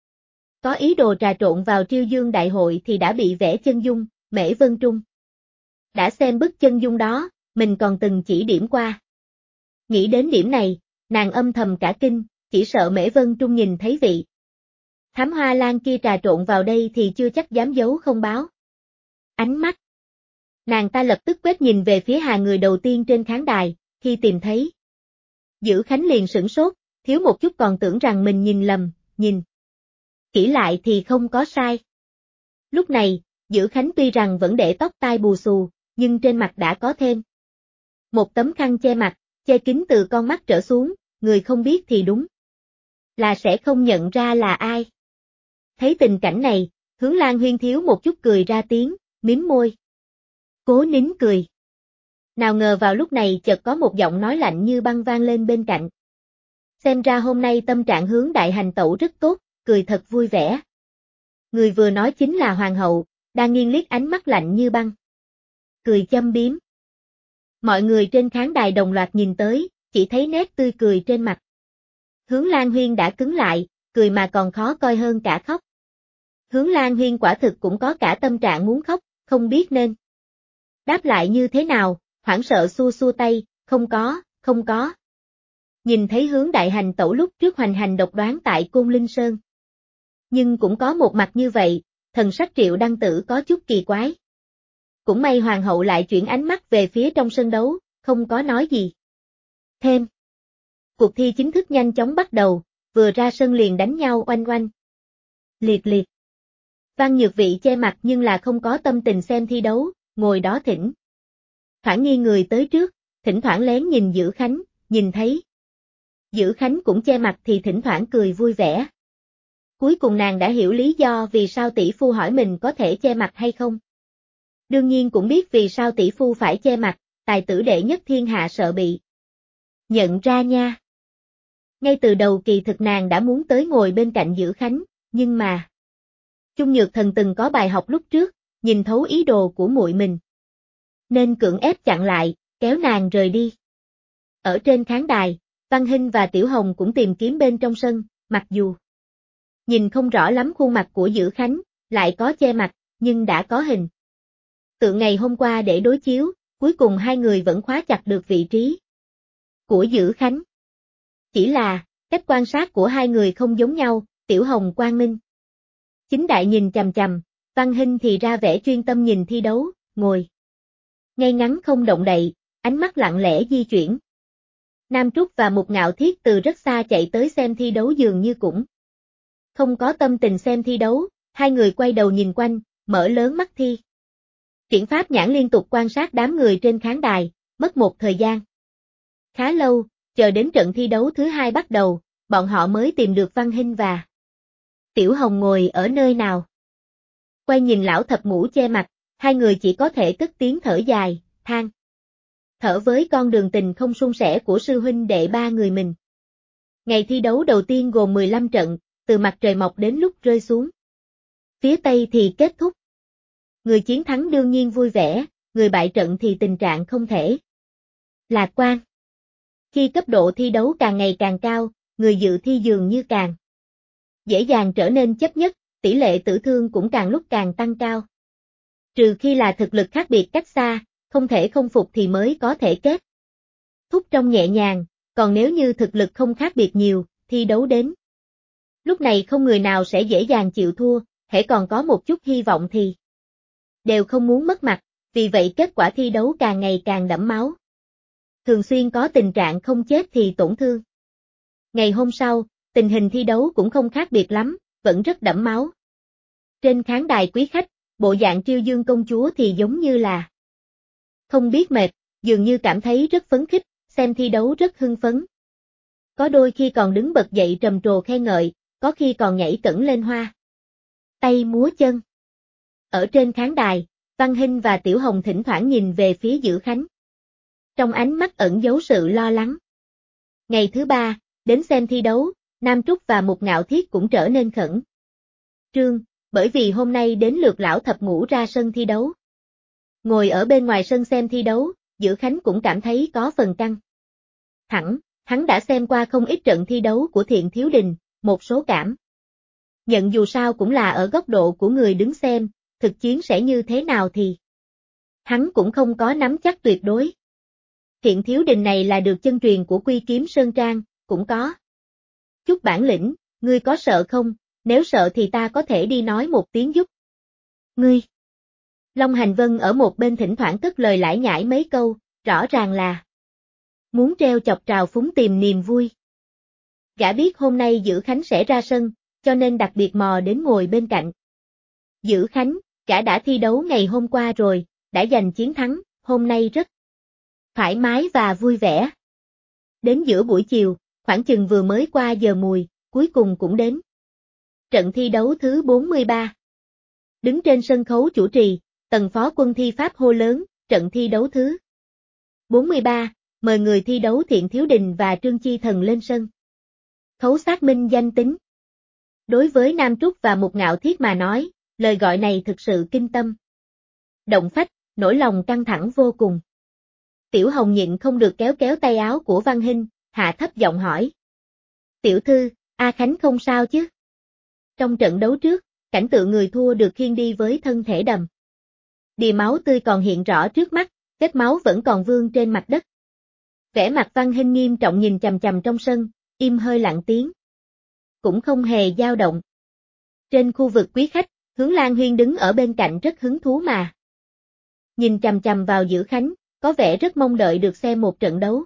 có ý đồ trà trộn vào Triêu Dương đại hội thì đã bị vẽ chân dung, Mễ Vân Trung đã xem bức chân dung đó, mình còn từng chỉ điểm qua. Nghĩ đến điểm này, nàng âm thầm cả kinh, chỉ sợ Mễ Vân Trung nhìn thấy vị thám hoa lan kia trà trộn vào đây thì chưa chắc dám giấu không báo. Ánh mắt nàng ta lập tức quét nhìn về phía Hà người đầu tiên trên khán đài, khi tìm thấy Dữ Khánh liền sửng sốt, thiếu một chút còn tưởng rằng mình nhìn lầm, nhìn kỹ lại thì không có sai. Lúc này, Dữ Khánh tuy rằng vẫn để tóc tai bù xù, nhưng trên mặt đã có thêm một tấm khăn che mặt, che kín từ con mắt trở xuống, người không biết thì đúng là sẽ không nhận ra là ai. Thấy tình cảnh này, Hướng Lan Huyên thiếu một chút cười ra tiếng, mím môi, cố nín cười. Nào ngờ vào lúc này chợt có một giọng nói lạnh như băng vang lên bên cạnh. Xem ra hôm nay tâm trạng Hướng đại hành tẩu rất tốt, cười thật vui vẻ. Người vừa nói chính là hoàng hậu, đang nghiêng liếc ánh mắt lạnh như băng, cười châm biếm. Mọi người trên khán đài đồng loạt nhìn tới, chỉ thấy nét tươi cười trên mặt Hướng Lan Huyên đã cứng lại, cười mà còn khó coi hơn cả khóc. Hướng Lan Huyên quả thực cũng có cả tâm trạng muốn khóc, không biết nên đáp lại như thế nào, hoảng sợ xua xua tay, không có. Nhìn thấy Hướng đại hành tẩu lúc trước hoành hành độc đoán tại Côn Linh Sơn. Nhưng cũng có một mặt như vậy, thần sắc Triệu Đăng Tử có chút kỳ quái. Cũng may hoàng hậu lại chuyển ánh mắt về phía trong sân đấu, không có nói gì thêm. Cuộc thi chính thức nhanh chóng bắt đầu, vừa ra sân liền đánh nhau oanh oanh liệt liệt. Văn Nhược Vị che mặt nhưng là không có tâm tình xem thi đấu, ngồi đó thỉnh thoảng nghiêng người tới trước, thỉnh thoảng lén nhìn Dữ Khánh, nhìn thấy Dữ Khánh cũng che mặt thì thỉnh thoảng cười vui vẻ. Cuối cùng nàng đã hiểu lý do vì sao tỷ phu hỏi mình có thể che mặt hay không. Đương nhiên cũng biết vì sao tỷ phu phải che mặt, tài tử đệ nhất thiên hạ sợ bị nhận ra nha. Ngay từ đầu kỳ thực nàng đã muốn tới ngồi bên cạnh Dữ Khánh, nhưng mà Chung Nhược Thần từng có bài học lúc trước, nhìn thấu ý đồ của muội mình, nên cưỡng ép chặn lại, kéo nàng rời đi. Ở trên khán đài, Văn Hinh và Tiểu Hồng cũng tìm kiếm bên trong sân, mặc dù nhìn không rõ lắm khuôn mặt của Dữ Khánh, lại có che mặt, nhưng đã có hình tượng ngày hôm qua để đối chiếu, cuối cùng hai người vẫn khóa chặt được vị trí của Dữ Khánh. Chỉ là, cách quan sát của hai người không giống nhau, Tiểu Hồng quang minh chính đại nhìn chằm chằm, Văn Hinh thì ra vẻ chuyên tâm nhìn thi đấu, ngồi ngay ngắn không động đậy, ánh mắt lặng lẽ di chuyển. Nam Trúc và Mục Ngạo Thiết từ rất xa chạy tới xem thi đấu dường như cũng không có tâm tình xem thi đấu, hai người quay đầu nhìn quanh, mở lớn mắt thi triển pháp nhãn liên tục quan sát đám người trên khán đài, mất một thời gian khá lâu, chờ đến trận thi đấu thứ hai bắt đầu, bọn họ mới tìm được Văn Hinh và Tiểu Hồng ngồi ở nơi nào. Quay nhìn lão thập ngũ che mặt, hai người chỉ có thể cất tiếng thở dài, than thở với con đường tình không suôn sẻ của sư huynh đệ ba người mình. Ngày thi đấu đầu tiên gồm 15 trận, từ mặt trời mọc đến lúc rơi xuống phía tây thì kết thúc. Người chiến thắng đương nhiên vui vẻ, người bại trận thì tình trạng không thể lạc quan. Khi cấp độ thi đấu càng ngày càng cao, người dự thi dường như càng dễ dàng trở nên chấp nhất, tỷ lệ tử thương cũng càng lúc càng tăng cao. Trừ khi là thực lực khác biệt cách xa, không thể không phục thì mới có thể kết thúc trong nhẹ nhàng, còn nếu như thực lực không khác biệt nhiều, thi đấu đến lúc này không người nào sẽ dễ dàng chịu thua, hễ còn có một chút hy vọng thì đều không muốn mất mặt, vì vậy kết quả thi đấu càng ngày càng đẫm máu. Thường xuyên có tình trạng không chết thì tổn thương. Ngày hôm sau, tình hình thi đấu cũng không khác biệt lắm, vẫn rất đẫm máu. Trên khán đài quý khách, bộ dạng Triêu Dương công chúa thì giống như là không biết mệt, dường như cảm thấy rất phấn khích, xem thi đấu rất hưng phấn. Có đôi khi còn đứng bật dậy trầm trồ khen ngợi, có khi còn nhảy cẫng lên hoa tay múa chân. Ở trên khán đài, Văn Hinh và Tiểu Hồng thỉnh thoảng nhìn về phía Dữ Khánh. Trong ánh mắt ẩn giấu sự lo lắng. Ngày thứ ba, đến xem thi đấu, Nam Trúc và Mục Ngạo Thiết cũng trở nên khẩn trương, bởi vì hôm nay đến lượt lão thập ngũ ra sân thi đấu. Ngồi ở bên ngoài sân xem thi đấu, Dữ Khánh cũng cảm thấy có phần căng thẳng, hắn đã xem qua không ít trận thi đấu của Thiện Thiếu Đình, một số cảm nhận dù sao cũng là ở góc độ của người đứng xem, thực chiến sẽ như thế nào thì hắn cũng không có nắm chắc tuyệt đối. Thiện Thiếu Đình này là được chân truyền của Quy Kiếm Sơn Trang, cũng có chút bản lĩnh, ngươi có sợ không, nếu sợ thì ta có thể đi nói một tiếng giúp ngươi. Long Hành Vân ở một bên thỉnh thoảng cất lời lải nhải mấy câu, rõ ràng là muốn treo chọc trào phúng tìm niềm vui. Gã biết hôm nay Dữ Khánh sẽ ra sân, cho nên đặc biệt mò đến ngồi bên cạnh Dữ Khánh, gã đã thi đấu ngày hôm qua rồi, đã giành chiến thắng, hôm nay rất thoải mái và vui vẻ. Đến giữa buổi chiều, khoảng chừng vừa mới qua giờ mùi, cuối cùng cũng đến trận thi đấu thứ 43. Đứng trên sân khấu chủ trì, Tần Phó Quân thi pháp hô lớn, trận thi đấu thứ 43, mời người thi đấu Thiện Thiếu Đình và Trương Chi Thần lên sân khấu xác minh danh tính. Đối với Nam Trúc và Mục Ngạo Thiết mà nói, lời gọi này thực sự kinh tâm động phách, nỗi lòng căng thẳng vô cùng. Tiểu Hồng nhịn không được kéo kéo tay áo của Văn Hinh, hạ thấp giọng hỏi. Tiểu thư, A Khánh không sao chứ? Trong trận đấu trước, cảnh tượng người thua được khiêng đi với thân thể đầm đìa máu tươi còn hiện rõ trước mắt, vết máu vẫn còn vương trên mặt đất. Vẻ mặt Văn Hinh nghiêm trọng nhìn chằm chằm trong sân, im hơi lặng tiếng. Cũng không hề dao động. Trên khu vực quý khách, Hướng Lan Huyên đứng ở bên cạnh rất hứng thú mà nhìn chằm chằm vào Dữ Khánh, có vẻ rất mong đợi được xem một trận đấu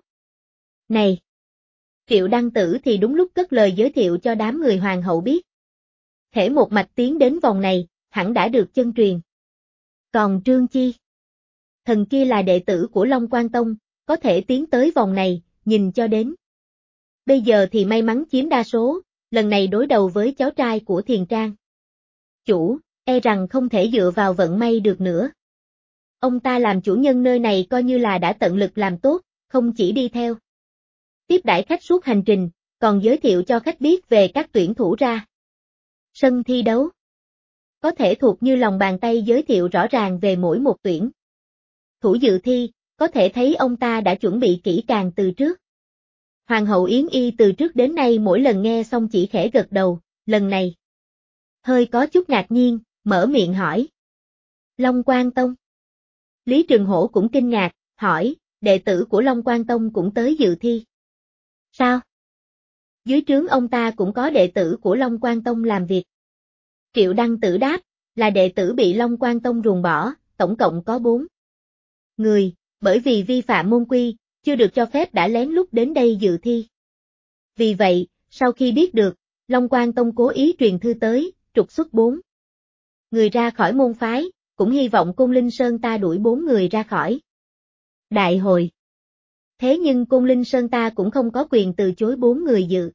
này. Triệu Đăng Tử thì đúng lúc cất lời giới thiệu cho đám người hoàng hậu biết. Thể một mạch tiến đến vòng này, hẳn đã được chân truyền. Còn Trương Chi Thần kia là đệ tử của Long Quan Tông, có thể tiến tới vòng này, nhìn cho đến bây giờ thì may mắn chiếm đa số, lần này đối đầu với cháu trai của Thiền Trang chủ, e rằng không thể dựa vào vận may được nữa. Ông ta làm chủ nhân nơi này coi như là đã tận lực làm tốt, không chỉ đi theo tiếp đãi khách suốt hành trình, còn giới thiệu cho khách biết về các tuyển thủ ra sân thi đấu. Có thể thuộc như lòng bàn tay giới thiệu rõ ràng về mỗi một tuyển thủ dự thi, có thể thấy ông ta đã chuẩn bị kỹ càng từ trước. Hoàng hậu Yến Y từ trước đến nay mỗi lần nghe xong chỉ khẽ gật đầu, lần này hơi có chút ngạc nhiên, mở miệng hỏi. Long Quan Tông. Lý Trường Hổ cũng kinh ngạc, hỏi, đệ tử của Long Quan Tông cũng tới dự thi. Sao? Dưới trướng ông ta cũng có đệ tử của Long Quan Tông làm việc. Triệu Đăng Tử đáp, là đệ tử bị Long Quan Tông ruồng bỏ, tổng cộng có 4 người, bởi vì vi phạm môn quy, chưa được cho phép đã lén lút đến đây dự thi. Vì vậy, sau khi biết được, Long Quan Tông cố ý truyền thư tới, trục xuất 4 người ra khỏi môn phái, cũng hy vọng Côn Linh Sơn ta đuổi 4 người ra khỏi đại hội. Thế nhưng Côn Linh Sơn ta cũng không có quyền từ chối 4 người dự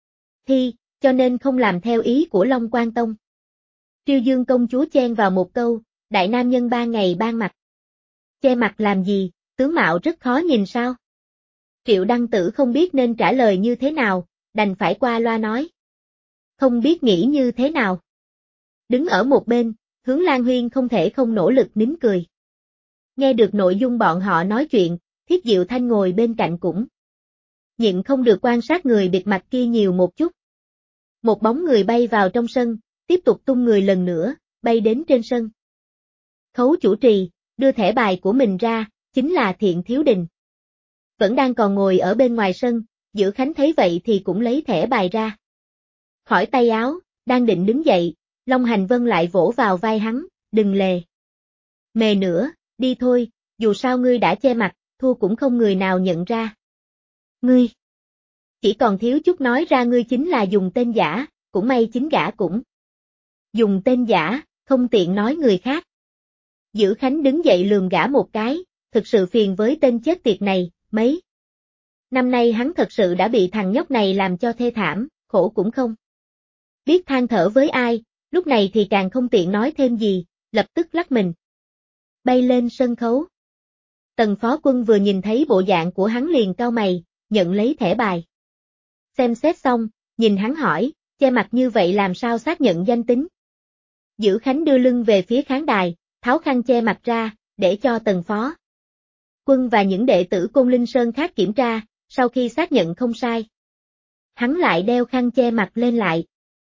thi, cho nên không làm theo ý của Long Quan Tông. Triêu Dương công chúa chen vào một câu, đại nam nhân 3 ngày ban mặt. Che mặt làm gì, tướng mạo rất khó nhìn sao? Triệu Đăng Tử không biết nên trả lời như thế nào, đành phải qua loa nói. Không biết nghĩ như thế nào. Đứng ở một bên, Hướng Lan Huyên không thể không nỗ lực nín cười. Nghe được nội dung bọn họ nói chuyện, Thiết Diệu Thanh ngồi bên cạnh cũng Nhịn không được quan sát người bịt mặt kia nhiều một chút. Một bóng người bay vào trong sân, tiếp tục tung người lần nữa, bay đến trên sân. Khấu chủ trì, đưa thẻ bài của mình ra, chính là Thiện Thiếu Đình. Vẫn đang còn ngồi ở bên ngoài sân, Dữ Khánh thấy vậy thì cũng lấy thẻ bài ra. Khỏi tay áo, đang định đứng dậy, Long Hành Vân lại vỗ vào vai hắn, đừng lề mề nữa, đi thôi, dù sao ngươi đã che mặt, thua cũng không người nào nhận ra. Ngươi, chỉ còn thiếu chút nói ra ngươi chính là dùng tên giả, cũng may chính gã cũng dùng tên giả, không tiện nói người khác. Dữ Khánh đứng dậy lườm gã một cái, thực sự phiền với tên chết tiệt này, mấy năm nay hắn thật sự đã bị thằng nhóc này làm cho thê thảm, khổ cũng không biết than thở với ai, lúc này thì càng không tiện nói thêm gì, lập tức lắc mình bay lên sân khấu. Tần Phó Quân vừa nhìn thấy bộ dạng của hắn liền cau mày, nhận lấy thẻ bài. Xem xét xong, nhìn hắn hỏi, che mặt như vậy làm sao xác nhận danh tính? Dữ Khánh đưa lưng về phía khán đài, tháo khăn che mặt ra, để cho Tần Phó Quân và những đệ tử Côn Linh Sơn khác kiểm tra, sau khi xác nhận không sai. Hắn lại đeo khăn che mặt lên lại.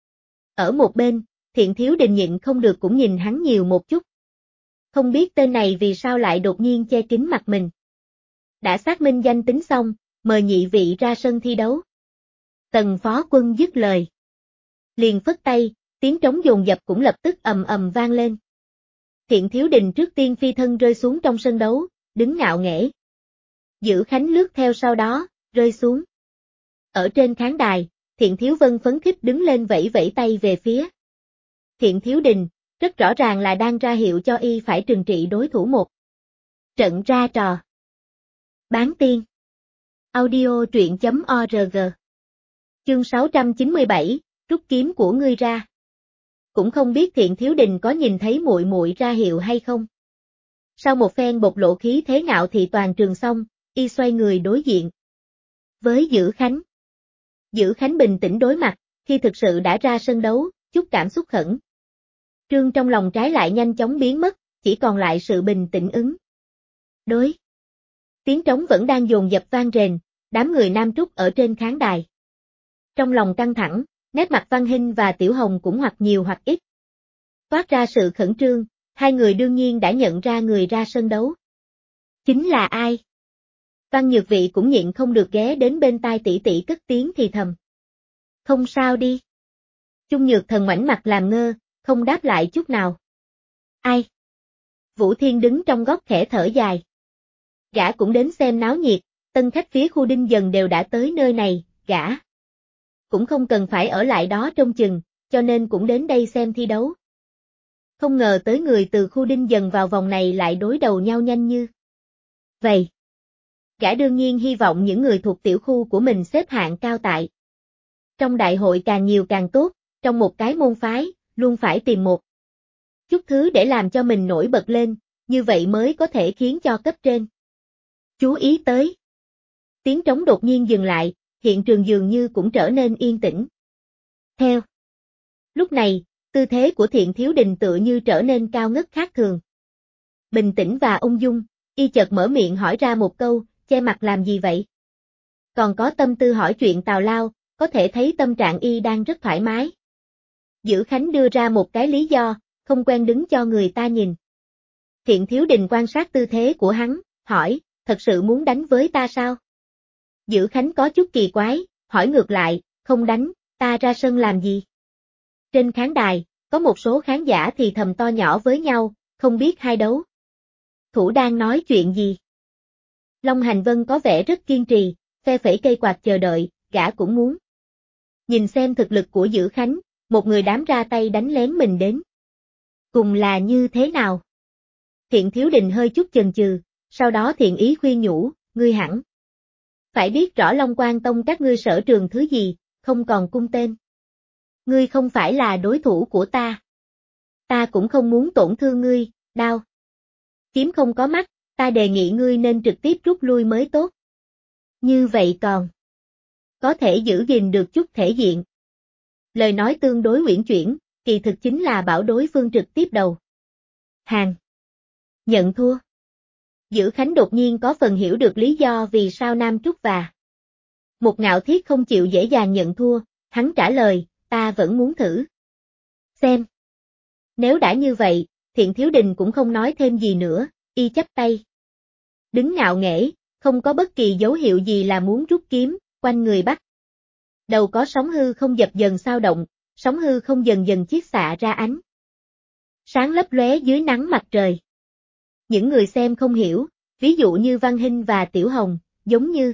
Ở một bên, Thiện Thiếu Đình nhịn không được cũng nhìn hắn nhiều một chút. Không biết tên này vì sao lại đột nhiên che kín mặt mình. Đã xác minh danh tính xong, mời nhị vị ra sân thi đấu. Tần Phó Quân dứt lời. Liền phất tay, tiếng trống dồn dập cũng lập tức ầm ầm vang lên. Thiện Thiếu Đình trước tiên phi thân rơi xuống trong sân đấu, đứng ngạo nghễ. Dữ Khánh lướt theo sau đó, rơi xuống. Ở trên khán đài, Thiện Thiếu Vân phấn khích đứng lên vẫy vẫy tay về phía Thiện Thiếu Đình, rất rõ ràng là đang ra hiệu cho y phải trừng trị đối thủ một trận ra trò. Bán tiên. Audio truyện.org. Chương 697, rút kiếm của ngươi ra. Cũng không biết Thiện Thiếu Đình có nhìn thấy muội muội ra hiệu hay không. Sau một phen bộc lộ khí thế ngạo thị toàn trường xong, y xoay người đối diện với Dữ Khánh. Dữ Khánh bình tĩnh đối mặt, khi thực sự đã ra sân đấu, chút cảm xúc khẩn trương trong lòng trái lại nhanh chóng biến mất, chỉ còn lại sự bình tĩnh ứng đối. Tiếng trống vẫn đang dồn dập vang rền, đám người Nam Trúc ở trên khán đài. Trong lòng căng thẳng, nét mặt Văn Hinh và Tiểu Hồng cũng hoặc nhiều hoặc ít toát ra sự khẩn trương, hai người đương nhiên đã nhận ra người ra sân đấu. Chính là ai? Văn Nhược Vị cũng nhịn không được ghé đến bên tai tỷ tỷ cất tiếng thì thầm. Không sao đi. Chung Nhược Thần ngoảnh mặt làm ngơ, không đáp lại chút nào. Ai? Vũ Thiên đứng trong góc khẽ thở dài. Gã cũng đến xem náo nhiệt, tân khách phía khu Đinh Dần đều đã tới nơi này, gã cũng không cần phải ở lại đó trông chừng, cho nên cũng đến đây xem thi đấu. Không ngờ tới người từ khu Đinh Dần vào vòng này lại đối đầu nhau nhanh như vậy. Gã đương nhiên hy vọng những người thuộc tiểu khu của mình xếp hạng cao tại trong đại hội càng nhiều càng tốt, trong một cái môn phái, luôn phải tìm một chút thứ để làm cho mình nổi bật lên, như vậy mới có thể khiến cho cấp trên chú ý tới. Tiếng trống đột nhiên dừng lại, hiện trường dường như cũng trở nên yên tĩnh. Theo lúc này, tư thế của Thiện Thiếu Đình tựa như trở nên cao ngất khác thường. Bình tĩnh và ung dung, y chợt mở miệng hỏi ra một câu, che mặt làm gì vậy? Còn có tâm tư hỏi chuyện tào lao, có thể thấy tâm trạng y đang rất thoải mái. Dữ Khánh đưa ra một cái lý do, không quen đứng cho người ta nhìn. Thiện Thiếu Đình quan sát tư thế của hắn, hỏi, thật sự muốn đánh với ta sao? Dữ Khánh có chút kỳ quái, hỏi ngược lại, không đánh, ta ra sân làm gì? Trên khán đài, có một số khán giả thì thầm to nhỏ với nhau, không biết hai đấu thủ đang nói chuyện gì. Long Hành Vân có vẻ rất kiên trì, phe phẩy cây quạt chờ đợi, gã cũng muốn nhìn xem thực lực của Dữ Khánh, một người dám ra tay đánh lén mình đến cùng là như thế nào. Thiện Thiếu Đình hơi chút chần chừ, sau đó thiện ý khuyên nhủ, ngươi hẳn phải biết rõ Long Quan Tông các ngươi sở trường thứ gì, không còn cung tên. Ngươi không phải là đối thủ của ta. Ta cũng không muốn tổn thương ngươi, đao kiếm không có mắt, ta đề nghị ngươi nên trực tiếp rút lui mới tốt. Như vậy còn có thể giữ gìn được chút thể diện. Lời nói tương đối uyển chuyển, kỳ thực chính là bảo đối phương trực tiếp đầu hàng. Nhận thua. Dữ Khánh đột nhiên có phần hiểu được lý do vì sao Nam Trúc và Một Ngạo Thiết không chịu dễ dàng nhận thua, hắn trả lời, ta vẫn muốn thử. Xem. Nếu đã như vậy, Thiện Thiếu Đình cũng không nói thêm gì nữa, y chắp tay. Đứng ngạo nghễ, không có bất kỳ dấu hiệu gì là muốn rút kiếm, quanh người bắt. Đầu có sóng hư không dập dần sao động, sóng hư không dần dần chiết xạ ra ánh sáng lấp lóe dưới nắng mặt trời. Những người xem không hiểu, ví dụ như Văn Hinh và Tiểu Hồng, giống như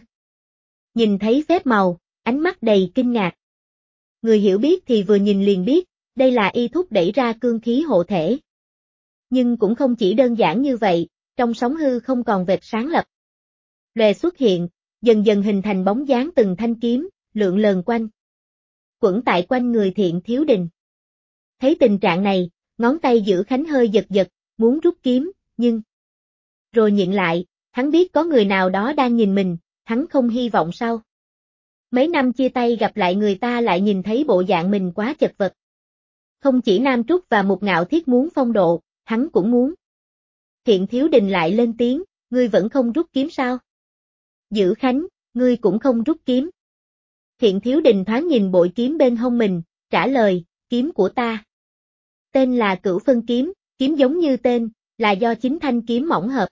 nhìn thấy phép màu, ánh mắt đầy kinh ngạc. Người hiểu biết thì vừa nhìn liền biết, đây là y thúc đẩy ra cương khí hộ thể. Nhưng cũng không chỉ đơn giản như vậy, trong sóng hư không còn vệt sáng lập lòe xuất hiện, dần dần hình thành bóng dáng từng thanh kiếm, lượn lờ quanh. Quẩn tại quanh người Thiện Thiếu Đình. Thấy tình trạng này, ngón tay giữ Khánh hơi giật giật, muốn rút kiếm, nhưng rồi nhịn lại, hắn biết có người nào đó đang nhìn mình, hắn không hy vọng sao. Mấy năm chia tay gặp lại người ta lại nhìn thấy bộ dạng mình quá chật vật. Không chỉ Nam Trúc và Một Ngạo Thiết muốn phong độ, hắn cũng muốn. Thiện Thiếu Đình lại lên tiếng, ngươi vẫn không rút kiếm sao? Giữ Khánh, ngươi cũng không rút kiếm. Thiện Thiếu Đình thoáng nhìn bội kiếm bên hông mình, trả lời, kiếm của ta. Tên là Cửu Phân Kiếm, kiếm giống như tên, là do chính thanh kiếm mỏng hợp.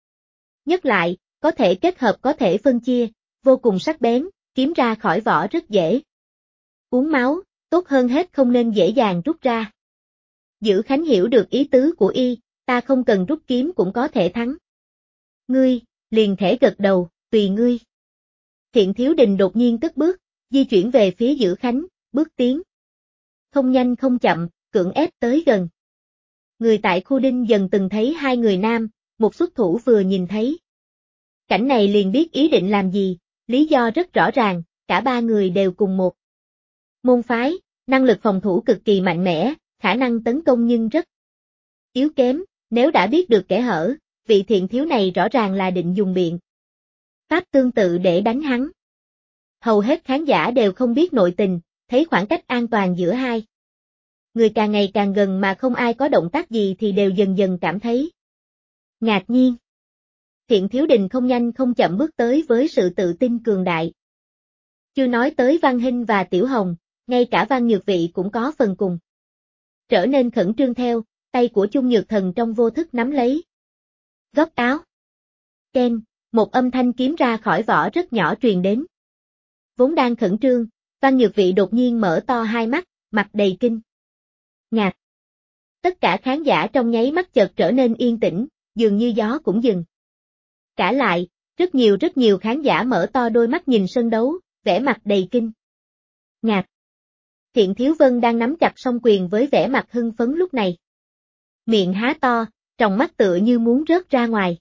Nhất lại, có thể kết hợp có thể phân chia, vô cùng sắc bén, kiếm ra khỏi vỏ rất dễ. Uống máu, tốt hơn hết không nên dễ dàng rút ra. Giữ Khánh hiểu được ý tứ của y, ta không cần rút kiếm cũng có thể thắng. Ngươi, liền thể gật đầu, tùy ngươi. Thiện Thiếu Đình đột nhiên cất bước, di chuyển về phía Giữ Khánh, bước tiến. Không nhanh không chậm, cưỡng ép tới gần. Người tại khu đinh dần từng thấy hai người nam, một xuất thủ vừa nhìn thấy. Cảnh này liền biết ý định làm gì, lý do rất rõ ràng, cả ba người đều cùng một môn phái, năng lực phòng thủ cực kỳ mạnh mẽ, khả năng tấn công nhưng rất yếu kém, nếu đã biết được kẽ hở, vị Thiện Thiếu này rõ ràng là định dùng biện pháp tương tự để đánh hắn. Hầu hết khán giả đều không biết nội tình, thấy khoảng cách an toàn giữa hai người càng ngày càng gần mà không ai có động tác gì thì đều dần dần cảm thấy ngạc nhiên. Thiện Thiếu Đình không nhanh không chậm bước tới với sự tự tin cường đại. Chưa nói tới Văn Hinh và Tiểu Hồng, ngay cả Văn Nhược Vị cũng có phần cùng. Trở nên khẩn trương theo, tay của Chung Nhược Thần trong vô thức nắm lấy góc áo. Ken, một âm thanh kiếm ra khỏi vỏ rất nhỏ truyền đến. Vốn đang khẩn trương, Văn Nhược Vị đột nhiên mở to hai mắt, mặt đầy kinh ngạc. Tất cả khán giả trong nháy mắt chợt trở nên yên tĩnh, dường như gió cũng dừng. Cả lại, rất nhiều khán giả mở to đôi mắt nhìn sân đấu, vẻ mặt đầy kinh ngạc. Thiện Thiếu Vân đang nắm chặt song quyền với vẻ mặt hưng phấn lúc này. Miệng há to, tròng mắt tựa như muốn rớt ra ngoài.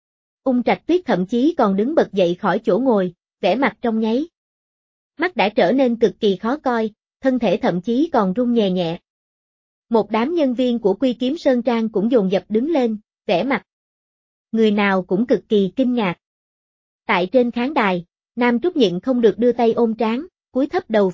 Ung Trạch Tuyết thậm chí còn đứng bật dậy khỏi chỗ ngồi, vẻ mặt trong nháy mắt đã trở nên cực kỳ khó coi, thân thể thậm chí còn run nhẹ nhẹ. Một đám nhân viên của Quy Kiếm Sơn Trang cũng dồn dập đứng lên, vẻ mặt người nào cũng cực kỳ kinh ngạc. Tại trên khán đài, Nam Trúc nhịn không được đưa tay ôm trán, cúi thấp đầu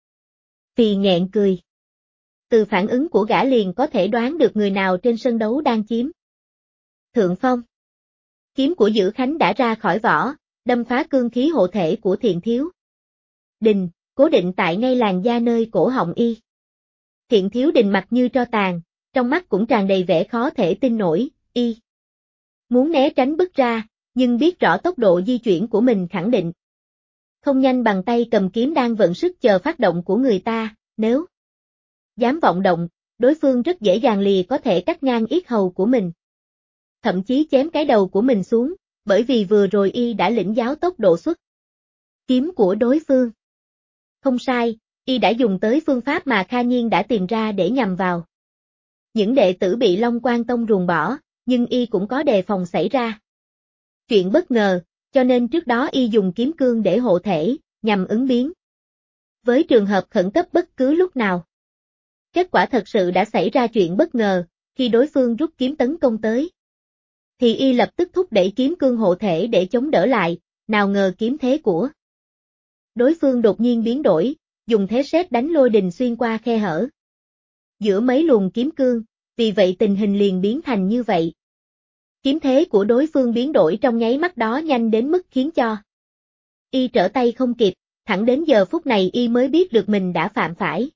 phì nghẹn cười. Từ phản ứng của gã liền có thể đoán được người nào trên sân đấu đang chiếm thượng phong. Kiếm của Giữ Khánh đã ra khỏi vỏ, đâm phá cương khí hộ thể của Thiện Thiếu Đình, cố định tại ngay làn da nơi cổ họng y. Thiện Thiếu Đình mặt như tro tàn, trong mắt cũng tràn đầy vẻ khó thể tin nổi, y muốn né tránh bước ra, nhưng biết rõ tốc độ di chuyển của mình khẳng định không nhanh bằng tay cầm kiếm đang vận sức chờ phát động của người ta, nếu dám vọng động, đối phương rất dễ dàng lìa có thể cắt ngang yết hầu của mình. Thậm chí chém cái đầu của mình xuống, bởi vì vừa rồi y đã lĩnh giáo tốc độ xuất kiếm của đối phương. Không sai, y đã dùng tới phương pháp mà Kha Nhiên đã tìm ra để nhằm vào những đệ tử bị Long Quan Tông ruồng bỏ, nhưng y cũng có đề phòng xảy ra chuyện bất ngờ, cho nên trước đó y dùng kiếm cương để hộ thể, nhằm ứng biến với trường hợp khẩn cấp bất cứ lúc nào. Kết quả thật sự đã xảy ra chuyện bất ngờ, khi đối phương rút kiếm tấn công tới, thì y lập tức thúc đẩy kiếm cương hộ thể để chống đỡ lại, nào ngờ kiếm thế của đối phương đột nhiên biến đổi, dùng thế sét đánh lôi đình xuyên qua khe hở giữa mấy luồng kiếm cương, vì vậy tình hình liền biến thành như vậy. Kiếm thế của đối phương biến đổi trong nháy mắt đó nhanh đến mức khiến cho y trở tay không kịp, thẳng đến giờ phút này y mới biết được mình đã phạm phải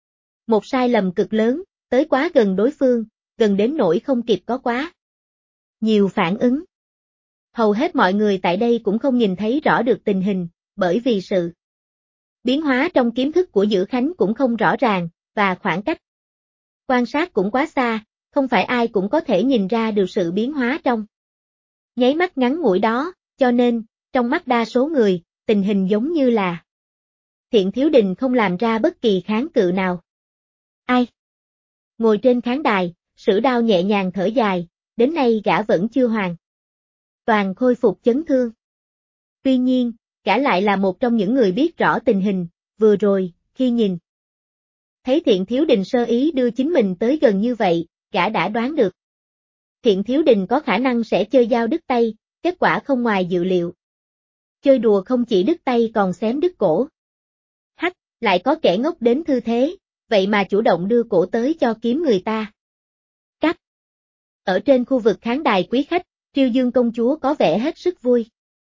một sai lầm cực lớn, tới quá gần đối phương, gần đến nỗi không kịp có quá nhiều phản ứng. Hầu hết mọi người tại đây cũng không nhìn thấy rõ được tình hình, bởi vì sự biến hóa trong kiếm thức của Dữ Khánh cũng không rõ ràng, và khoảng cách quan sát cũng quá xa, không phải ai cũng có thể nhìn ra được sự biến hóa trong nháy mắt ngắn ngủi đó, cho nên, trong mắt đa số người, tình hình giống như là Thiện Thiếu Đình không làm ra bất kỳ kháng cự nào. Ai? Ngồi trên khán đài, Sử Đao nhẹ nhàng thở dài, đến nay gã vẫn chưa hoàn toàn khôi phục chấn thương. Tuy nhiên, gã lại là một trong những người biết rõ tình hình, vừa rồi, khi nhìn thấy Thiện Thiếu Đình sơ ý đưa chính mình tới gần như vậy, gã đã đoán được. Thiện Thiếu Đình có khả năng sẽ chơi dao đứt tay, kết quả không ngoài dự liệu. Chơi đùa không chỉ đứt tay còn xém đứt cổ. Hắc, lại có kẻ ngốc đến thư thế, vậy mà chủ động đưa cổ tới cho kiếm người ta. Cắt. Ở trên khu vực khán đài quý khách, Triêu Dương công chúa có vẻ hết sức vui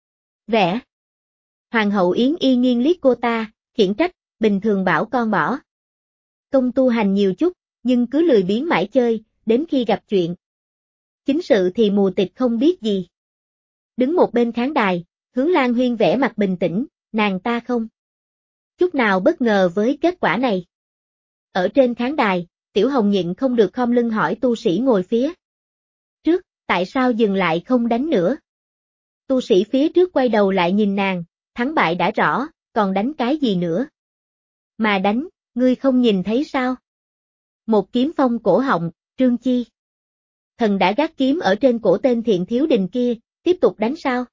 vẻ. Hoàng hậu Yến Y nghiêng liếc cô ta, khiển trách, bình thường bảo con bỏ công tu hành nhiều chút, nhưng cứ lười biếng mãi chơi, đến khi gặp chuyện chính sự thì mù tịt không biết gì. Đứng một bên khán đài, Hướng Lan Huyên vẻ mặt bình tĩnh, nàng ta không chút nào bất ngờ với kết quả này. Ở trên khán đài, Tiểu Hồng nhịn không được khom lưng hỏi tu sĩ ngồi phía trước, tại sao dừng lại không đánh nữa? Tu sĩ phía trước quay đầu lại nhìn nàng, thắng bại đã rõ, còn đánh cái gì nữa? Mà đánh, ngươi không nhìn thấy sao? Một kiếm phong cổ họng, Trương Chi. Thần đã gác kiếm ở trên cổ tên Thiện Thiếu Đình kia, tiếp tục đánh sao?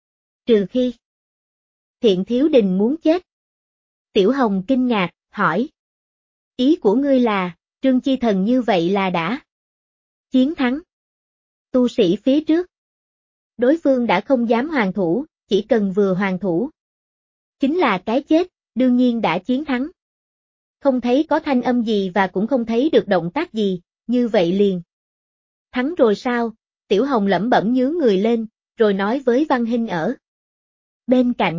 Trừ khi Thiện Thiếu Đình muốn chết. Tiểu Hồng kinh ngạc, hỏi. Ý của ngươi là, Trương Chi Thần như vậy là đã chiến thắng. Tu sĩ phía trước. Đối phương đã không dám hoàn thủ, chỉ cần vừa hoàn thủ. Chính là cái chết, đương nhiên đã chiến thắng. Không thấy có thanh âm gì và cũng không thấy được động tác gì, như vậy liền. Thắng rồi sao? Tiểu Hồng lẩm bẩm nhướng người lên, rồi nói với Văn Hinh ở bên cạnh.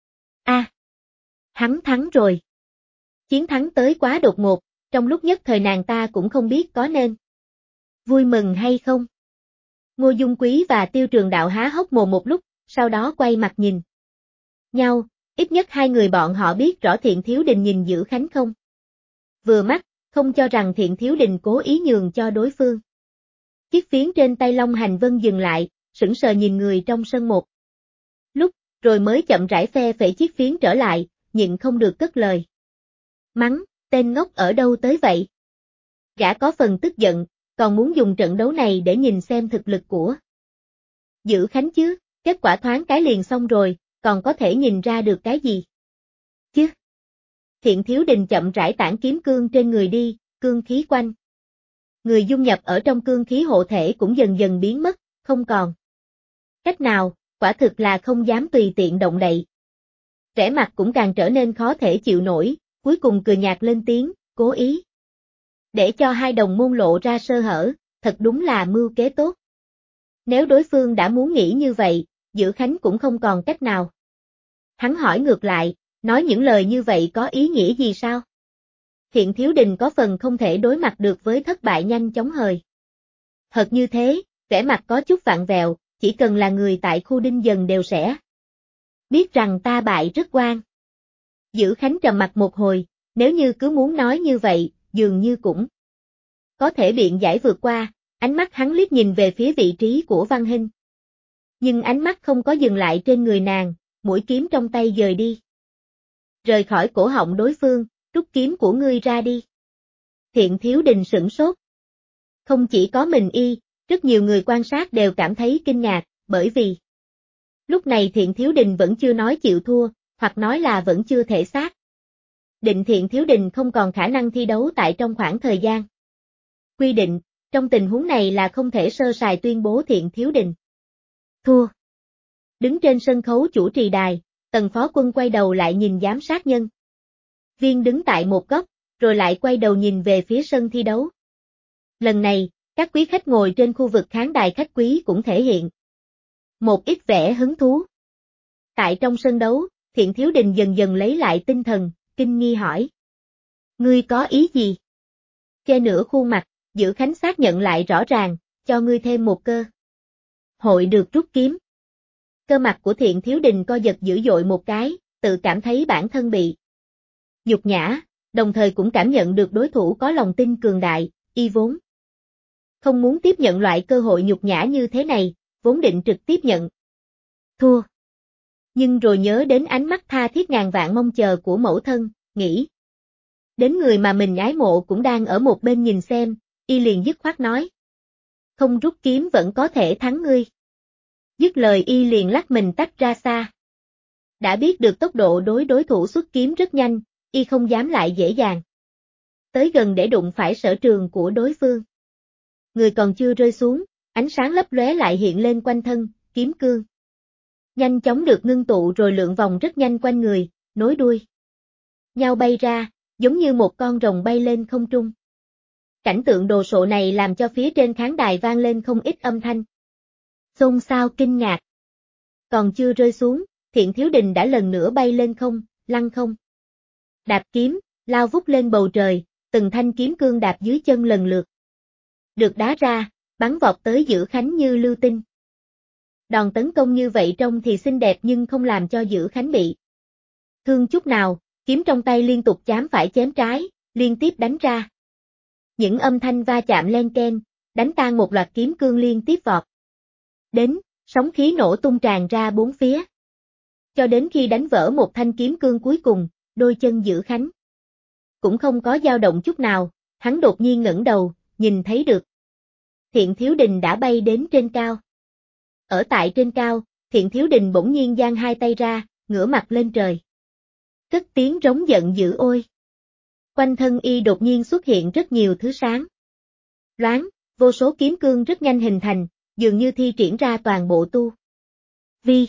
Hắn thắng rồi. Chiến thắng tới quá đột ngột, trong lúc nhất thời nàng ta cũng không biết có nên vui mừng hay không. Ngô Dung Quý và Tiêu Trường Đạo há hốc mồm một lúc, sau đó quay mặt nhìn nhau, ít nhất hai người bọn họ biết rõ Thiện Thiếu Đình nhìn Dữ Khánh không vừa mắt, không cho rằng Thiện Thiếu Đình cố ý nhường cho đối phương. Chiếc phiến trên tay Long Hành Vân dừng lại, sững sờ nhìn người trong sân một lúc, rồi mới chậm rãi phe phẩy chiếc phiến trở lại, nhịn không được cất lời. Mắng, tên ngốc ở đâu tới vậy? Gã có phần tức giận, còn muốn dùng trận đấu này để nhìn xem thực lực của Dữ Khánh chứ, kết quả thoáng cái liền xong rồi, còn có thể nhìn ra được cái gì? Chứ? Thiện Thiếu Đình chậm rãi tản kiếm cương trên người đi, cương khí quanh người dung nhập ở trong cương khí hộ thể cũng dần dần biến mất, không còn cách nào, quả thực là không dám tùy tiện động đậy. Vẻ mặt cũng càng trở nên khó thể chịu nổi, cuối cùng cười nhạt lên tiếng, cố ý để cho hai đồng môn lộ ra sơ hở, thật đúng là mưu kế tốt. Nếu đối phương đã muốn nghĩ như vậy, Dữ Khánh cũng không còn cách nào. Hắn hỏi ngược lại, nói những lời như vậy có ý nghĩa gì sao? Thiện Thiếu Đình có phần không thể đối mặt được với thất bại nhanh chóng hời. Thật như thế, vẻ mặt có chút vặn vẹo, chỉ cần là người tại khu Đinh Dần đều sẽ biết rằng ta bại rất oan. Dữ Khánh trầm mặt một hồi, nếu như cứ muốn nói như vậy, dường như cũng có thể biện giải vượt qua, ánh mắt hắn liếc nhìn về phía vị trí của Văn Hinh. Nhưng ánh mắt không có dừng lại trên người nàng, mũi kiếm trong tay dời đi. Rời khỏi cổ họng đối phương, rút kiếm của ngươi ra đi. Thiện Thiếu Đình sửng sốt. Không chỉ có mình y, rất nhiều người quan sát đều cảm thấy kinh ngạc, bởi vì lúc này Thiện Thiếu Đình vẫn chưa nói chịu thua, hoặc nói là vẫn chưa thể xác định Thiện Thiếu Đình không còn khả năng thi đấu tại trong khoảng thời gian quy định, trong tình huống này là không thể sơ sài tuyên bố Thiện Thiếu Đình thua. Đứng trên sân khấu chủ trì đài, Tần Phó Quân quay đầu lại nhìn giám sát nhân viên đứng tại một góc, rồi lại quay đầu nhìn về phía sân thi đấu. Lần này, các quý khách ngồi trên khu vực khán đài khách quý cũng thể hiện một ít vẻ hứng thú. Tại trong sân đấu, Thiện Thiếu Đình dần dần lấy lại tinh thần, kinh nghi hỏi. Ngươi có ý gì? Che nửa khuôn mặt, Dữ Khánh xác nhận lại rõ ràng, cho ngươi thêm một cơ hội được rút kiếm. Cơ mặt của Thiện Thiếu Đình co giật dữ dội một cái, tự cảm thấy bản thân bị nhục nhã, đồng thời cũng cảm nhận được đối thủ có lòng tin cường đại, y vốn không muốn tiếp nhận loại cơ hội nhục nhã như thế này, vốn định trực tiếp nhận thua. Nhưng rồi nhớ đến ánh mắt tha thiết ngàn vạn mong chờ của mẫu thân, nghĩ đến người mà mình ái mộ cũng đang ở một bên nhìn xem, y liền dứt khoát nói. Không rút kiếm vẫn có thể thắng ngươi. Dứt lời y liền lắc mình tách ra xa. Đã biết được tốc độ đối thủ xuất kiếm rất nhanh, y không dám lại dễ dàng tới gần để đụng phải sở trường của đối phương. Người còn chưa rơi xuống, ánh sáng lấp lóe lại hiện lên quanh thân, kiếm cương nhanh chóng được ngưng tụ rồi lượn vòng rất nhanh quanh người, nối đuôi nhau bay ra, giống như một con rồng bay lên không trung. Cảnh tượng đồ sộ này làm cho phía trên khán đài vang lên không ít âm thanh xôn xao kinh ngạc. Còn chưa rơi xuống, Thiện Thiếu Đình đã lần nữa bay lên không, lăng không đạp kiếm, lao vút lên bầu trời, từng thanh kiếm cương đạp dưới chân lần lượt được đá ra, bắn vọt tới Dữ Khánh như lưu tinh. Đòn tấn công như vậy trông thì xinh đẹp nhưng không làm cho Dữ Khánh bị thương chút nào, kiếm trong tay liên tục chám phải chém trái, liên tiếp đánh ra. Những âm thanh va chạm len keng, đánh tan một loạt kiếm cương liên tiếp vọt đến, sóng khí nổ tung tràn ra bốn phía. Cho đến khi đánh vỡ một thanh kiếm cương cuối cùng, đôi chân Dữ Khánh cũng không có dao động chút nào, hắn đột nhiên ngẩng đầu, nhìn thấy được Thiện Thiếu Đình đã bay đến trên cao. Ở tại trên cao, Thiện Thiếu Đình bỗng nhiên giang hai tay ra, ngửa mặt lên trời. Cất tiếng rống giận dữ ôi. Quanh thân y đột nhiên xuất hiện rất nhiều thứ sáng loáng, vô số kiếm cương rất nhanh hình thành, dường như thi triển ra toàn bộ tu vi.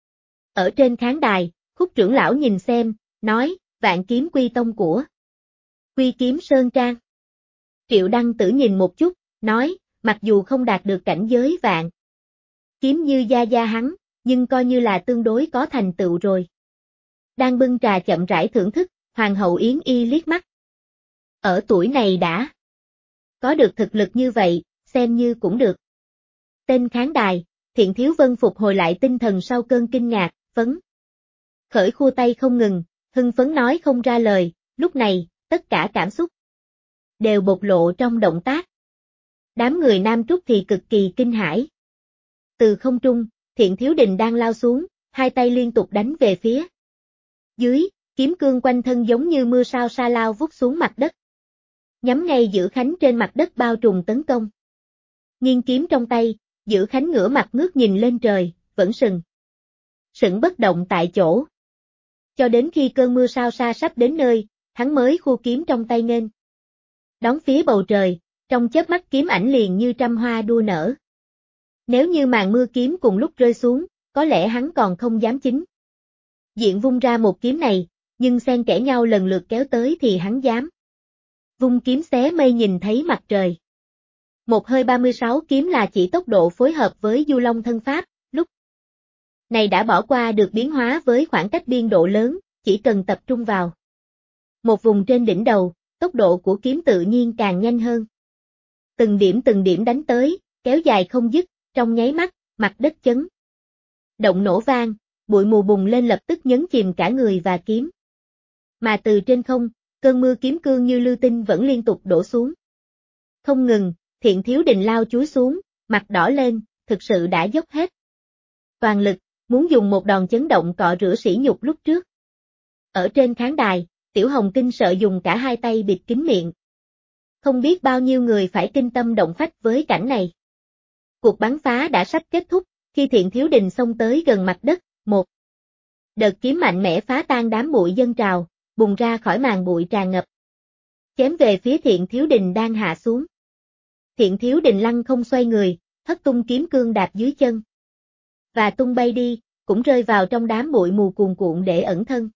Ở trên khán đài, Khúc trưởng lão nhìn xem, nói, Vạn Kiếm Quy tông của Quy Kiếm Sơn Trang. Triệu Đăng Tử nhìn một chút, nói, mặc dù không đạt được cảnh giới vạn kiếm như gia gia hắn, nhưng coi như là tương đối có thành tựu rồi. Đang bưng trà chậm rãi thưởng thức, Hoàng hậu Yến Y liếc mắt. Ở tuổi này đã có được thực lực như vậy, xem như cũng được. Tên khán đài, Thiện Thiếu Vân phục hồi lại tinh thần sau cơn kinh ngạc, phấn khởi khua tay không ngừng, hưng phấn nói không ra lời, lúc này, tất cả cảm xúc đều bộc lộ trong động tác. Đám người Nam Trúc thì cực kỳ kinh hãi. Từ không trung, Thiện Thiếu Đình đang lao xuống, hai tay liên tục đánh về phía dưới, kiếm cương quanh thân giống như mưa sao sa lao vút xuống mặt đất. Nhắm ngay Dữ Khánh trên mặt đất bao trùm tấn công. Nghiêng kiếm trong tay, Dữ Khánh ngửa mặt ngước nhìn lên trời, vẫn sững bất động tại chỗ. Cho đến khi cơn mưa sao sa sắp đến nơi, hắn mới khu kiếm trong tay nghênh đón phía bầu trời, trong chớp mắt kiếm ảnh liền như trăm hoa đua nở. Nếu như màn mưa kiếm cùng lúc rơi xuống, có lẽ hắn còn không dám chính diện vung ra một kiếm này, nhưng xen kẽ nhau lần lượt kéo tới thì hắn dám vung kiếm xé mây nhìn thấy mặt trời. Một hơi 36 kiếm là chỉ tốc độ phối hợp với Du Long thân pháp, lúc này đã bỏ qua được biến hóa với khoảng cách biên độ lớn, chỉ cần tập trung vào một vùng trên đỉnh đầu, tốc độ của kiếm tự nhiên càng nhanh hơn. Từng điểm đánh tới, kéo dài không dứt, trong nháy mắt, mặt đất chấn động nổ vang, bụi mù bùng lên lập tức nhấn chìm cả người và kiếm. Mà từ trên không, cơn mưa kiếm cương như lưu tinh vẫn liên tục đổ xuống. Không ngừng, Thiện Thiếu Đình lao chúi xuống, mặt đỏ lên, thực sự đã dốc hết toàn lực, muốn dùng một đòn chấn động cọ rửa sỉ nhục lúc trước. Ở trên khán đài, Tiểu Hồng kinh sợ dùng cả hai tay bịt kín miệng. Không biết bao nhiêu người phải kinh tâm động phách với cảnh này. Cuộc bắn phá đã sắp kết thúc, khi Thiện Thiếu Đình xông tới gần mặt đất, một đợt kiếm mạnh mẽ phá tan đám bụi dâng trào, bùng ra khỏi màn bụi tràn ngập. Chém về phía Thiện Thiếu Đình đang hạ xuống. Thiện Thiếu Đình lăng không xoay người, hất tung kiếm cương đạp dưới chân. Và tung bay đi, cũng rơi vào trong đám bụi mù cuồn cuộn để ẩn thân.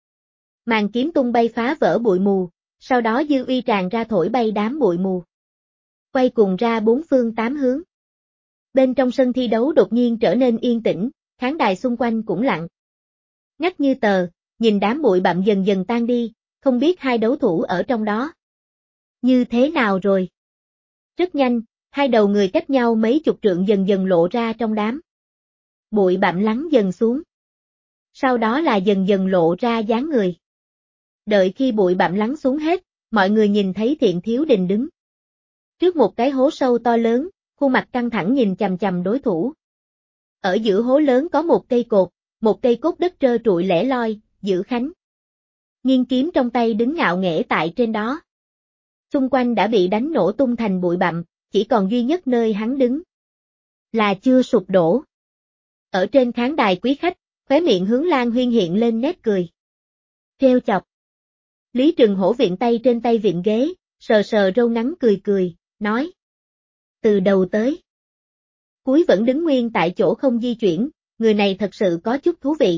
Màn kiếm tung bay phá vỡ bụi mù, sau đó dư uy tràn ra thổi bay đám bụi mù. Quay cuồng ra bốn phương tám hướng. Bên trong sân thi đấu đột nhiên trở nên yên tĩnh, khán đài xung quanh cũng lặng ngắt như tờ, nhìn đám bụi bặm dần dần tan đi, không biết hai đấu thủ ở trong đó như thế nào rồi. Rất nhanh, hai đầu người cách nhau mấy chục trượng dần dần lộ ra trong đám bụi bặm lắng dần xuống. Sau đó là dần dần lộ ra dáng người. Đợi khi bụi bặm lắng xuống hết, mọi người nhìn thấy Thiện Thiếu Đình đứng trước một cái hố sâu to lớn, khuôn mặt căng thẳng nhìn chằm chằm đối thủ. Ở giữa hố lớn có một cây cốt đất trơ trụi lẻ loi, Dữ Khánh nghiêng kiếm trong tay đứng ngạo nghễ tại trên đó. Xung quanh đã bị đánh nổ tung thành bụi bặm, chỉ còn duy nhất nơi hắn đứng là chưa sụp đổ. Ở trên khán đài quý khách, khóe miệng Hướng Lan Huyên hiện lên nét cười trêu chọc. Lý Trừng Hổ viện tay trên tay vịn ghế, sờ sờ râu ngắn cười cười, nói: từ đầu tới cuối vẫn đứng nguyên tại chỗ không di chuyển, người này thật sự có chút thú vị.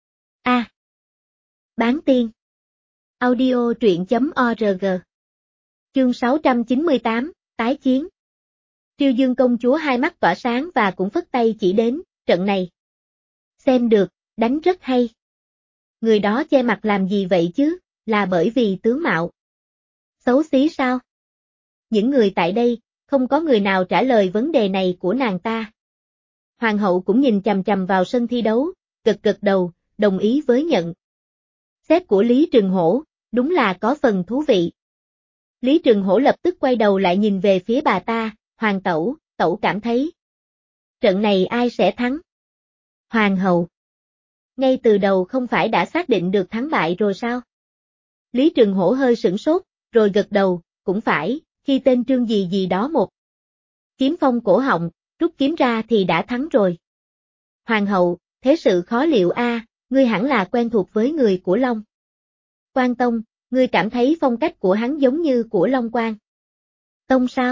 Bán tiên. Audio truyện.org. Chương 698, tái chiến. Triêu Dương công chúa hai mắt tỏa sáng và cũng phất tay chỉ đến, trận này xem được, đánh rất hay. Người đó che mặt làm gì vậy chứ, là bởi vì tướng mạo xấu xí sao? Những người tại đây, không có người nào trả lời vấn đề này của nàng ta. Hoàng hậu cũng nhìn chằm chằm vào sân thi đấu, gật gật đầu, đồng ý với nhận xét của Lý Trừng Hổ, đúng là có phần thú vị. Lý Trừng Hổ lập tức quay đầu lại nhìn về phía bà ta, Hoàng tẩu, tẩu cảm thấy trận này ai sẽ thắng? Hoàng hậu, ngay từ đầu không phải đã xác định được thắng bại rồi sao? Lý Trừng Hổ hơi sửng sốt, rồi gật đầu, cũng phải, khi tên Trương gì gì đó một kiếm phong cổ họng, rút kiếm ra thì đã thắng rồi. Hoàng hậu, thế sự khó liệu a, ngươi hẳn là quen thuộc với người của Long Quan Tông, ngươi cảm thấy phong cách của hắn giống như của Long Quan Tông sao?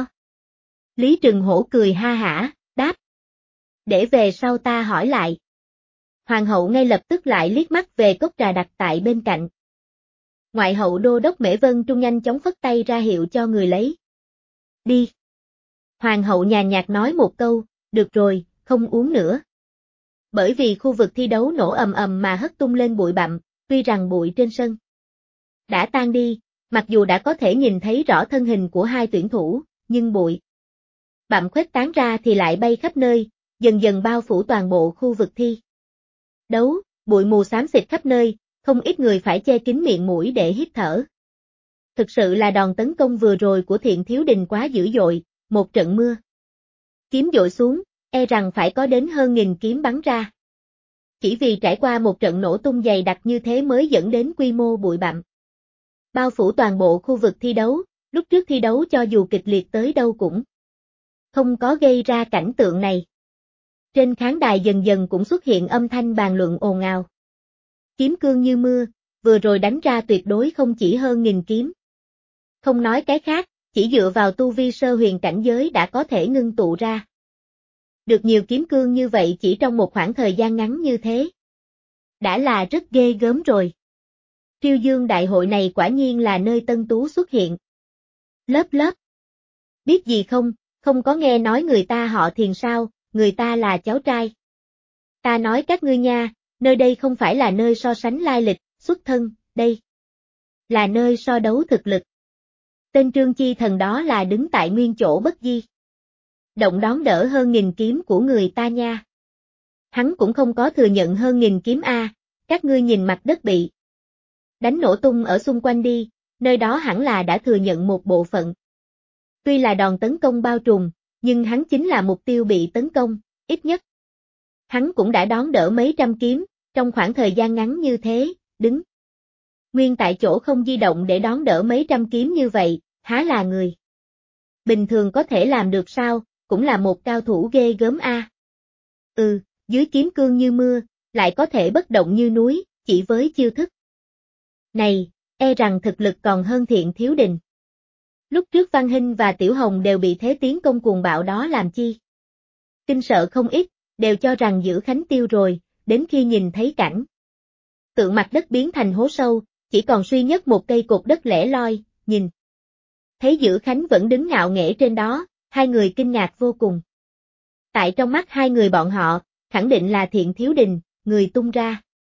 Lý Trừng Hổ cười ha hả, đáp: để về sau ta hỏi lại. Hoàng hậu ngay lập tức lại liếc mắt về cốc trà đặt tại bên cạnh. Ngoại hậu đô đốc Mễ Vân Trung nhanh chóng phất tay ra hiệu cho người lấy. Đi. Hoàng hậu nhàn nhạt nói một câu, được rồi, không uống nữa. Bởi vì khu vực thi đấu nổ ầm ầm mà hất tung lên bụi bặm, tuy rằng bụi trên sân đã tan đi, mặc dù đã có thể nhìn thấy rõ thân hình của hai tuyển thủ, nhưng bụi bặm khuếch tán ra thì lại bay khắp nơi, dần dần bao phủ toàn bộ khu vực thi đấu, bụi mù xám xịt khắp nơi, không ít người phải che kín miệng mũi để hít thở. Thực sự là đòn tấn công vừa rồi của Thiện Thiếu Đình quá dữ dội, một trận mưa kiếm dội xuống, e rằng phải có đến hơn 1000 kiếm bắn ra. Chỉ vì trải qua một trận nổ tung dày đặc như thế mới dẫn đến quy mô bụi bặm bao phủ toàn bộ khu vực thi đấu, lúc trước thi đấu cho dù kịch liệt tới đâu cũng không có gây ra cảnh tượng này. Trên khán đài dần dần cũng xuất hiện âm thanh bàn luận ồn ào. Kiếm cương như mưa, vừa rồi đánh ra tuyệt đối không chỉ hơn 1000 kiếm. Không nói cái khác, chỉ dựa vào tu vi sơ huyền cảnh giới đã có thể ngưng tụ ra được nhiều kiếm cương như vậy chỉ trong một khoảng thời gian ngắn như thế. Đã là rất ghê gớm rồi. Triêu Dương đại hội này quả nhiên là nơi tân tú xuất hiện. Lớp. Biết gì không, không có nghe nói người ta họ Thiền sao, người ta là cháu trai. Ta nói các ngươi nha, nơi đây không phải là nơi so sánh lai lịch, xuất thân, đây là nơi so đấu thực lực. Tên Trương Chi Thần đó là đứng tại nguyên chỗ bất di động đón đỡ hơn 1000 kiếm của người ta nha. Hắn cũng không có thừa nhận hơn 1000 kiếm a, các ngươi nhìn mặt đất bị đánh nổ tung ở xung quanh đi, nơi đó hẳn là đã thừa nhận một bộ phận. Tuy là đòn tấn công bao trùm, nhưng hắn chính là mục tiêu bị tấn công, ít nhất hắn cũng đã đón đỡ mấy trăm kiếm, trong khoảng thời gian ngắn như thế, đứng nguyên tại chỗ không di động để đón đỡ mấy trăm kiếm như vậy, há là người bình thường có thể làm được sao, cũng là một cao thủ ghê gớm a. Dưới kiếm cương như mưa, lại có thể bất động như núi, chỉ với chiêu thức này, e rằng thực lực còn hơn Thiện Thiếu Đình. Lúc trước Văn Hinh và Tiểu Hồng đều bị thế tiến công cuồng bạo đó làm chi kinh sợ không ít, đều cho rằng Dữ Khánh tiêu rồi, đến khi nhìn thấy cảnh tượng mặt đất biến thành hố sâu, chỉ còn duy nhất một cây cột đất lẻ loi, nhìn thấy Dữ Khánh vẫn đứng ngạo nghễ trên đó, hai người kinh ngạc vô cùng. Tại trong mắt hai người bọn họ, khẳng định là Thiện Thiếu Đình, người tung ra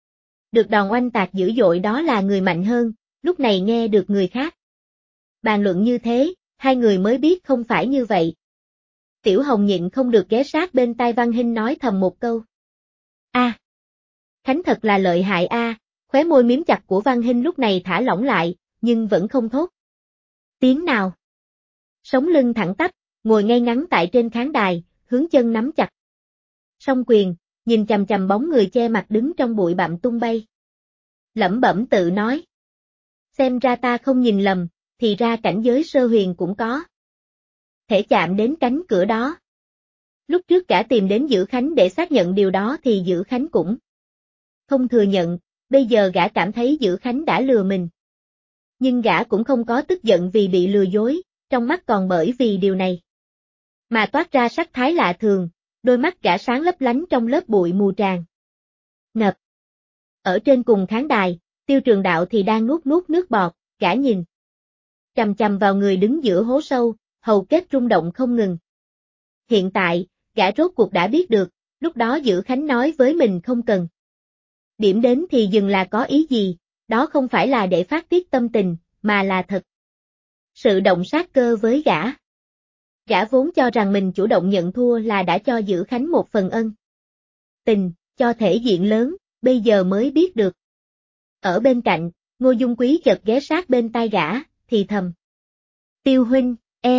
được đòn oanh tạc dữ dội đó là người mạnh hơn, lúc này nghe được người khác bàn luận như thế, hai người mới biết không phải như vậy. Tiểu Hồng nhịn không được ghé sát bên tai Văn Hinh nói thầm một câu. A, Khánh thật là lợi hại a, khóe môi miếm chặt của Văn Hinh lúc này thả lỏng lại, nhưng vẫn không thốt tiếng nào. Sống lưng thẳng tắp, ngồi ngay ngắn tại trên khán đài, hướng chân nắm chặt song quyền, nhìn chằm chằm bóng người che mặt đứng trong bụi bặm tung bay. Lẩm bẩm tự nói. Xem ra ta không nhìn lầm, thì ra cảnh giới sơ huyền cũng có thể chạm đến cánh cửa đó. Lúc trước cả tìm đến Dữ Khánh để xác nhận điều đó thì Dữ Khánh cũng không thừa nhận, bây giờ gã cảm thấy Dữ Khánh đã lừa mình. Nhưng gã cũng không có tức giận vì bị lừa dối, trong mắt còn bởi vì điều này mà toát ra sắc thái lạ thường, đôi mắt gã sáng lấp lánh trong lớp bụi mù tràn ngập. Ở trên cùng khán đài, Tiêu Trường Đạo thì đang nuốt nuốt nước bọt, gã nhìn chằm chằm vào người đứng giữa hố sâu, hầu kết rung động không ngừng. Hiện tại, gã rốt cuộc đã biết được, lúc đó Dữ Khánh nói với mình không cần điểm đến thì dừng là có ý gì, đó không phải là để phát tiết tâm tình, mà là thật sự động sát cơ với gã. Gã vốn cho rằng mình chủ động nhận thua là đã cho Dữ Khánh một phần ân tình, cho thể diện lớn, bây giờ mới biết được. Ở bên cạnh, Ngô Dung Quý chợt ghé sát bên tai gã, thì thầm. Tiêu huynh,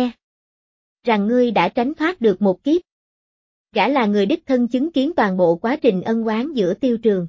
rằng ngươi đã tránh thoát được một kiếp. Gã là người đích thân chứng kiến toàn bộ quá trình ân oán giữa Tiêu Trường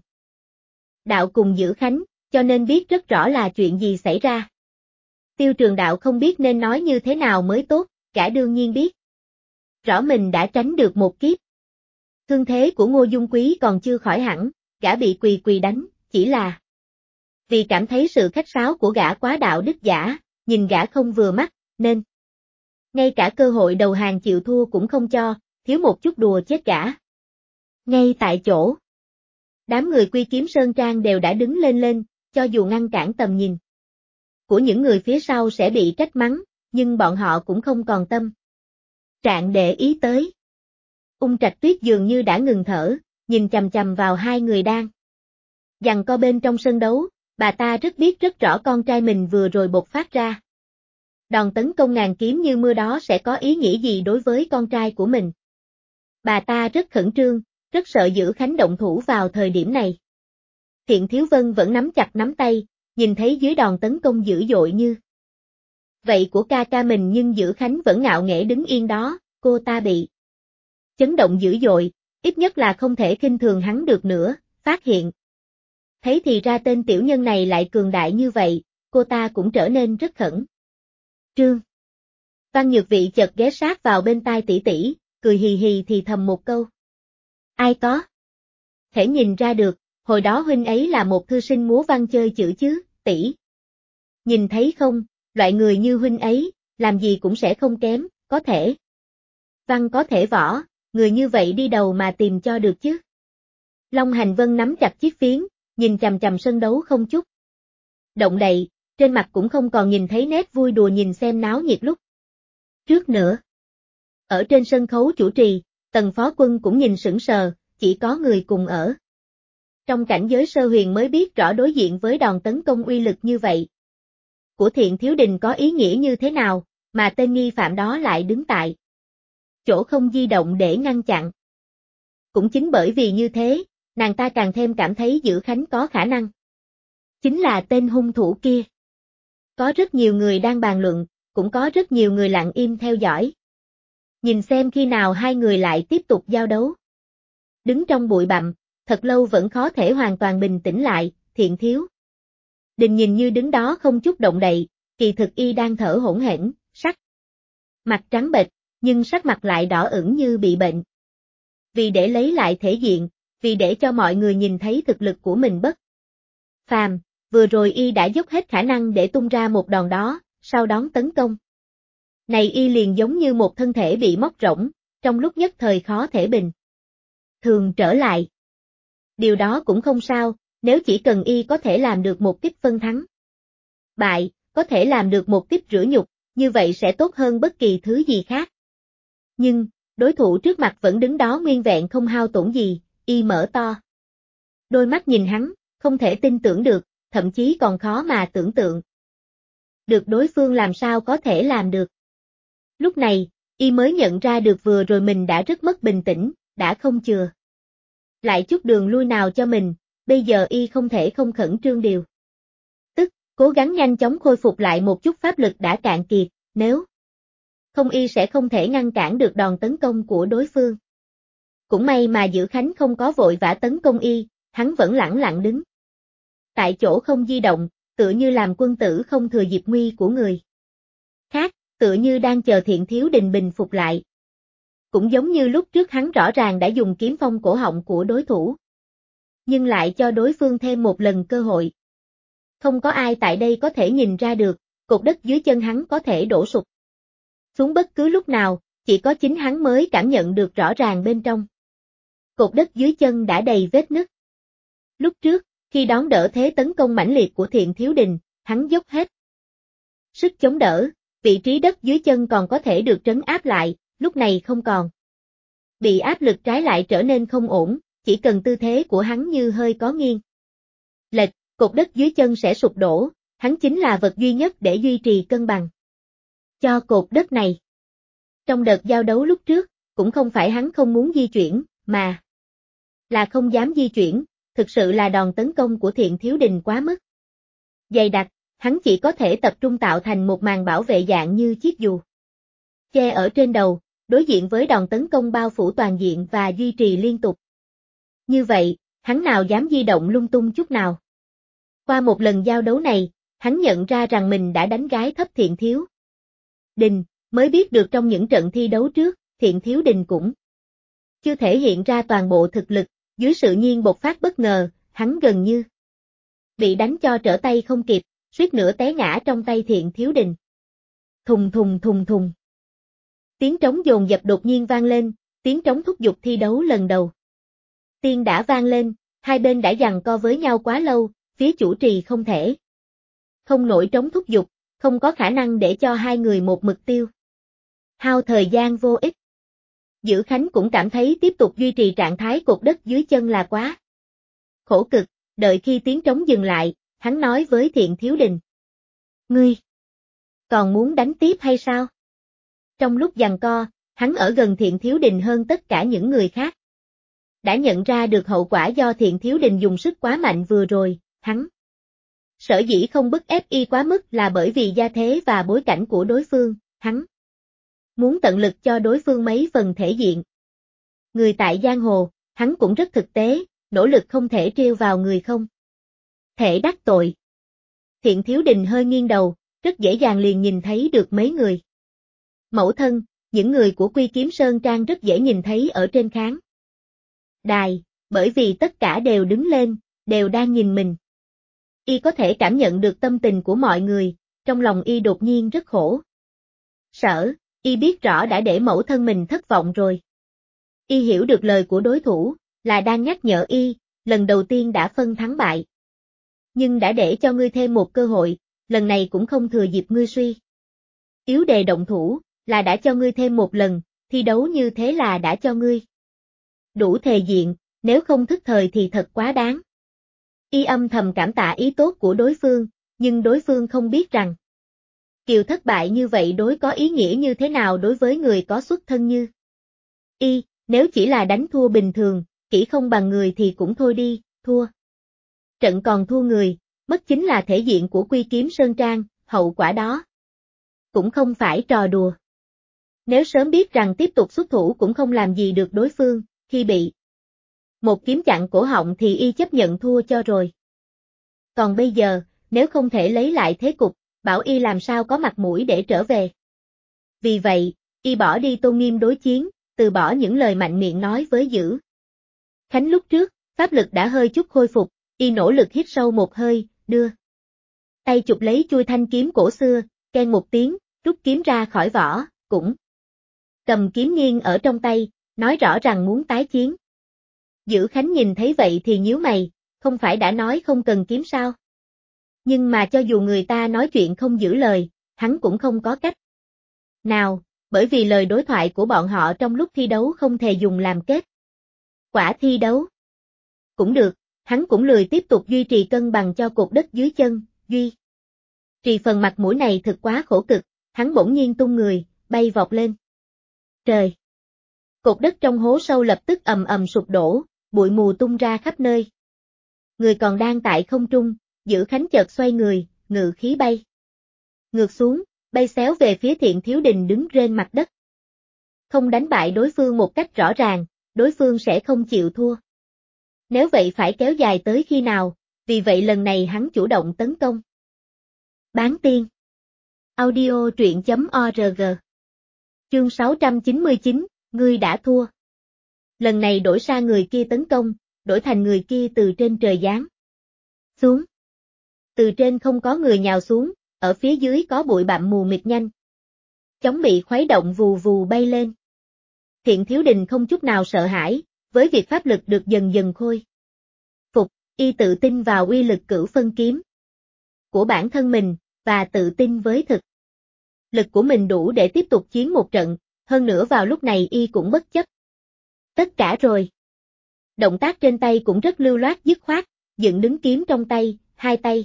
Đạo cùng Dữ Khánh, cho nên biết rất rõ là chuyện gì xảy ra. Tiêu Trường Đạo không biết nên nói như thế nào mới tốt, gã đương nhiên biết rõ mình đã tránh được một kiếp. Thương thế của Ngô Dung Quý còn chưa khỏi hẳn, gã bị quỳ quỳ đánh, chỉ là vì cảm thấy sự khách sáo của gã quá đạo đức giả, nhìn gã không vừa mắt, nên ngay cả cơ hội đầu hàng chịu thua cũng không cho, thiếu một chút đùa chết gã. Ngay tại chỗ, đám người Quy Kiếm Sơn Trang đều đã đứng lên, cho dù ngăn cản tầm nhìn của những người phía sau sẽ bị trách mắng, nhưng bọn họ cũng không còn tâm trạng để ý tới. Ung Trạch Tuyết dường như đã ngừng thở, nhìn chằm chằm vào hai người đang giằng co bên trong sân đấu, bà ta biết rất rõ con trai mình vừa rồi bộc phát ra đòn tấn công ngàn kiếm như mưa đó sẽ có ý nghĩa gì đối với con trai của mình. Bà ta rất khẩn trương, rất sợ Dữ Khánh động thủ vào thời điểm này. Thiện Thiếu Vân vẫn nắm chặt nắm tay, nhìn thấy dưới đòn tấn công dữ dội như vậy của ca ca mình nhưng Dữ Khánh vẫn ngạo nghễ đứng yên đó, cô ta bị chấn động dữ dội, ít nhất là không thể khinh thường hắn được nữa, phát hiện. Thấy thì ra tên tiểu nhân này lại cường đại như vậy, cô ta cũng trở nên rất khẩn trương. Văn Nhược Vị chợt ghé sát vào bên tai tỷ tỷ, cười hì hì thì thầm một câu. Ai có thể nhìn ra được, hồi đó huynh ấy là một thư sinh múa văn chơi chữ chứ, tỷ. Nhìn thấy không, loại người như huynh ấy, làm gì cũng sẽ không kém, có thể văn có thể võ, người như vậy đi đầu mà tìm cho được chứ. Long Hành Vân nắm chặt chiếc phiến, nhìn chằm chằm sân đấu không chút động đậy, trên mặt cũng không còn nhìn thấy nét vui đùa nhìn xem náo nhiệt lúc trước nữa. Ở trên sân khấu chủ trì, Tần Phó Quân cũng nhìn sững sờ, chỉ có người cùng ở trong cảnh giới sơ huyền mới biết rõ đối diện với đòn tấn công uy lực như vậy của Thiện Thiếu Đình có ý nghĩa như thế nào, mà tên nghi phạm đó lại đứng tại chỗ không di động để ngăn chặn. Cũng chính bởi vì như thế, nàng ta càng thêm cảm thấy Dữ Khánh có khả năng chính là tên hung thủ kia. Có rất nhiều người đang bàn luận, cũng có rất nhiều người lặng im theo dõi. Nhìn xem khi nào hai người lại tiếp tục giao đấu. Đứng trong bụi bặm, thật lâu vẫn khó thể hoàn toàn bình tĩnh lại, Thiện Thiếu Đình nhìn như đứng đó không chút động đậy, kỳ thực y đang thở hổn hển, sắc mặt trắng bệch, nhưng sắc mặt lại đỏ ửng như bị bệnh. Vì để lấy lại thể diện, vì để cho mọi người nhìn thấy thực lực của mình bất phàm, vừa rồi y đã dốc hết khả năng để tung ra một đòn đó, sau đón tấn công. Này y liền giống như một thân thể bị móc rỗng, trong lúc nhất thời khó thể bình thường trở lại. Điều đó cũng không sao, nếu chỉ cần y có thể làm được một kích phân thắng bại, có thể làm được một kích rửa nhục, như vậy sẽ tốt hơn bất kỳ thứ gì khác. Nhưng, đối thủ trước mặt vẫn đứng đó nguyên vẹn không hao tổn gì, y mở to đôi mắt nhìn hắn, không thể tin tưởng được, thậm chí còn khó mà tưởng tượng được đối phương làm sao có thể làm được. Lúc này, y mới nhận ra được vừa rồi mình đã rất mất bình tĩnh, đã không chừa lại chút đường lui nào cho mình, bây giờ y không thể không khẩn trương điều tức, cố gắng nhanh chóng khôi phục lại một chút pháp lực đã cạn kiệt, nếu không y sẽ không thể ngăn cản được đòn tấn công của đối phương. Cũng may mà Dữ Khánh không có vội vã tấn công y, hắn vẫn lẳng lặng đứng tại chỗ không di động, tựa như làm quân tử không thừa dịp nguy của người khác, tựa như đang chờ Thiện Thiếu Đình bình phục lại. Cũng giống như lúc trước hắn rõ ràng đã dùng kiếm phong cổ họng của đối thủ, nhưng lại cho đối phương thêm một lần cơ hội. Không có ai tại đây có thể nhìn ra được, cột đất dưới chân hắn có thể đổ sụp xuống bất cứ lúc nào, chỉ có chính hắn mới cảm nhận được rõ ràng bên trong. Cột đất dưới chân đã đầy vết nứt. Lúc trước, khi đón đỡ thế tấn công mãnh liệt của Thiện Thiếu Đình, hắn dốc hết sức chống đỡ, vị trí đất dưới chân còn có thể được trấn áp lại, lúc này không còn. Bị áp lực trái lại trở nên không ổn, chỉ cần tư thế của hắn như hơi có nghiêng lệch, cột đất dưới chân sẽ sụp đổ, hắn chính là vật duy nhất để duy trì cân bằng cho cột đất này. Trong đợt giao đấu lúc trước, cũng không phải hắn không muốn di chuyển, mà là không dám di chuyển, thực sự là đòn tấn công của Thiện Thiếu Đình quá mức dày đặc, hắn chỉ có thể tập trung tạo thành một màn bảo vệ dạng như chiếc dù che ở trên đầu, đối diện với đòn tấn công bao phủ toàn diện và duy trì liên tục. Như vậy, hắn nào dám di động lung tung chút nào. Qua một lần giao đấu này, hắn nhận ra rằng mình đã đánh gái thấp Thiện Thiếu Đình, mới biết được trong những trận thi đấu trước, Thiện Thiếu Đình cũng chưa thể hiện ra toàn bộ thực lực, dưới sự nhiên bộc phát bất ngờ, hắn gần như bị đánh cho trở tay không kịp, suýt nữa té ngã trong tay Thiện Thiếu Đình. Thùng thùng thùng thùng. Tiếng trống dồn dập đột nhiên vang lên, tiếng trống thúc giục thi đấu lần đầu tiên đã vang lên, hai bên đã giằng co với nhau quá lâu, phía chủ trì không thể không nổi trống thúc giục, không có khả năng để cho hai người một mục tiêu hao thời gian vô ích. Dữ Khánh cũng cảm thấy tiếp tục duy trì trạng thái cột đất dưới chân là quá khổ cực, đợi khi tiếng trống dừng lại, hắn nói với Thiện Thiếu Đình. Ngươi còn muốn đánh tiếp hay sao? Trong lúc giằng co, hắn ở gần Thiện Thiếu Đình hơn tất cả những người khác. Đã nhận ra được hậu quả do Thiện Thiếu Đình dùng sức quá mạnh vừa rồi, hắn sở dĩ không bức ép y quá mức là bởi vì gia thế và bối cảnh của đối phương, hắn muốn tận lực cho đối phương mấy phần thể diện. Người tại giang hồ, hắn cũng rất thực tế, nỗ lực không thể trêu vào người không thể đắc tội. Thiện Thiếu Đình hơi nghiêng đầu, rất dễ dàng liền nhìn thấy được mấy người mẫu thân, những người của Quy Kiếm Sơn Trang rất dễ nhìn thấy ở trên khán đài, bởi vì tất cả đều đứng lên, đều đang nhìn mình. Y có thể cảm nhận được tâm tình của mọi người, trong lòng y đột nhiên rất khổ sở, y biết rõ đã để mẫu thân mình thất vọng rồi. Y hiểu được lời của đối thủ, là đang nhắc nhở y, lần đầu tiên đã phân thắng bại. Nhưng đã để cho ngươi thêm một cơ hội, lần này cũng không thừa dịp ngươi suy yếu đề động thủ, là đã cho ngươi thêm một lần, thi đấu như thế là đã cho ngươi đủ thể diện, nếu không thức thời thì thật quá đáng. Y âm thầm cảm tạ ý tốt của đối phương, nhưng đối phương không biết rằng Kiều thất bại như vậy đối có ý nghĩa như thế nào đối với người có xuất thân như Y, nếu chỉ là đánh thua bình thường, kỹ không bằng người thì cũng thôi đi, thua trận còn thua người, mất chính là thể diện của Quy Kiếm Sơn Trang, hậu quả đó cũng không phải trò đùa. Nếu sớm biết rằng tiếp tục xuất thủ cũng không làm gì được đối phương, khi bị một kiếm chặn cổ họng thì y chấp nhận thua cho rồi. Còn bây giờ, nếu không thể lấy lại thế cục, bảo y làm sao có mặt mũi để trở về. Vì vậy, y bỏ đi tôn nghiêm đối chiến, từ bỏ những lời mạnh miệng nói với Dữ Khánh lúc trước, pháp lực đã hơi chút khôi phục, y nỗ lực hít sâu một hơi, đưa tay chụp lấy chuôi thanh kiếm cổ xưa, keng một tiếng, rút kiếm ra khỏi vỏ, cũng cầm kiếm nghiêng ở trong tay, nói rõ rằng muốn tái chiến. Dữ Khánh nhìn thấy vậy thì nhíu mày, không phải đã nói không cần kiếm sao? Nhưng mà cho dù người ta nói chuyện không giữ lời, hắn cũng không có cách nào, bởi vì lời đối thoại của bọn họ trong lúc thi đấu không thể dùng làm kết quả thi đấu. Cũng được, hắn cũng lười tiếp tục duy trì cân bằng cho cột đất dưới chân, duy trì phần mặt mũi này thực quá khổ cực, hắn bỗng nhiên tung người, bay vọt lên. Trời! Cột đất trong hố sâu lập tức ầm ầm sụp đổ, bụi mù tung ra khắp nơi. Người còn đang tại không trung, Dữ Khánh chợt xoay người, ngự khí bay ngược xuống, bay xéo về phía Thiện Thiếu Đình đứng trên mặt đất. Không đánh bại đối phương một cách rõ ràng, đối phương sẽ không chịu thua. Nếu vậy phải kéo dài tới khi nào, vì vậy lần này hắn chủ động tấn công. Bán tiên. Audio truyện.org. Chương 699, ngươi đã thua. Lần này đổi sang người kia tấn công, đổi thành người kia từ trên trời giáng xuống. Từ trên không có người nhào xuống, ở phía dưới có bụi bặm mù mịt nhanh chóng bị khuấy động vù vù bay lên. Thiện Thiếu Đình không chút nào sợ hãi, với việc pháp lực được dần dần khôi phục, y tự tin vào uy lực cửu phân kiếm của bản thân mình, và tự tin với thực lực của mình đủ để tiếp tục chiến một trận, hơn nữa vào lúc này y cũng bất chấp tất cả rồi. Động tác trên tay cũng rất lưu loát dứt khoát, dựng đứng kiếm trong tay, hai tay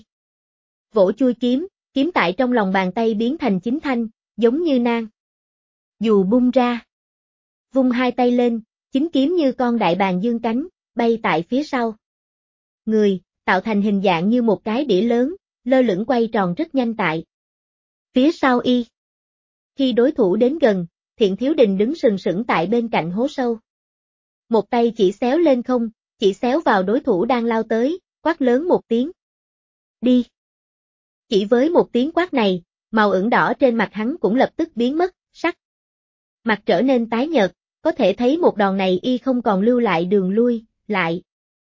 vỗ chui kiếm, kiếm tại trong lòng bàn tay biến thành chín thanh, giống như nang dù bung ra. Vung hai tay lên, chính kiếm như con đại bàng dương cánh, bay tại phía sau người, tạo thành hình dạng như một cái đĩa lớn, lơ lửng quay tròn rất nhanh tại phía sau y. Khi đối thủ đến gần, Thiện Thiếu Đình đứng sừng sững tại bên cạnh hố sâu. Một tay chỉ xéo lên không, chỉ xéo vào đối thủ đang lao tới, quát lớn một tiếng. Đi! Chỉ với một tiếng quát này, màu ửng đỏ trên mặt hắn cũng lập tức biến mất, sắc mặt trở nên tái nhợt, có thể thấy một đòn này y không còn lưu lại đường lui, lại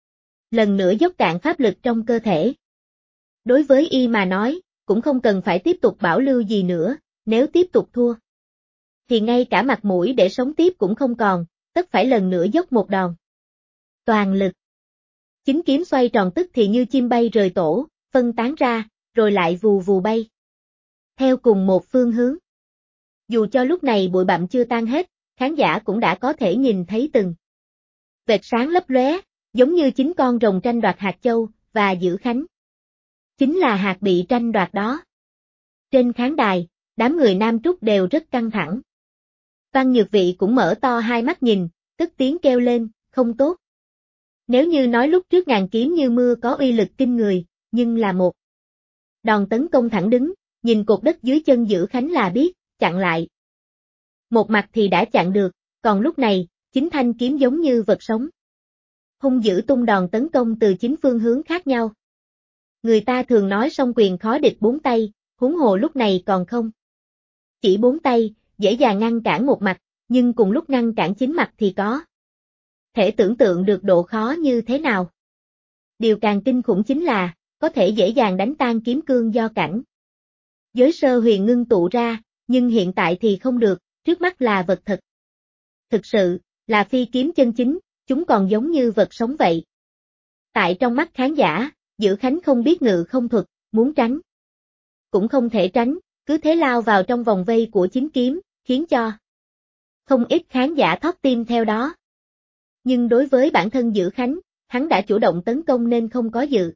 lần nữa dốc cạn pháp lực trong cơ thể. Đối với y mà nói, cũng không cần phải tiếp tục bảo lưu gì nữa, nếu tiếp tục thua thì ngay cả mặt mũi để sống tiếp cũng không còn, tất phải lần nữa dốc một đòn toàn lực. Chính kiếm xoay tròn tức thì như chim bay rời tổ, phân tán ra, rồi lại vù vù bay theo cùng một phương hướng. Dù cho lúc này bụi bặm chưa tan hết, khán giả cũng đã có thể nhìn thấy từng vệt sáng lấp lóe, giống như chính con rồng tranh đoạt hạt châu, và Dữ Khánh chính là hạt bị tranh đoạt đó. Trên khán đài, đám người Nam Trúc đều rất căng thẳng. Văn Nhược Vị cũng mở to hai mắt nhìn, tức tiếng kêu lên, không tốt. Nếu như nói lúc trước ngàn kiếm như mưa có uy lực kinh người, nhưng là một đòn tấn công thẳng đứng, nhìn cột đất dưới chân Dữ Khánh là biết, chặn lại. Một mặt thì đã chặn được, còn lúc này, chính thanh kiếm giống như vật sống. Hung dữ tung đòn tấn công từ chính phương hướng khác nhau. Người ta thường nói song quyền khó địch bốn tay, huống hồ lúc này còn không. Chỉ bốn tay, dễ dàng ngăn cản một mặt, nhưng cùng lúc ngăn cản chính mặt thì có thể tưởng tượng được độ khó như thế nào. Điều càng kinh khủng chính là, có thể dễ dàng đánh tan kiếm cương do cảnh giới sơ huyền ngưng tụ ra, nhưng hiện tại thì không được, trước mắt là vật thật. Thực sự, là phi kiếm chân chính, chúng còn giống như vật sống vậy. Tại trong mắt khán giả, Dữ Khánh không biết ngự không thuật, muốn tránh cũng không thể tránh, cứ thế lao vào trong vòng vây của chính kiếm, khiến cho không ít khán giả thót tim theo đó. Nhưng đối với bản thân Dữ Khánh, hắn đã chủ động tấn công nên không có dự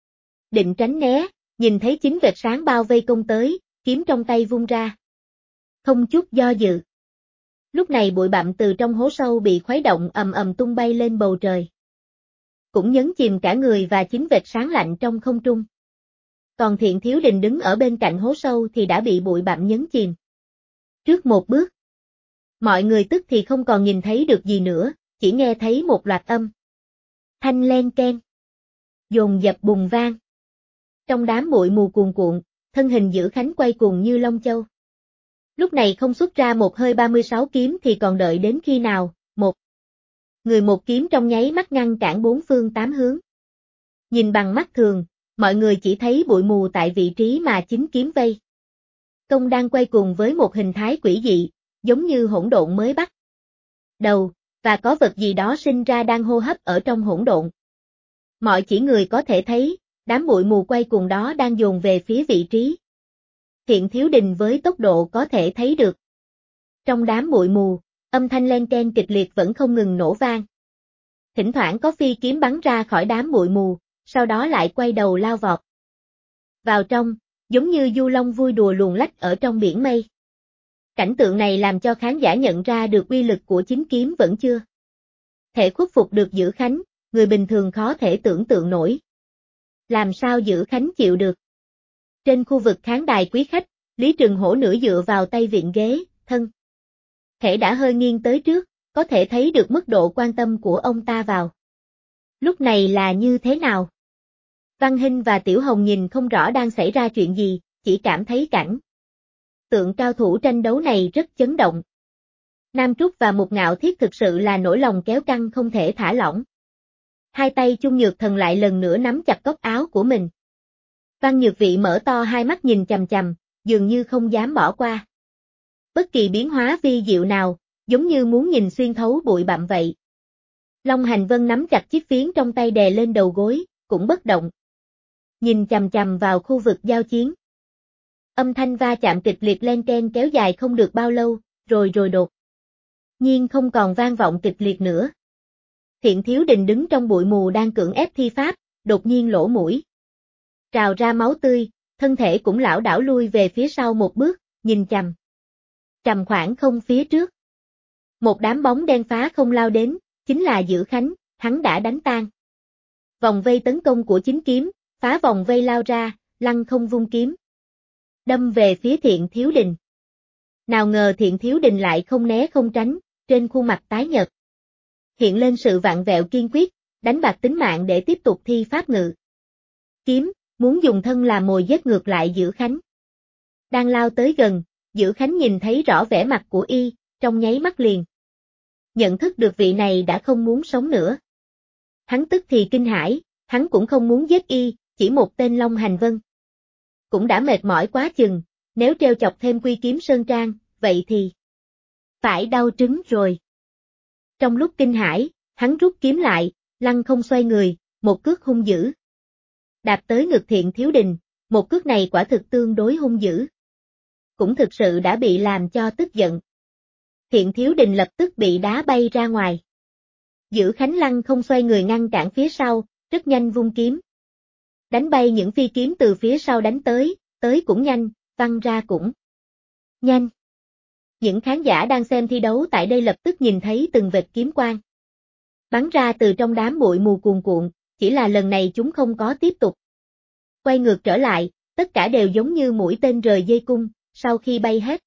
định tránh né, nhìn thấy chính vệt sáng bao vây công tới, kiếm trong tay vung ra. Không chút do dự. Lúc này bụi bặm từ trong hố sâu bị khuấy động ầm ầm tung bay lên bầu trời. Cũng nhấn chìm cả người và chính vệt sáng lạnh trong không trung. Còn Thiện Thiếu Đình đứng ở bên cạnh hố sâu thì đã bị bụi bặm nhấn chìm. Trước một bước, mọi người tức thì không còn nhìn thấy được gì nữa, chỉ nghe thấy một loạt âm thanh len keng, dồn dập bùng vang. Trong đám bụi mù cuồn cuộn, thân hình Dữ Khánh quay cuồng như long châu. Lúc này không xuất ra một hơi 36 kiếm thì còn đợi đến khi nào, một người một kiếm trong nháy mắt ngăn cản bốn phương tám hướng. Nhìn bằng mắt thường, mọi người chỉ thấy bụi mù tại vị trí mà chính kiếm vây công đang quay cuồng với một hình thái quỷ dị, giống như hỗn độn mới bắt đầu, và có vật gì đó sinh ra đang hô hấp ở trong hỗn độn. Mọi chỉ người có thể thấy, đám bụi mù quay cuồng đó đang dồn về phía vị trí Thiện Thiếu Đình với tốc độ có thể thấy được. Trong đám bụi mù, âm thanh len keng kịch liệt vẫn không ngừng nổ vang. Thỉnh thoảng có phi kiếm bắn ra khỏi đám bụi mù, sau đó lại quay đầu lao vọt vào trong, giống như du long vui đùa luồn lách ở trong biển mây. Cảnh tượng này làm cho khán giả nhận ra được uy lực của chính kiếm vẫn chưa thể khuất phục được Dữ Khánh, người bình thường khó thể tưởng tượng nổi. Làm sao Dữ Khánh chịu được? Trên khu vực khán đài quý khách, Lý Trừng Hổ nửa dựa vào tay vịn ghế, thân thể đã hơi nghiêng tới trước, có thể thấy được mức độ quan tâm của ông ta vào lúc này là như thế nào. Văn Hinh và Tiểu Hồng nhìn không rõ đang xảy ra chuyện gì, chỉ cảm thấy cảnh tượng cao thủ tranh đấu này rất chấn động. Nam Trúc và Mục Ngạo Thiết thực sự là nỗi lòng kéo căng không thể thả lỏng. Hai tay Chung Nhược Thần lại lần nữa nắm chặt góc áo của mình. Văn Nhược Vị mở to hai mắt nhìn chằm chằm, dường như không dám bỏ qua bất kỳ biến hóa vi diệu nào, giống như muốn nhìn xuyên thấu bụi bặm vậy. Long Hành Vân nắm chặt chiếc phiến trong tay đè lên đầu gối, cũng bất động. Nhìn chằm chằm vào khu vực giao chiến. Âm thanh va chạm kịch liệt len keng kéo dài không được bao lâu, rồi đột nhiên không còn vang vọng kịch liệt nữa. Thiện Thiếu Đình đứng trong bụi mù đang cưỡng ép thi pháp, đột nhiên lỗ mũi trào ra máu tươi, thân thể cũng lảo đảo lui về phía sau một bước, nhìn chằm khoảng không phía trước. Một đám bóng đen phá không lao đến, chính là Dữ Khánh, hắn đã đánh tan vòng vây tấn công của chính kiếm, phá vòng vây lao ra, lăng không vung kiếm đâm về phía Thiện Thiếu Đình. Nào ngờ Thiện Thiếu Đình lại không né không tránh, trên khuôn mặt tái nhợt hiện lên sự vặn vẹo kiên quyết, đánh bạc tính mạng để tiếp tục thi pháp ngự kiếm, muốn dùng thân làm mồi giết ngược lại Dữ Khánh. Đang lao tới gần, Dữ Khánh nhìn thấy rõ vẻ mặt của y, trong nháy mắt liền nhận thức được vị này đã không muốn sống nữa. Hắn tức thì kinh hãi, hắn cũng không muốn giết y, chỉ một tên Long Hành Vân cũng đã mệt mỏi quá chừng, nếu treo chọc thêm Quy Kiếm Sơn Trang, vậy thì phải đau trứng rồi. Trong lúc kinh hãi, hắn rút kiếm lại, lăng không xoay người, một cước hung dữ đạp tới ngực Thiện Thiếu Đình, một cước này quả thực tương đối hung dữ. Cũng thực sự đã bị làm cho tức giận. Thiện Thiếu Đình lập tức bị đá bay ra ngoài. Dữ Khánh lăng không xoay người ngăn cản phía sau, rất nhanh vung kiếm đánh bay những phi kiếm từ phía sau đánh tới cũng nhanh, văng ra cũng nhanh. Những khán giả đang xem thi đấu tại đây lập tức nhìn thấy từng vệt kiếm quang bắn ra từ trong đám bụi mù cuồn cuộn, chỉ là lần này chúng không có tiếp tục quay ngược trở lại, tất cả đều giống như mũi tên rời dây cung, sau khi bay hết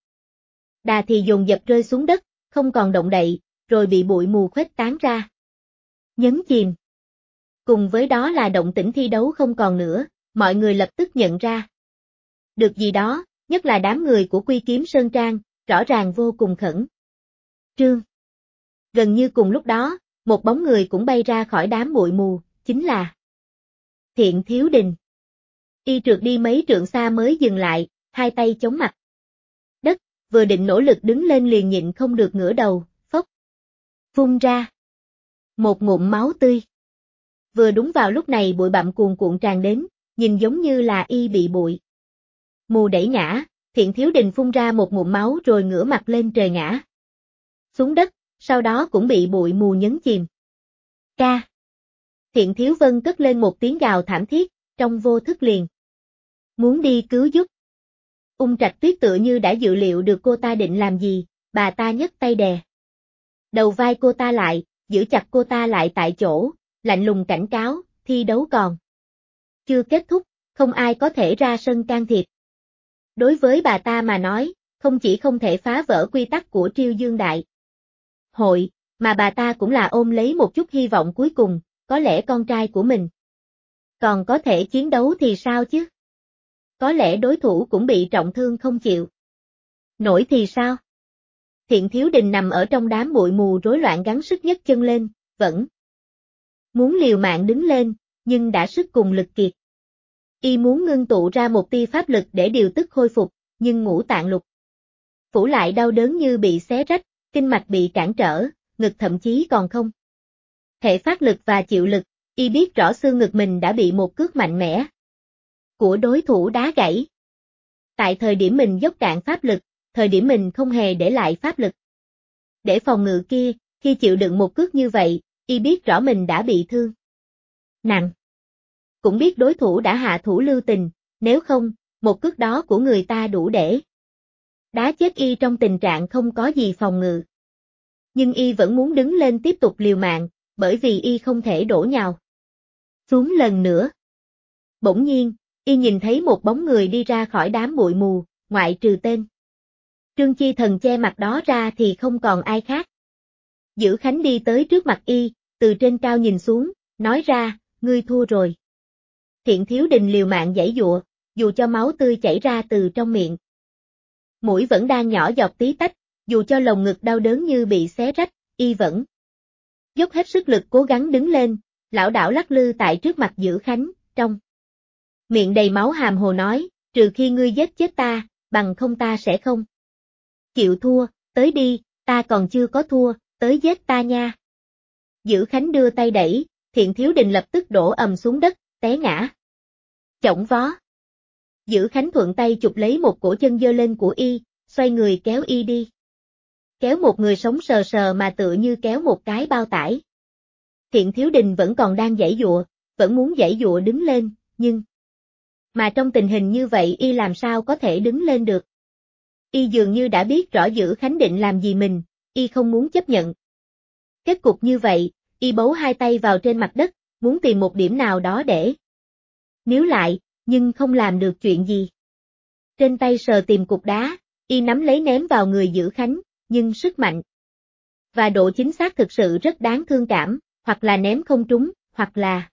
đà thì dồn dập rơi xuống đất, không còn động đậy, rồi bị bụi mù khuếch tán ra, nhấn chìm. Cùng với đó là động tĩnh thi đấu không còn nữa, mọi người lập tức nhận ra được gì đó, nhất là đám người của Quy Kiếm Sơn Trang, rõ ràng vô cùng khẩn trương. Gần như cùng lúc đó, một bóng người cũng bay ra khỏi đám bụi mù, chính là Thiện Thiếu Đình. Y trượt đi mấy trượng xa mới dừng lại, hai tay chống mặt đất, vừa định nỗ lực đứng lên liền nhịn không được ngửa đầu, phốc phun ra một ngụm máu tươi. Vừa đúng vào lúc này bụi bặm cuồn cuộn tràn đến, nhìn giống như là y bị bụi mù đẩy ngã, Thiện Thiếu Đình phun ra một ngụm máu rồi ngửa mặt lên trời ngã xuống đất, sau đó cũng bị bụi mù nhấn chìm. Ca. Thiện Thiếu Vân cất lên một tiếng gào thảm thiết, trong vô thức liền muốn đi cứu giúp. Trạch Tuyết tựa như đã dự liệu được cô ta định làm gì, bà ta nhấc tay đè đầu vai cô ta lại, giữ chặt cô ta lại tại chỗ, lạnh lùng cảnh cáo, thi đấu còn chưa kết thúc, không ai có thể ra sân can thiệp. Đối với bà ta mà nói, không chỉ không thể phá vỡ quy tắc của Triêu Dương Đại Hội, mà bà ta cũng là ôm lấy một chút hy vọng cuối cùng, có lẽ con trai của mình còn có thể chiến đấu thì sao chứ? Có lẽ đối thủ cũng bị trọng thương không chịu nổi thì sao? Thiện Thiếu Đình nằm ở trong đám bụi mù rối loạn gắng sức nhấc chân lên, vẫn muốn liều mạng đứng lên, nhưng đã sức cùng lực kiệt. Y muốn ngưng tụ ra một tia pháp lực để điều tức khôi phục, nhưng ngũ tạng lục phủ lại đau đớn như bị xé rách, kinh mạch bị cản trở, ngực thậm chí còn không thể phát lực và chịu lực. Y biết rõ xương ngực mình đã bị một cước mạnh mẽ của đối thủ đá gãy. Tại thời điểm mình dốc cạn pháp lực, thời điểm mình không hề để lại pháp lực để phòng ngự kia, khi chịu đựng một cước như vậy, y biết rõ mình đã bị thương nặng. Cũng biết đối thủ đã hạ thủ lưu tình, nếu không, một cước đó của người ta đủ để đá chết y trong tình trạng không có gì phòng ngự. Nhưng y vẫn muốn đứng lên tiếp tục liều mạng, bởi vì y không thể đổ nhào xuống lần nữa. Bỗng nhiên, y nhìn thấy một bóng người đi ra khỏi đám bụi mù, ngoại trừ tên Trương Chi Thần che mặt đó ra thì không còn ai khác. Dữ Khánh đi tới trước mặt y, từ trên cao nhìn xuống, nói ra, ngươi thua rồi. Thiện Thiếu Đình liều mạng giãy giụa, dù cho máu tươi chảy ra từ trong miệng. Mũi vẫn đang nhỏ giọt tí tách, dù cho lồng ngực đau đớn như bị xé rách, y vẫn dốc hết sức lực cố gắng đứng lên, lảo đảo lắc lư tại trước mặt Dữ Khánh, trong miệng đầy máu hàm hồ nói, trừ khi ngươi giết chết ta, bằng không ta sẽ không chịu thua, tới đi, ta còn chưa có thua, tới giết ta nha. Dữ Khánh đưa tay đẩy, Thiện Thiếu Đình lập tức đổ ầm xuống đất, té ngã chổng vó. Dữ Khánh thuận tay chụp lấy một cổ chân giơ lên của y, xoay người kéo y đi. Kéo một người sống sờ sờ mà tựa như kéo một cái bao tải. Thiện Thiếu Đình vẫn còn đang giãy giụa, vẫn muốn giãy giụa đứng lên, nhưng mà trong tình hình như vậy y làm sao có thể đứng lên được. Y dường như đã biết rõ Dữ Khánh định làm gì mình, y không muốn chấp nhận. Kết cục như vậy, y bấu hai tay vào trên mặt đất, muốn tìm một điểm nào đó để níu lại, nhưng không làm được chuyện gì. Trên tay sờ tìm cục đá, y nắm lấy ném vào người Dữ Khánh, nhưng sức mạnh và độ chính xác thực sự rất đáng thương cảm, hoặc là ném không trúng, hoặc là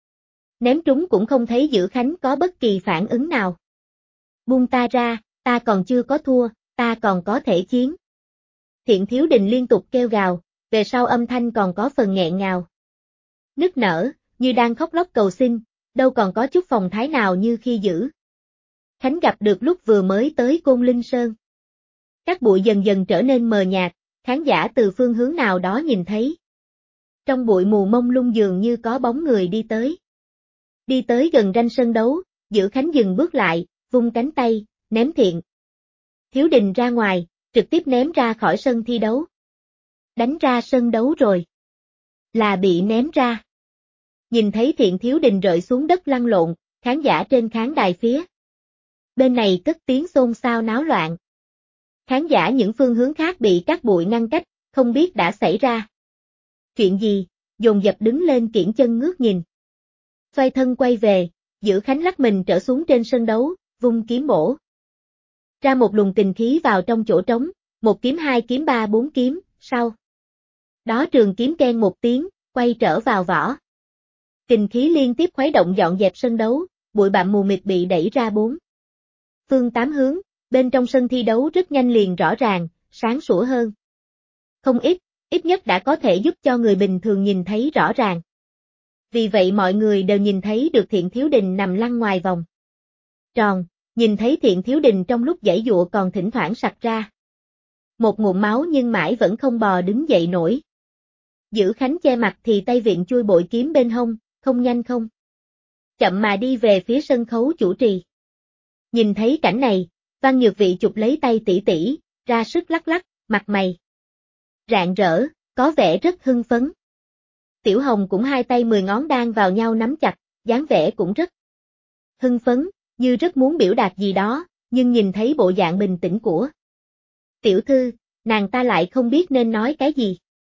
ném trúng cũng không thấy Dữ Khánh có bất kỳ phản ứng nào. Buông ta ra, ta còn chưa có thua, ta còn có thể chiến. Thiện Thiếu Đình liên tục kêu gào, về sau âm thanh còn có phần nghẹn ngào. Nức nở, như đang khóc lóc cầu xin, đâu còn có chút phòng thái nào như khi Dữ Khánh gặp được lúc vừa mới tới Côn Linh Sơn. Các bụi dần dần trở nên mờ nhạt, khán giả từ phương hướng nào đó nhìn thấy. Trong bụi mù mông lung dường như có bóng người đi tới. Đi tới gần ranh sân đấu, Dữ Khánh dừng bước lại, vung cánh tay, ném Thiện Thiếu Đình ra ngoài, trực tiếp ném ra khỏi sân thi đấu. Đánh ra sân đấu rồi. Là bị ném ra. Nhìn thấy Thiện Thiếu Đình rơi xuống đất lăn lộn, khán giả trên khán đài phía bên này cất tiếng xôn xao náo loạn. Khán giả những phương hướng khác bị các bụi ngăn cách, không biết đã xảy ra chuyện gì, dồn dập đứng lên kiễng chân ngước nhìn. Xoay thân quay về, Dữ Khánh lắc mình trở xuống trên sân đấu, vung kiếm bổ ra một luồng kình khí vào trong chỗ trống, một kiếm hai kiếm ba bốn kiếm, sau đó trường kiếm keng một tiếng, quay trở vào vỏ. Kình khí liên tiếp khuấy động dọn dẹp sân đấu, bụi bặm mù mịt bị đẩy ra bốn phương tám hướng, bên trong sân thi đấu rất nhanh liền rõ ràng, sáng sủa hơn. Không ít nhất đã có thể giúp cho người bình thường nhìn thấy rõ ràng. Vì vậy mọi người đều nhìn thấy được Thiện Thiếu Đình nằm lăn ngoài vòng tròn, nhìn thấy Thiện Thiếu Đình trong lúc giãy giụa còn thỉnh thoảng sặc ra một ngụm máu nhưng mãi vẫn không bò đứng dậy nổi. Dữ Khánh che mặt thì tay vịn chui bội kiếm bên hông, không nhanh không chậm mà đi về phía sân khấu chủ trì. Nhìn thấy cảnh này, Văn Nhược Vị chụp lấy tay tỷ tỷ, ra sức lắc lắc, mặt mày rạng rỡ, có vẻ rất hưng phấn. Tiểu Hồng cũng hai tay 10 ngón đan vào nhau nắm chặt, dáng vẻ cũng rất hưng phấn, như rất muốn biểu đạt gì đó, nhưng nhìn thấy bộ dạng bình tĩnh của tiểu thư, nàng ta lại không biết nên nói cái gì.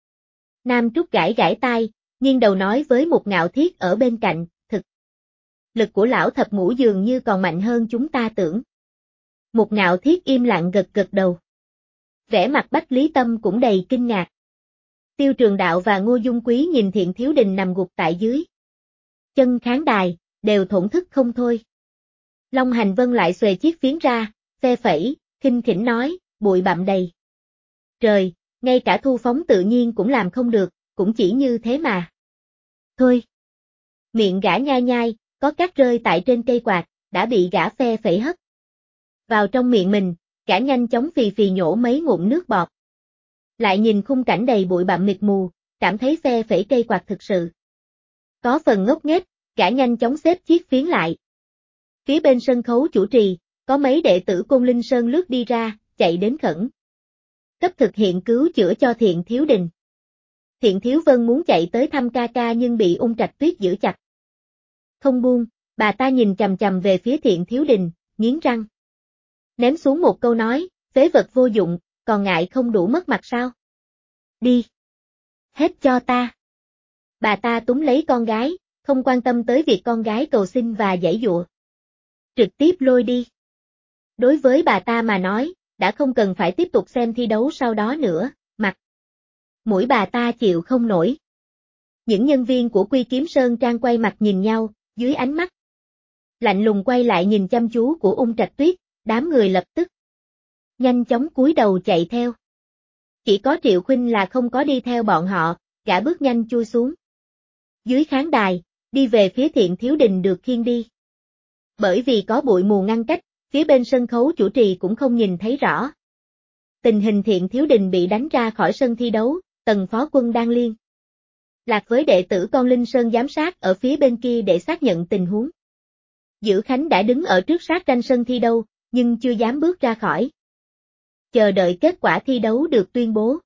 Nam Trúc gãi gãi tai, nghiêng đầu nói với một Ngạo Thiết ở bên cạnh, thực lực của lão thập ngũ dường như còn mạnh hơn chúng ta tưởng. Một Ngạo Thiết im lặng gật gật đầu. Vẻ mặt Bách Lý Tâm cũng đầy kinh ngạc. Tiêu Trường Đạo và Ngô Dung Quý nhìn Thiện Thiếu Đình nằm gục tại dưới chân khán đài, đều thổn thức không thôi. Long Hành Vân lại xuề chiếc phiến ra, phe phẩy, khinh khỉnh nói, bụi bặm đầy trời, ngay cả Thu Phóng tự nhiên cũng làm không được, cũng chỉ như thế mà. Thôi. Miệng gã nhai nhai, có cát rơi tại trên cây quạt, đã bị gã phe phẩy hất vào trong miệng mình, gã nhanh chóng phì phì nhổ mấy ngụm nước bọt. Lại nhìn khung cảnh đầy bụi bặm mịt mù, cảm thấy phe phẩy cây quạt thực sự có phần ngốc nghếch, gã nhanh chóng xếp chiếc phiến lại. Phía bên sân khấu chủ trì, có mấy đệ tử Côn Linh Sơn lướt đi ra, chạy đến khẩn cấp thực hiện cứu chữa cho Thiện Thiếu Đình. Thiện Thiếu Vân muốn chạy tới thăm ca ca nhưng bị Ung Trạch Tuyết giữ chặt. Không buông, bà ta nhìn chằm chằm về phía Thiện Thiếu Đình, nghiến răng. Ném xuống một câu nói, phế vật vô dụng, còn ngại không đủ mất mặt sao? Đi. Hết cho ta. Bà ta túm lấy con gái, không quan tâm tới việc con gái cầu xin và giãy giụa. Trực tiếp lôi đi. Đối với bà ta mà nói, đã không cần phải tiếp tục xem thi đấu sau đó nữa, mặt mũi bà ta chịu không nổi. Những nhân viên của Quy Kiếm Sơn Trang quay mặt nhìn nhau, dưới ánh mắt lạnh lùng quay lại nhìn chăm chú của Ung Trạch Tuyết, đám người lập tức nhanh chóng cúi đầu chạy theo. Chỉ có Triệu Khuynh là không có đi theo bọn họ, gã bước nhanh chui xuống dưới khán đài, đi về phía Thiện Thiếu Đình được khiêng đi. Bởi vì có bụi mù ngăn cách, phía bên sân khấu chủ trì cũng không nhìn thấy rõ. Tình hình Thiện Thiếu Đình bị đánh ra khỏi sân thi đấu, Tần Phó Quân đang liên lạc với đệ tử con Linh Sơn giám sát ở phía bên kia để xác nhận tình huống. Dữ Khánh đã đứng ở trước sát ranh sân thi đấu, nhưng chưa dám bước ra khỏi. Chờ đợi kết quả thi đấu được tuyên bố.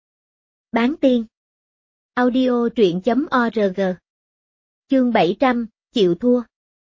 Bán tiên. Audio truyện.org. Chương 700, chịu thua.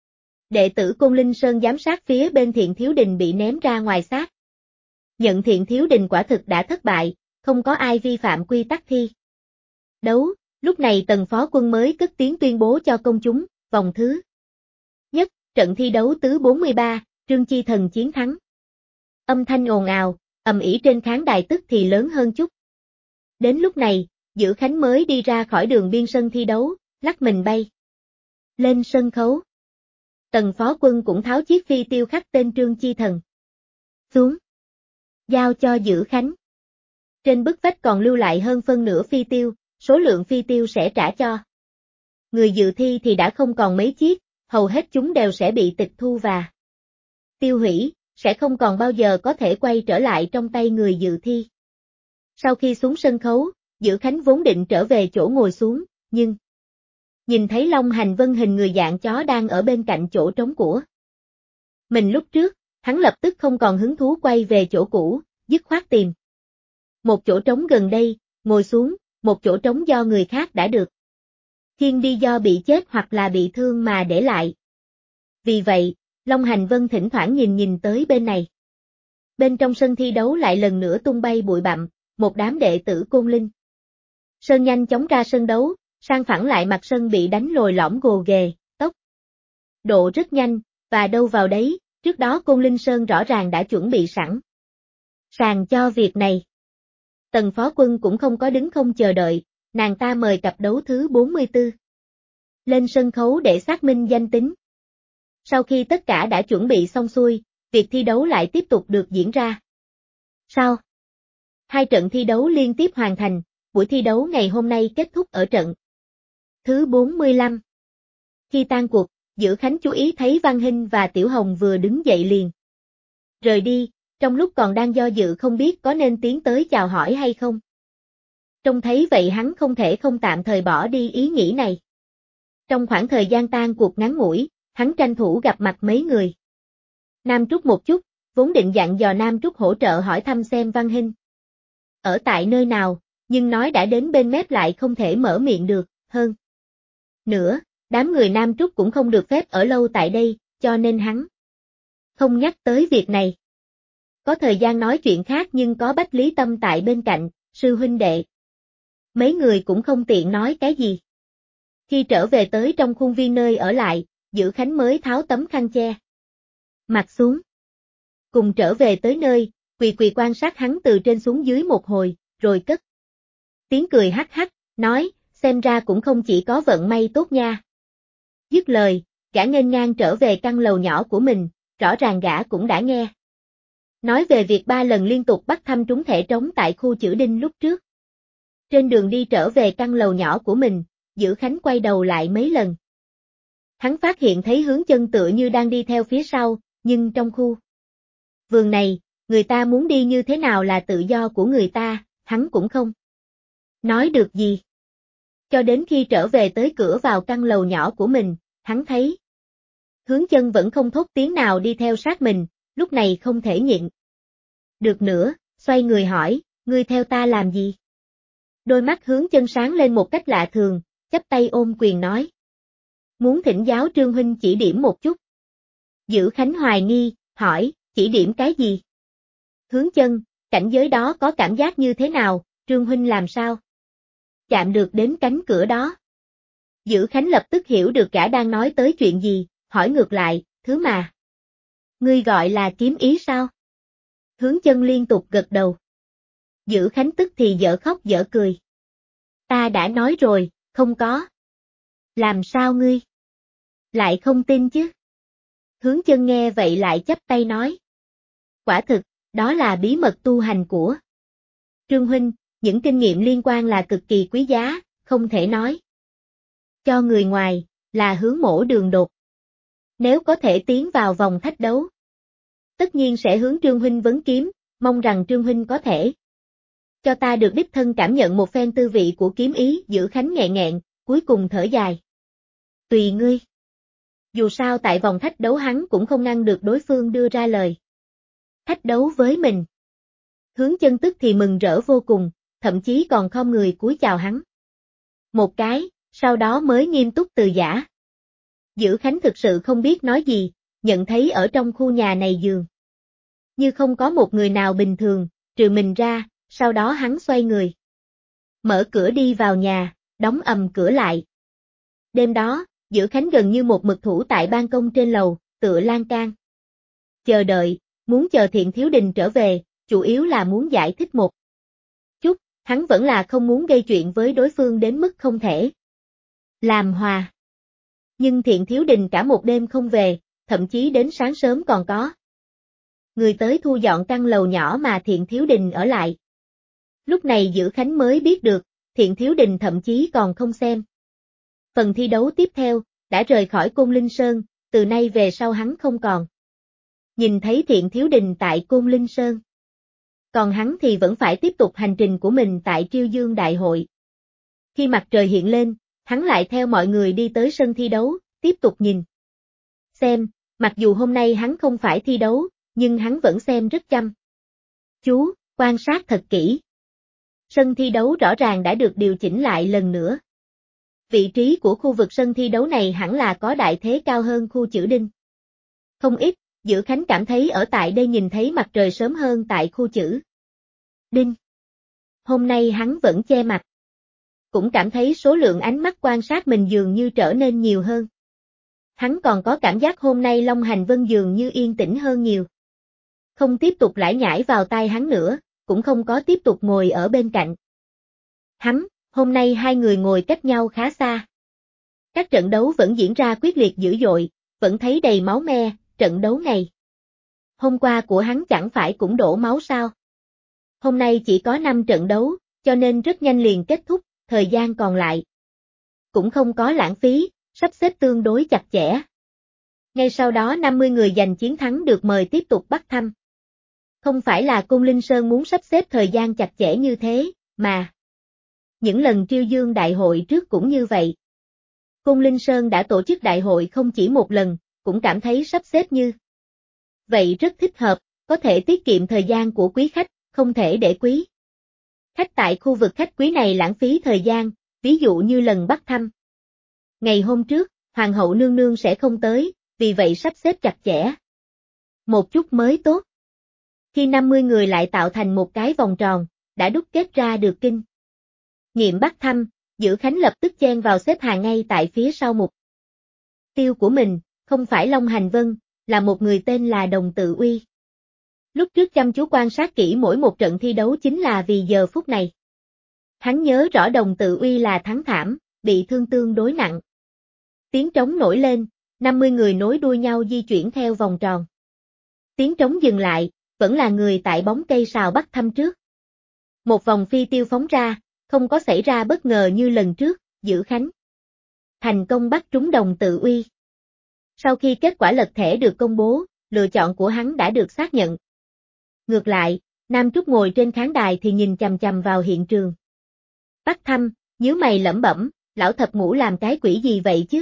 Đệ tử Côn Linh Sơn giám sát phía bên Thiện Thiếu Đình bị ném ra ngoài sát. Nhận Thiện Thiếu Đình quả thực đã thất bại, không có ai vi phạm quy tắc thi đấu. Lúc này Tần Phó Quân mới cất tiếng tuyên bố cho công chúng, vòng thứ nhất, trận thi đấu thứ 43, Trương Chi Thần chiến thắng. Âm thanh ồn ào, ầm ĩ trên khán đài tức thì lớn hơn chút. Đến lúc này, Dữ Khánh mới đi ra khỏi đường biên sân thi đấu, lắc mình bay lên sân khấu. Tần Phó Quân cũng tháo chiếc phi tiêu khắc tên Trương Chi Thần xuống, giao cho Dữ Khánh. Trên bức vách còn lưu lại hơn phân nửa phi tiêu, số lượng phi tiêu sẽ trả cho người dự thi thì đã không còn mấy chiếc, hầu hết chúng đều sẽ bị tịch thu và tiêu hủy, sẽ không còn bao giờ có thể quay trở lại trong tay người dự thi. Sau khi xuống sân khấu, Dữ Khánh vốn định trở về chỗ ngồi xuống, nhưng nhìn thấy Long Hành Vân hình người dạng chó đang ở bên cạnh chỗ trống của mình lúc trước, hắn lập tức không còn hứng thú quay về chỗ cũ, dứt khoát tìm một chỗ trống gần đây, ngồi xuống, một chỗ trống do người khác đã được khiêng đi do bị chết hoặc là bị thương mà để lại. Vì vậy, Long Hành Vân thỉnh thoảng nhìn tới bên này. Bên trong sân thi đấu lại lần nữa tung bay bụi bặm, một đám đệ tử Côn Linh Sơn nhanh chóng ra sân đấu, sang phẳng lại mặt sân bị đánh lồi lõm gồ ghề, tốc độ rất nhanh, và đâu vào đấy, trước đó Côn Linh Sơn rõ ràng đã chuẩn bị sẵn sàng cho việc này. Tần Phó Quân cũng không có đứng không chờ đợi, nàng ta mời cặp đấu thứ 44 lên sân khấu để xác minh danh tính. Sau khi tất cả đã chuẩn bị xong xuôi, việc thi đấu lại tiếp tục được diễn ra. Sau 2 trận thi đấu liên tiếp hoàn thành, buổi thi đấu ngày hôm nay kết thúc ở trận thứ 45. Khi tan cuộc, Dữ Khánh chú ý thấy Văn Hinh và Tiểu Hồng vừa đứng dậy liền rời đi, trong lúc còn đang do dự không biết có nên tiến tới chào hỏi hay không. Trông thấy vậy hắn không thể không tạm thời bỏ đi ý nghĩ này. Trong khoảng thời gian tan cuộc ngắn ngủi, hắn tranh thủ gặp mặt mấy người Nam Trúc một chút, vốn định dặn dò Nam Trúc hỗ trợ hỏi thăm xem Văn Hinh ở tại nơi nào, nhưng nói đã đến bên mép lại không thể mở miệng được, hơn nữa, đám người Nam Trúc cũng không được phép ở lâu tại đây, cho nên hắn không nhắc tới việc này. Có thời gian nói chuyện khác nhưng có Bách Lý Tâm tại bên cạnh, sư huynh đệ. Mấy người cũng không tiện nói cái gì. Khi trở về tới trong khuôn viên nơi ở lại, Dữ Khánh mới tháo tấm khăn che mặt xuống. Cùng trở về tới nơi, quỳ quan sát hắn từ trên xuống dưới một hồi, rồi cất tiếng cười hắc hắc, nói, xem ra cũng không chỉ có vận may tốt nha. Dứt lời, gã nghênh ngang trở về căn lầu nhỏ của mình, rõ ràng gã cũng đã nghe nói về việc 3 lần liên tục bắt thăm trúng thẻ trống tại khu Chữ Đinh lúc trước. Trên đường đi trở về căn lầu nhỏ của mình, Dữ Khánh quay đầu lại mấy lần. Hắn phát hiện thấy Hướng Chân tựa như đang đi theo phía sau, nhưng trong khu vườn này, người ta muốn đi như thế nào là tự do của người ta, hắn cũng không nói được gì. Cho đến khi trở về tới cửa vào căn lầu nhỏ của mình, hắn thấy Hướng Chân vẫn không thốt tiếng nào đi theo sát mình, lúc này không thể nhịn được nữa, xoay người hỏi, ngươi theo ta làm gì? Đôi mắt Hướng Chân sáng lên một cách lạ thường, chắp tay ôm quyền nói. Muốn thỉnh giáo Trương huynh chỉ điểm một chút. Dữ Khánh hoài nghi, hỏi, chỉ điểm cái gì? Hướng Chân, cảnh giới đó có cảm giác như thế nào, Trương huynh làm sao? Chạm được đến cánh cửa đó. Dữ Khánh lập tức hiểu được gã đang nói tới chuyện gì, hỏi ngược lại, thứ mà. Ngươi gọi là kiếm ý sao? Hướng Chân liên tục gật đầu. Dữ Khánh tức thì dở khóc dở cười. Ta đã nói rồi, không có. Làm sao ngươi? Lại không tin chứ? Hướng Chân nghe vậy lại chắp tay nói. Quả thực, đó là bí mật tu hành của Trương huynh, những kinh nghiệm liên quan là cực kỳ quý giá, không thể nói cho người ngoài, là hướng mổ đường đột. Nếu có thể tiến vào vòng thách đấu, tất nhiên sẽ hướng Trương huynh vấn kiếm, mong rằng Trương huynh có thể cho ta được đích thân cảm nhận một phen tư vị của kiếm ý. Dữ Khánh nghẹn nghẹn, cuối cùng thở dài. Tùy ngươi. Dù sao tại vòng thách đấu hắn cũng không ngăn được đối phương đưa ra lời thách đấu với mình. Hướng Chân tức thì mừng rỡ vô cùng, thậm chí còn khom người cúi chào hắn. Một cái, sau đó mới nghiêm túc từ giã. Dữ Khánh thực sự không biết nói gì, nhận thấy ở trong khu nhà này dường như không có một người nào bình thường, trừ mình ra, sau đó hắn xoay người. Mở cửa đi vào nhà, đóng ầm cửa lại. Đêm đó, Dữ Khánh gần như một mực thủ tại ban công trên lầu, tựa lan can. Chờ đợi, muốn chờ Thiện Thiếu Đình trở về, chủ yếu là muốn giải thích một chút, hắn vẫn là không muốn gây chuyện với đối phương đến mức không thể làm hòa. Nhưng Thiện Thiếu Đình cả một đêm không về, thậm chí đến sáng sớm còn có người tới thu dọn căn lầu nhỏ mà Thiện Thiếu Đình ở lại. Lúc này Dữ Khánh mới biết được, Thiện Thiếu Đình thậm chí còn không xem phần thi đấu tiếp theo, đã rời khỏi Côn Linh Sơn, từ nay về sau hắn không còn nhìn thấy Thiện Thiếu Đình tại Côn Linh Sơn. Còn hắn thì vẫn phải tiếp tục hành trình của mình tại Triêu Dương Đại hội. Khi mặt trời hiện lên, hắn lại theo mọi người đi tới sân thi đấu, tiếp tục nhìn xem, mặc dù hôm nay hắn không phải thi đấu, nhưng hắn vẫn xem rất chăm chú, quan sát thật kỹ. Sân thi đấu rõ ràng đã được điều chỉnh lại lần nữa. Vị trí của khu vực sân thi đấu này hẳn là có đại thế cao hơn khu Chữ Đinh không ít. Dữ Khánh cảm thấy ở tại đây nhìn thấy mặt trời sớm hơn tại khu Chữ Đinh. Hôm nay hắn vẫn che mặt. Cũng cảm thấy số lượng ánh mắt quan sát mình dường như trở nên nhiều hơn. Hắn còn có cảm giác hôm nay Long Hành Vân dường như yên tĩnh hơn nhiều. Không tiếp tục lải nhải vào tai hắn nữa, cũng không có tiếp tục ngồi ở bên cạnh hắn, hôm nay hai người ngồi cách nhau khá xa. Các trận đấu vẫn diễn ra quyết liệt dữ dội, vẫn thấy đầy máu me, trận đấu này hôm qua của hắn chẳng phải cũng đổ máu sao? Hôm nay chỉ có 5 trận đấu, cho nên rất nhanh liền kết thúc, thời gian còn lại cũng không có lãng phí, sắp xếp tương đối chặt chẽ. Ngay sau đó 50 người giành chiến thắng được mời tiếp tục bắt thăm. Không phải là Côn Linh Sơn muốn sắp xếp thời gian chặt chẽ như thế, mà những lần Triêu Dương Đại hội trước cũng như vậy. Côn Linh Sơn đã tổ chức đại hội không chỉ một lần, cũng cảm thấy sắp xếp như vậy rất thích hợp, có thể tiết kiệm thời gian của quý khách, không thể để quý khách tại khu vực khách quý này lãng phí thời gian, ví dụ như lần bắt thăm. Ngày hôm trước, Hoàng hậu nương nương sẽ không tới, vì vậy sắp xếp chặt chẽ một chút mới tốt. Khi 50 người lại tạo thành một cái vòng tròn, đã đúc kết ra được kinh nghiệm bắt thăm, Dữ Khánh lập tức chen vào xếp hàng ngay tại phía sau mục tiêu của mình, không phải Long Hành Vân, là một người tên là Đồng Tự Uy. Lúc trước chăm chú quan sát kỹ mỗi một trận thi đấu chính là vì giờ phút này. Hắn nhớ rõ Đồng Tự Uy là thắng thảm, bị thương tương đối nặng. Tiếng trống nổi lên, 50 người nối đuôi nhau di chuyển theo vòng tròn. Tiếng trống dừng lại, vẫn là người tại bóng cây sào bắt thăm trước. Một vòng phi tiêu phóng ra, không có xảy ra bất ngờ như lần trước, Dữ Khánh thành công bắt trúng Đồng Tự Uy. Sau khi kết quả lật thẻ được công bố, lựa chọn của hắn đã được xác nhận. Ngược lại, Nam Trúc ngồi trên khán đài thì nhìn chằm chằm vào hiện trường. Bắt thăm, nhíu mày lẩm bẩm, lão thập ngũ làm cái quỷ gì vậy chứ?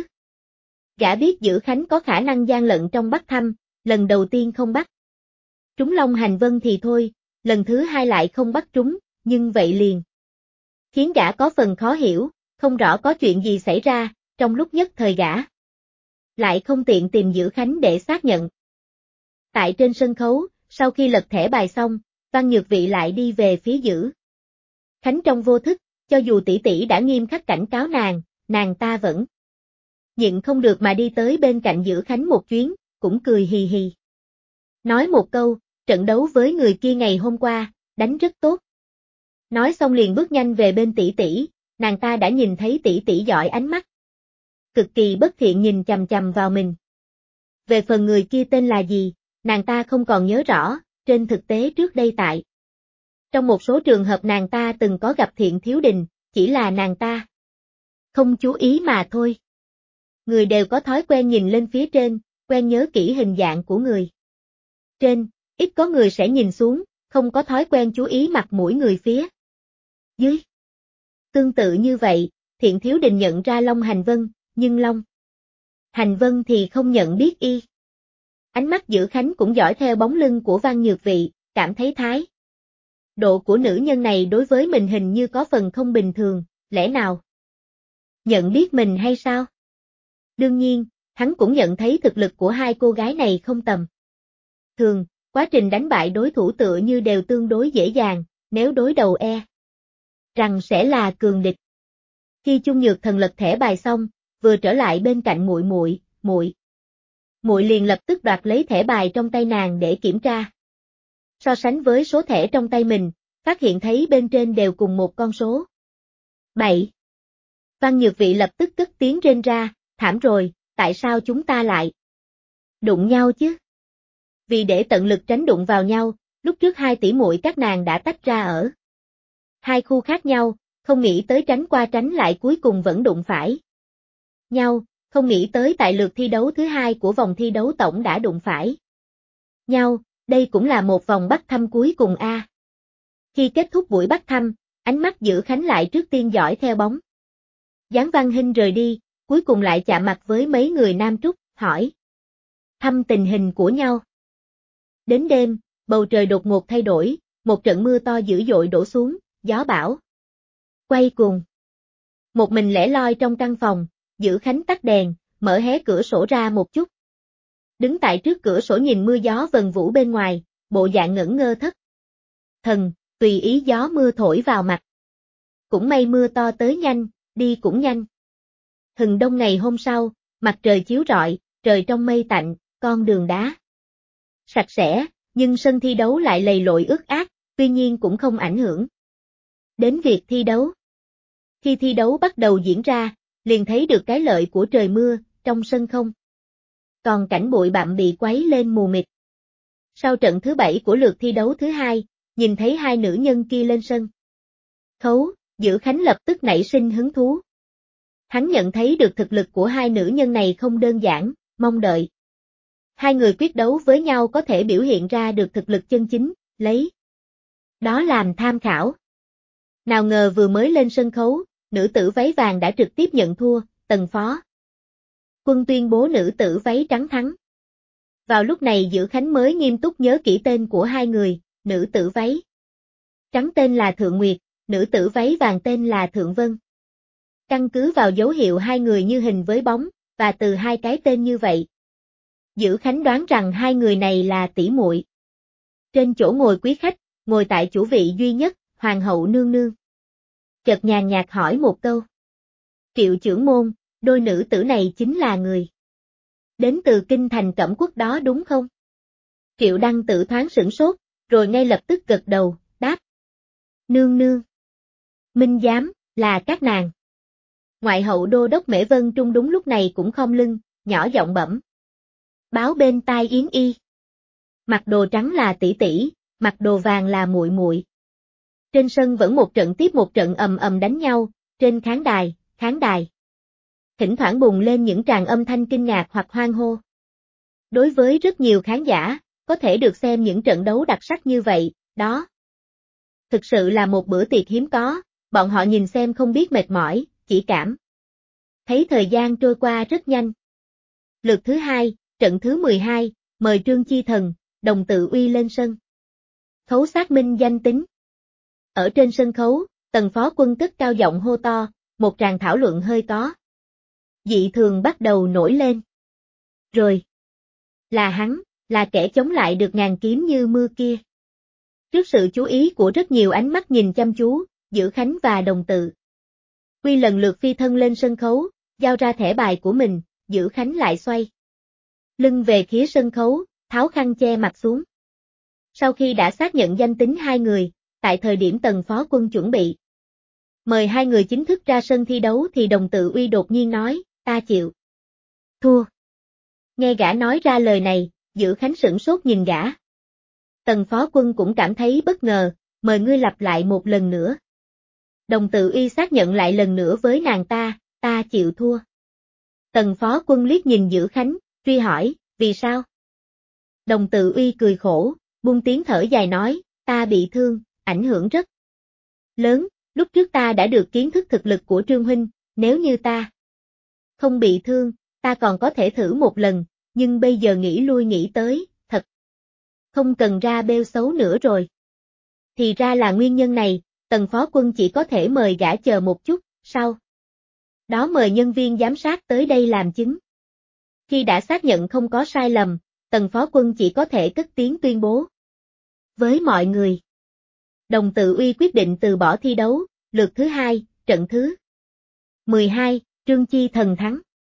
Gã biết Dữ Khánh có khả năng gian lận trong bắt thăm, lần đầu tiên không bắt trúng Long Hành Vân thì thôi, lần thứ hai lại không bắt trúng, nhưng vậy liền khiến gã có phần khó hiểu, không rõ có chuyện gì xảy ra, trong lúc nhất thời gã lại không tiện tìm Dữ Khánh để xác nhận. Tại trên sân khấu, sau khi lật thẻ bài xong, Văn Nhược Vị lại đi về phía Dữ Khánh trong vô thức, cho dù tỷ tỷ đã nghiêm khắc cảnh cáo nàng ta vẫn nhịn không được mà đi tới bên cạnh Dữ Khánh một chuyến, cũng cười hì hì. Nói một câu, trận đấu với người kia ngày hôm qua, đánh rất tốt. Nói xong liền bước nhanh về bên tỷ tỷ, nàng ta đã nhìn thấy tỷ tỷ giỏi ánh mắt cực kỳ bất thiện nhìn chằm chằm vào mình. Về phần người kia tên là gì, nàng ta không còn nhớ rõ, trên thực tế trước đây trong một số trường hợp nàng ta từng có gặp Thiện Thiếu Đình, chỉ là nàng ta không chú ý mà thôi. Người đều có thói quen nhìn lên phía trên, quen nhớ kỹ hình dạng của người trên, ít có người sẽ nhìn xuống, không có thói quen chú ý mặt mũi người phía dưới. Tương tự như vậy, Thiện Thiếu Đình nhận ra Long Hành Vân, nhưng Long Hành Vân thì không nhận biết y. Ánh mắt Dữ Khánh cũng dõi theo bóng lưng của Văn Nhược Vị, cảm thấy thái độ của nữ nhân này đối với mình hình như có phần không bình thường, lẽ nào nhận biết mình hay sao? Đương nhiên, hắn cũng nhận thấy thực lực của hai cô gái này không tầm thường, quá trình đánh bại đối thủ tựa như đều tương đối dễ dàng, nếu đối đầu rằng sẽ là cường địch. Khi Chung Nhược Thần lật thẻ bài xong, vừa trở lại bên cạnh muội liền lập tức đoạt lấy thẻ bài trong tay nàng để kiểm tra. So sánh với số thẻ trong tay mình, phát hiện thấy bên trên đều cùng một con số. 7. Văn Nhược Vị lập tức cất tiếng rên ra, thảm rồi, tại sao chúng ta lại đụng nhau chứ? Vì để tận lực tránh đụng vào nhau, lúc trước hai tỷ muội các nàng đã tách ra ở hai khu khác nhau, không nghĩ tới tránh qua tránh lại cuối cùng vẫn đụng phải nhau, không nghĩ tới tại lượt thi đấu thứ hai của vòng thi đấu tổng đã đụng phải nhau, đây cũng là một vòng bắt thăm cuối cùng a. Khi kết thúc buổi bắt thăm, ánh mắt Dữ Khánh lại trước tiên dõi theo bóng dáng Văn Hinh rời đi, cuối cùng lại chạm mặt với mấy người Nam Trúc, hỏi thăm tình hình của nhau. Đến đêm, bầu trời đột ngột thay đổi, một trận mưa to dữ dội đổ xuống, gió bão quay cuồng. Một mình lẻ loi trong căn phòng, Dữ Khánh tắt đèn, mở hé cửa sổ ra một chút. Đứng tại trước cửa sổ nhìn mưa gió vần vũ bên ngoài, bộ dạng ngẩn ngơ thất thần, tùy ý gió mưa thổi vào mặt. Cũng may mưa to tới nhanh, đi cũng nhanh. Hừng đông ngày hôm sau, mặt trời chiếu rọi, trời trong mây tạnh, con đường đá sạch sẽ, nhưng sân thi đấu lại lầy lội ướt át, tuy nhiên cũng không ảnh hưởng đến việc thi đấu. Khi thi đấu bắt đầu diễn ra, liền thấy được cái lợi của trời mưa, trong sân không còn cảnh bụi bặm bị quấy lên mù mịt. Sau trận thứ 7 của lượt thi đấu thứ hai, nhìn thấy hai nữ nhân kia lên sân khấu, Dữ Khánh lập tức nảy sinh hứng thú. Hắn nhận thấy được thực lực của hai nữ nhân này không đơn giản, mong đợi hai người quyết đấu với nhau có thể biểu hiện ra được thực lực chân chính, lấy đó làm tham khảo. Nào ngờ vừa mới lên sân khấu, nữ tử váy vàng đã trực tiếp nhận thua, Tần Phó Quân tuyên bố nữ tử váy trắng thắng. Vào lúc này Dữ Khánh mới nghiêm túc nhớ kỹ tên của hai người, nữ tử váy trắng tên là Thượng Nguyệt, nữ tử váy vàng tên là Thượng Vân. Căn cứ vào dấu hiệu hai người như hình với bóng, và từ hai cái tên như vậy, Dữ Khánh đoán rằng hai người này là tỷ muội. Trên chỗ ngồi quý khách, ngồi tại chủ vị duy nhất, Hoàng hậu nương nương chợt nhàn nhạt hỏi một câu. Triệu trưởng môn, đôi nữ tử này chính là người đến từ kinh thành Cẩm Quốc đó đúng không? Triệu Đăng Tử thoáng sửng sốt, rồi ngay lập tức gật đầu, đáp. Nương nương. Minh giám, là các nàng. Ngoại hậu đô đốc Mễ Vân Trung đúng lúc này cũng khom lưng, nhỏ giọng bẩm. Báo bên tai Yến Y. Mặc đồ trắng là tỷ tỷ, mặc đồ vàng là muội muội. Trên sân vẫn một trận tiếp một trận ầm ầm đánh nhau, trên khán đài. Thỉnh thoảng bùng lên những tràng âm thanh kinh ngạc hoặc hoan hô. Đối với rất nhiều khán giả, có thể được xem những trận đấu đặc sắc như vậy, đó thực sự là một bữa tiệc hiếm có, bọn họ nhìn xem không biết mệt mỏi, chỉ cảm thấy thời gian trôi qua rất nhanh. Lượt thứ 2, trận thứ 12, mời Trương Chi Thần, Đồng Tự Uy lên sân khấu xác minh danh tính. Ở trên sân khấu, Tần Phó Quân cất cao giọng hô to, một tràng thảo luận hơi có dị thường bắt đầu nổi lên. Rồi, là hắn, là kẻ chống lại được ngàn kiếm như mưa kia. Trước sự chú ý của rất nhiều ánh mắt nhìn chăm chú, Dữ Khánh và Đồng Tự Uy lần lượt phi thân lên sân khấu, giao ra thẻ bài của mình, Dữ Khánh lại xoay lưng về phía sân khấu, tháo khăn che mặt xuống. Sau khi đã xác nhận danh tính hai người, tại thời điểm Tần Phó Quân chuẩn bị mời hai người chính thức ra sân thi đấu thì Đồng Tự Uy đột nhiên nói, ta chịu thua. Nghe gã nói ra lời này, Dữ Khánh sửng sốt nhìn gã. Tần Phó Quân cũng cảm thấy bất ngờ, mời ngươi lặp lại một lần nữa. Đồng Tự Uy xác nhận lại lần nữa với nàng ta chịu thua. Tần Phó Quân liếc nhìn Dữ Khánh, truy hỏi, vì sao? Đồng Tự Uy cười khổ, buông tiếng thở dài nói, ta bị thương, ảnh hưởng rất lớn, lúc trước ta đã được kiến thức thực lực của Trương Huynh, nếu như ta không bị thương, ta còn có thể thử một lần, nhưng bây giờ nghĩ lui nghĩ tới, thật không cần ra bêu xấu nữa rồi. Thì ra là nguyên nhân này, Tần Phó Quân chỉ có thể mời gã chờ một chút, sau đó mời nhân viên giám sát tới đây làm chứng. Khi đã xác nhận không có sai lầm, Tần Phó Quân chỉ có thể cất tiếng tuyên bố với mọi người. Đồng Tự Uy quyết định từ bỏ thi đấu, lượt thứ 2, trận thứ 12, Trương Chi Thần thắng.